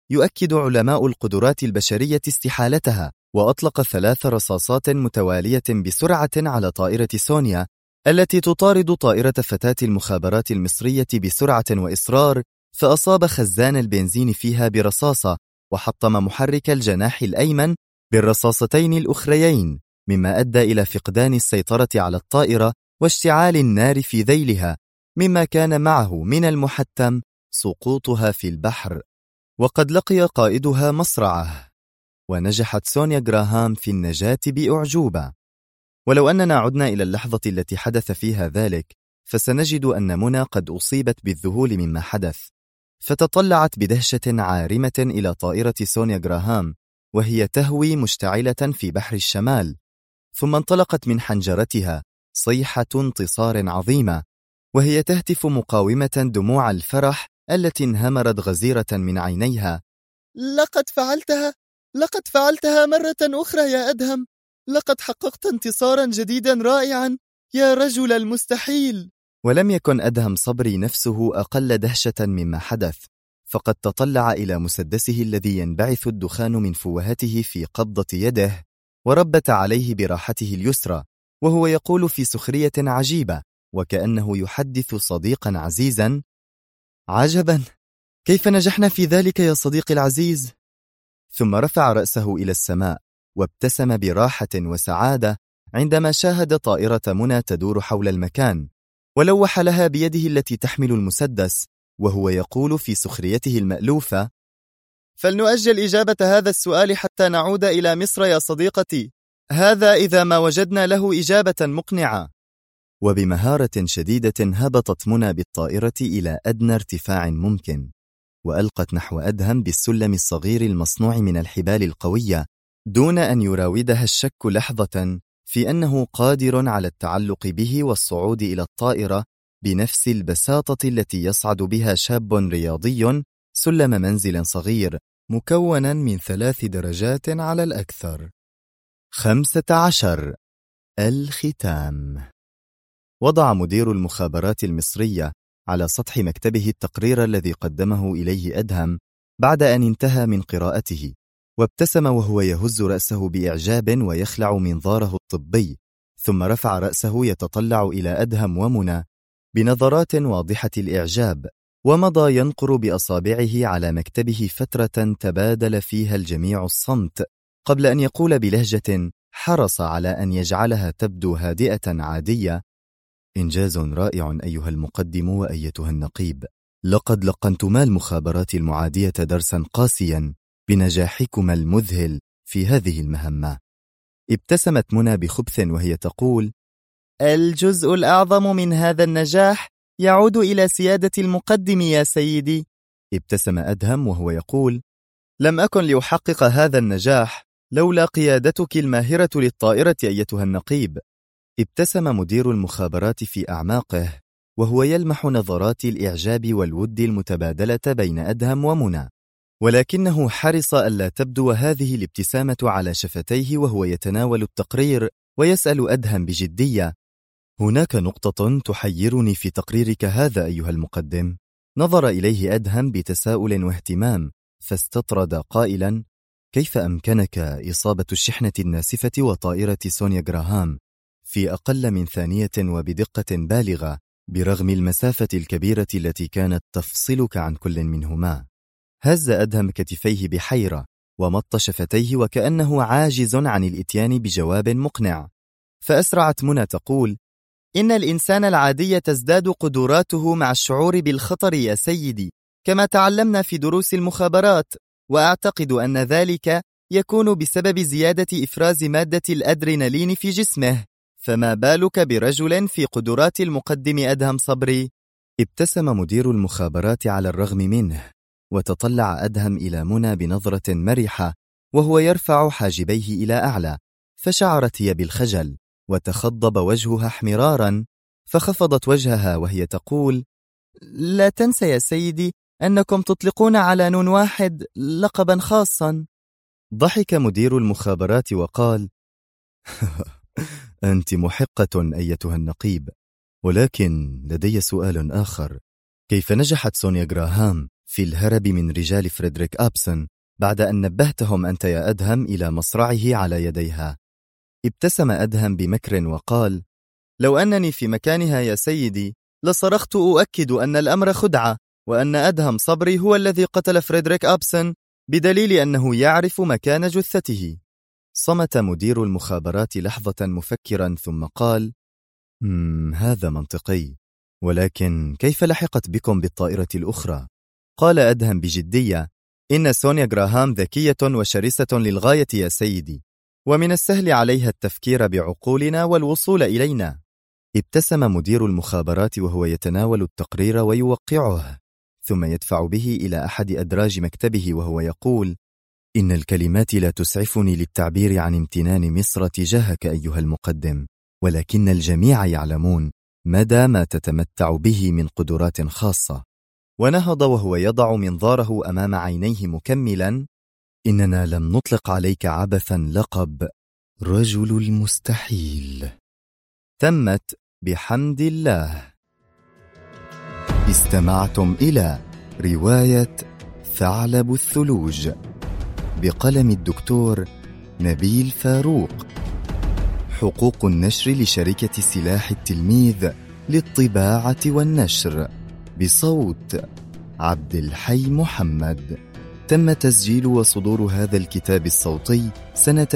يؤكد علماء القدرات البشرية استحالتها، وأطلق 3 رصاصات متوالية بسرعة على طائرة سونيا التي تطارد طائرة فتاة المخابرات المصرية بسرعة وإصرار، فأصاب خزان البنزين فيها برصاصة، وحطم محرك الجناح الأيمن بالرصاصتين الأخريين، مما أدى إلى فقدان السيطرة على الطائرة واشتعال النار في ذيلها، مما كان معه من المحتم سقوطها في البحر. وقد لقي قائدها مصرعه، ونجحت سونيا غراهام في النجاة بأعجوبة. ولو أننا عدنا إلى اللحظة التي حدث فيها ذلك، فسنجد أن منى قد أصيبت بالذهول مما حدث، فتطلعت بدهشة عارمة إلى طائرة سونيا غراهام وهي تهوي مشتعلة في بحر الشمال، ثم انطلقت من حنجرتها صيحة انتصار عظيمة، وهي تهتف مقاومة دموع الفرح التي انهمرت غزيرة من عينيها: لقد فعلتها مرة أخرى يا أدهم، لقد حققت انتصارا جديدا رائعا يا رجل المستحيل. ولم يكن أدهم صبري نفسه أقل دهشة مما حدث، فقد تطلع إلى مسدسه الذي ينبعث الدخان من فوهته في قبضة يده، وربت عليه براحته اليسرى، وهو يقول في سخرية عجيبة وكأنه يحدث صديقا عزيزا: عجبا، كيف نجحنا في ذلك يا صديقي العزيز؟ ثم رفع رأسه إلى السماء وابتسم براحة وسعادة عندما شاهد طائرة منى تدور حول المكان، ولوح لها بيده التي تحمل المسدس، وهو يقول في سخريته المألوفة: فلنؤجل إجابة هذا السؤال حتى نعود إلى مصر يا صديقتي، هذا إذا ما وجدنا له إجابة مقنعة. وبمهارة شديدة هبطت منى بالطائرة إلى أدنى ارتفاع ممكن، وألقت نحو أدهم بالسلم الصغير المصنوع من الحبال القوية، دون أن يراودها الشك لحظة في أنه قادر على التعلق به والصعود إلى الطائرة بنفس البساطة التي يصعد بها شاب رياضي سلم منزل صغير مكونا من 3 درجات على الأكثر. 15. الختام. وضع مدير المخابرات المصرية على سطح مكتبه التقرير الذي قدمه إليه أدهم بعد أن انتهى من قراءته، وابتسم وهو يهز رأسه بإعجاب ويخلع منظاره الطبي، ثم رفع رأسه يتطلع إلى أدهم ومنى بنظرات واضحة الإعجاب، ومضى ينقر بأصابعه على مكتبه فترة تبادل فيها الجميع الصمت، قبل أن يقول بلهجة حرص على أن يجعلها تبدو هادئة عادية: إنجاز رائع أيها المقدم وأيتها النقيب، لقد لقنتما المخابرات المعادية درسا قاسيا بنجاحكما المذهل في هذه المهمة. ابتسمت منى بخبث وهي تقول: الجزء الأعظم من هذا النجاح يعود إلى سيادة المقدم يا سيدي. ابتسم أدهم وهو يقول: لم أكن لأحقق هذا النجاح لولا قيادتك الماهرة للطائرة أيتها النقيب. ابتسم مدير المخابرات في أعماقه وهو يلمح نظرات الإعجاب والود المتبادلة بين أدهم ومنى، ولكنه حرص ألا تبدو هذه الابتسامة على شفتيه وهو يتناول التقرير ويسأل أدهم بجدية: هناك نقطة تحيرني في تقريرك هذا أيها المقدم. نظر إليه أدهم بتساؤل واهتمام فاستطرد قائلا: كيف أمكنك إصابة الشحنة الناسفة وطائرة سونيا غراهام في أقل من ثانية وبدقة بالغة برغم المسافة الكبيرة التي كانت تفصلك عن كل منهما؟ هز أدهم كتفيه بحيرة ومط شفتيه وكأنه عاجز عن الإتيان بجواب مقنع، فأسرعت منى تقول: إن الإنسان العادي تزداد قدراته مع الشعور بالخطر يا سيدي، كما تعلمنا في دروس المخابرات، وأعتقد أن ذلك يكون بسبب زيادة إفراز مادة الأدرينالين في جسمه، فما بالك برجل في قدرات المقدم أدهم صبري؟ ابتسم مدير المخابرات على الرغم منه، وتطلع أدهم إلى منى بنظرة مرحة وهو يرفع حاجبيه إلى أعلى، فشعرت هي بالخجل وتخضب وجهها احمرارا، فخفضت وجهها وهي تقول: لا تنسى يا سيدي أنكم تطلقون على نون واحد لقبا خاصا. ضحك مدير المخابرات وقال: أنت محقة أيتها النقيب، ولكن لدي سؤال آخر. كيف نجحت سونيا غراهام في الهرب من رجال فريدريك أبسن بعد أن نبهتهم أنت يا أدهم إلى مصرعه على يديها. ابتسم أدهم بمكر وقال: لو أنني في مكانها يا سيدي لصرخت أؤكد أن الأمر خدعة، وأن أدهم صبري هو الذي قتل فريدريك أبسن بدليل أنه يعرف مكان جثته. صمت مدير المخابرات لحظة مفكرا ثم قال: هذا منطقي، ولكن كيف لحقت بكم بالطائرة الأخرى؟ قال أدهم بجدية: إن سونيا غراهام ذكية وشرسة للغاية يا سيدي، ومن السهل عليها التفكير بعقولنا والوصول إلينا. ابتسم مدير المخابرات وهو يتناول التقرير ويوقعه، ثم يدفع به إلى أحد أدراج مكتبه وهو يقول: إن الكلمات لا تسعفني للتعبير عن امتنان مصر تجاهك أيها المقدم، ولكن الجميع يعلمون مدى ما تتمتع به من قدرات خاصة. ونهض وهو يضع منظاره أمام عينيه مكملا: إننا لم نطلق عليك عبثا لقب رجل المستحيل. تمت بحمد الله. استمعتم إلى رواية ثعلب الثلوج بقلم الدكتور نبيل فاروق. حقوق النشر لشركة سلاح التلميذ للطباعة والنشر، بصوت عبد الحي محمد. تم تسجيل وصدور هذا الكتاب الصوتي سنة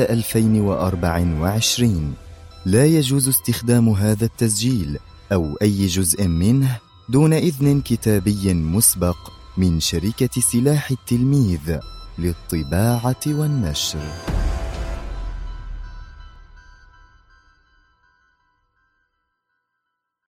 2024. لا يجوز استخدام هذا التسجيل أو أي جزء منه دون إذن كتابي مسبق من شركة سلاح التلميذ للطباعة والنشر.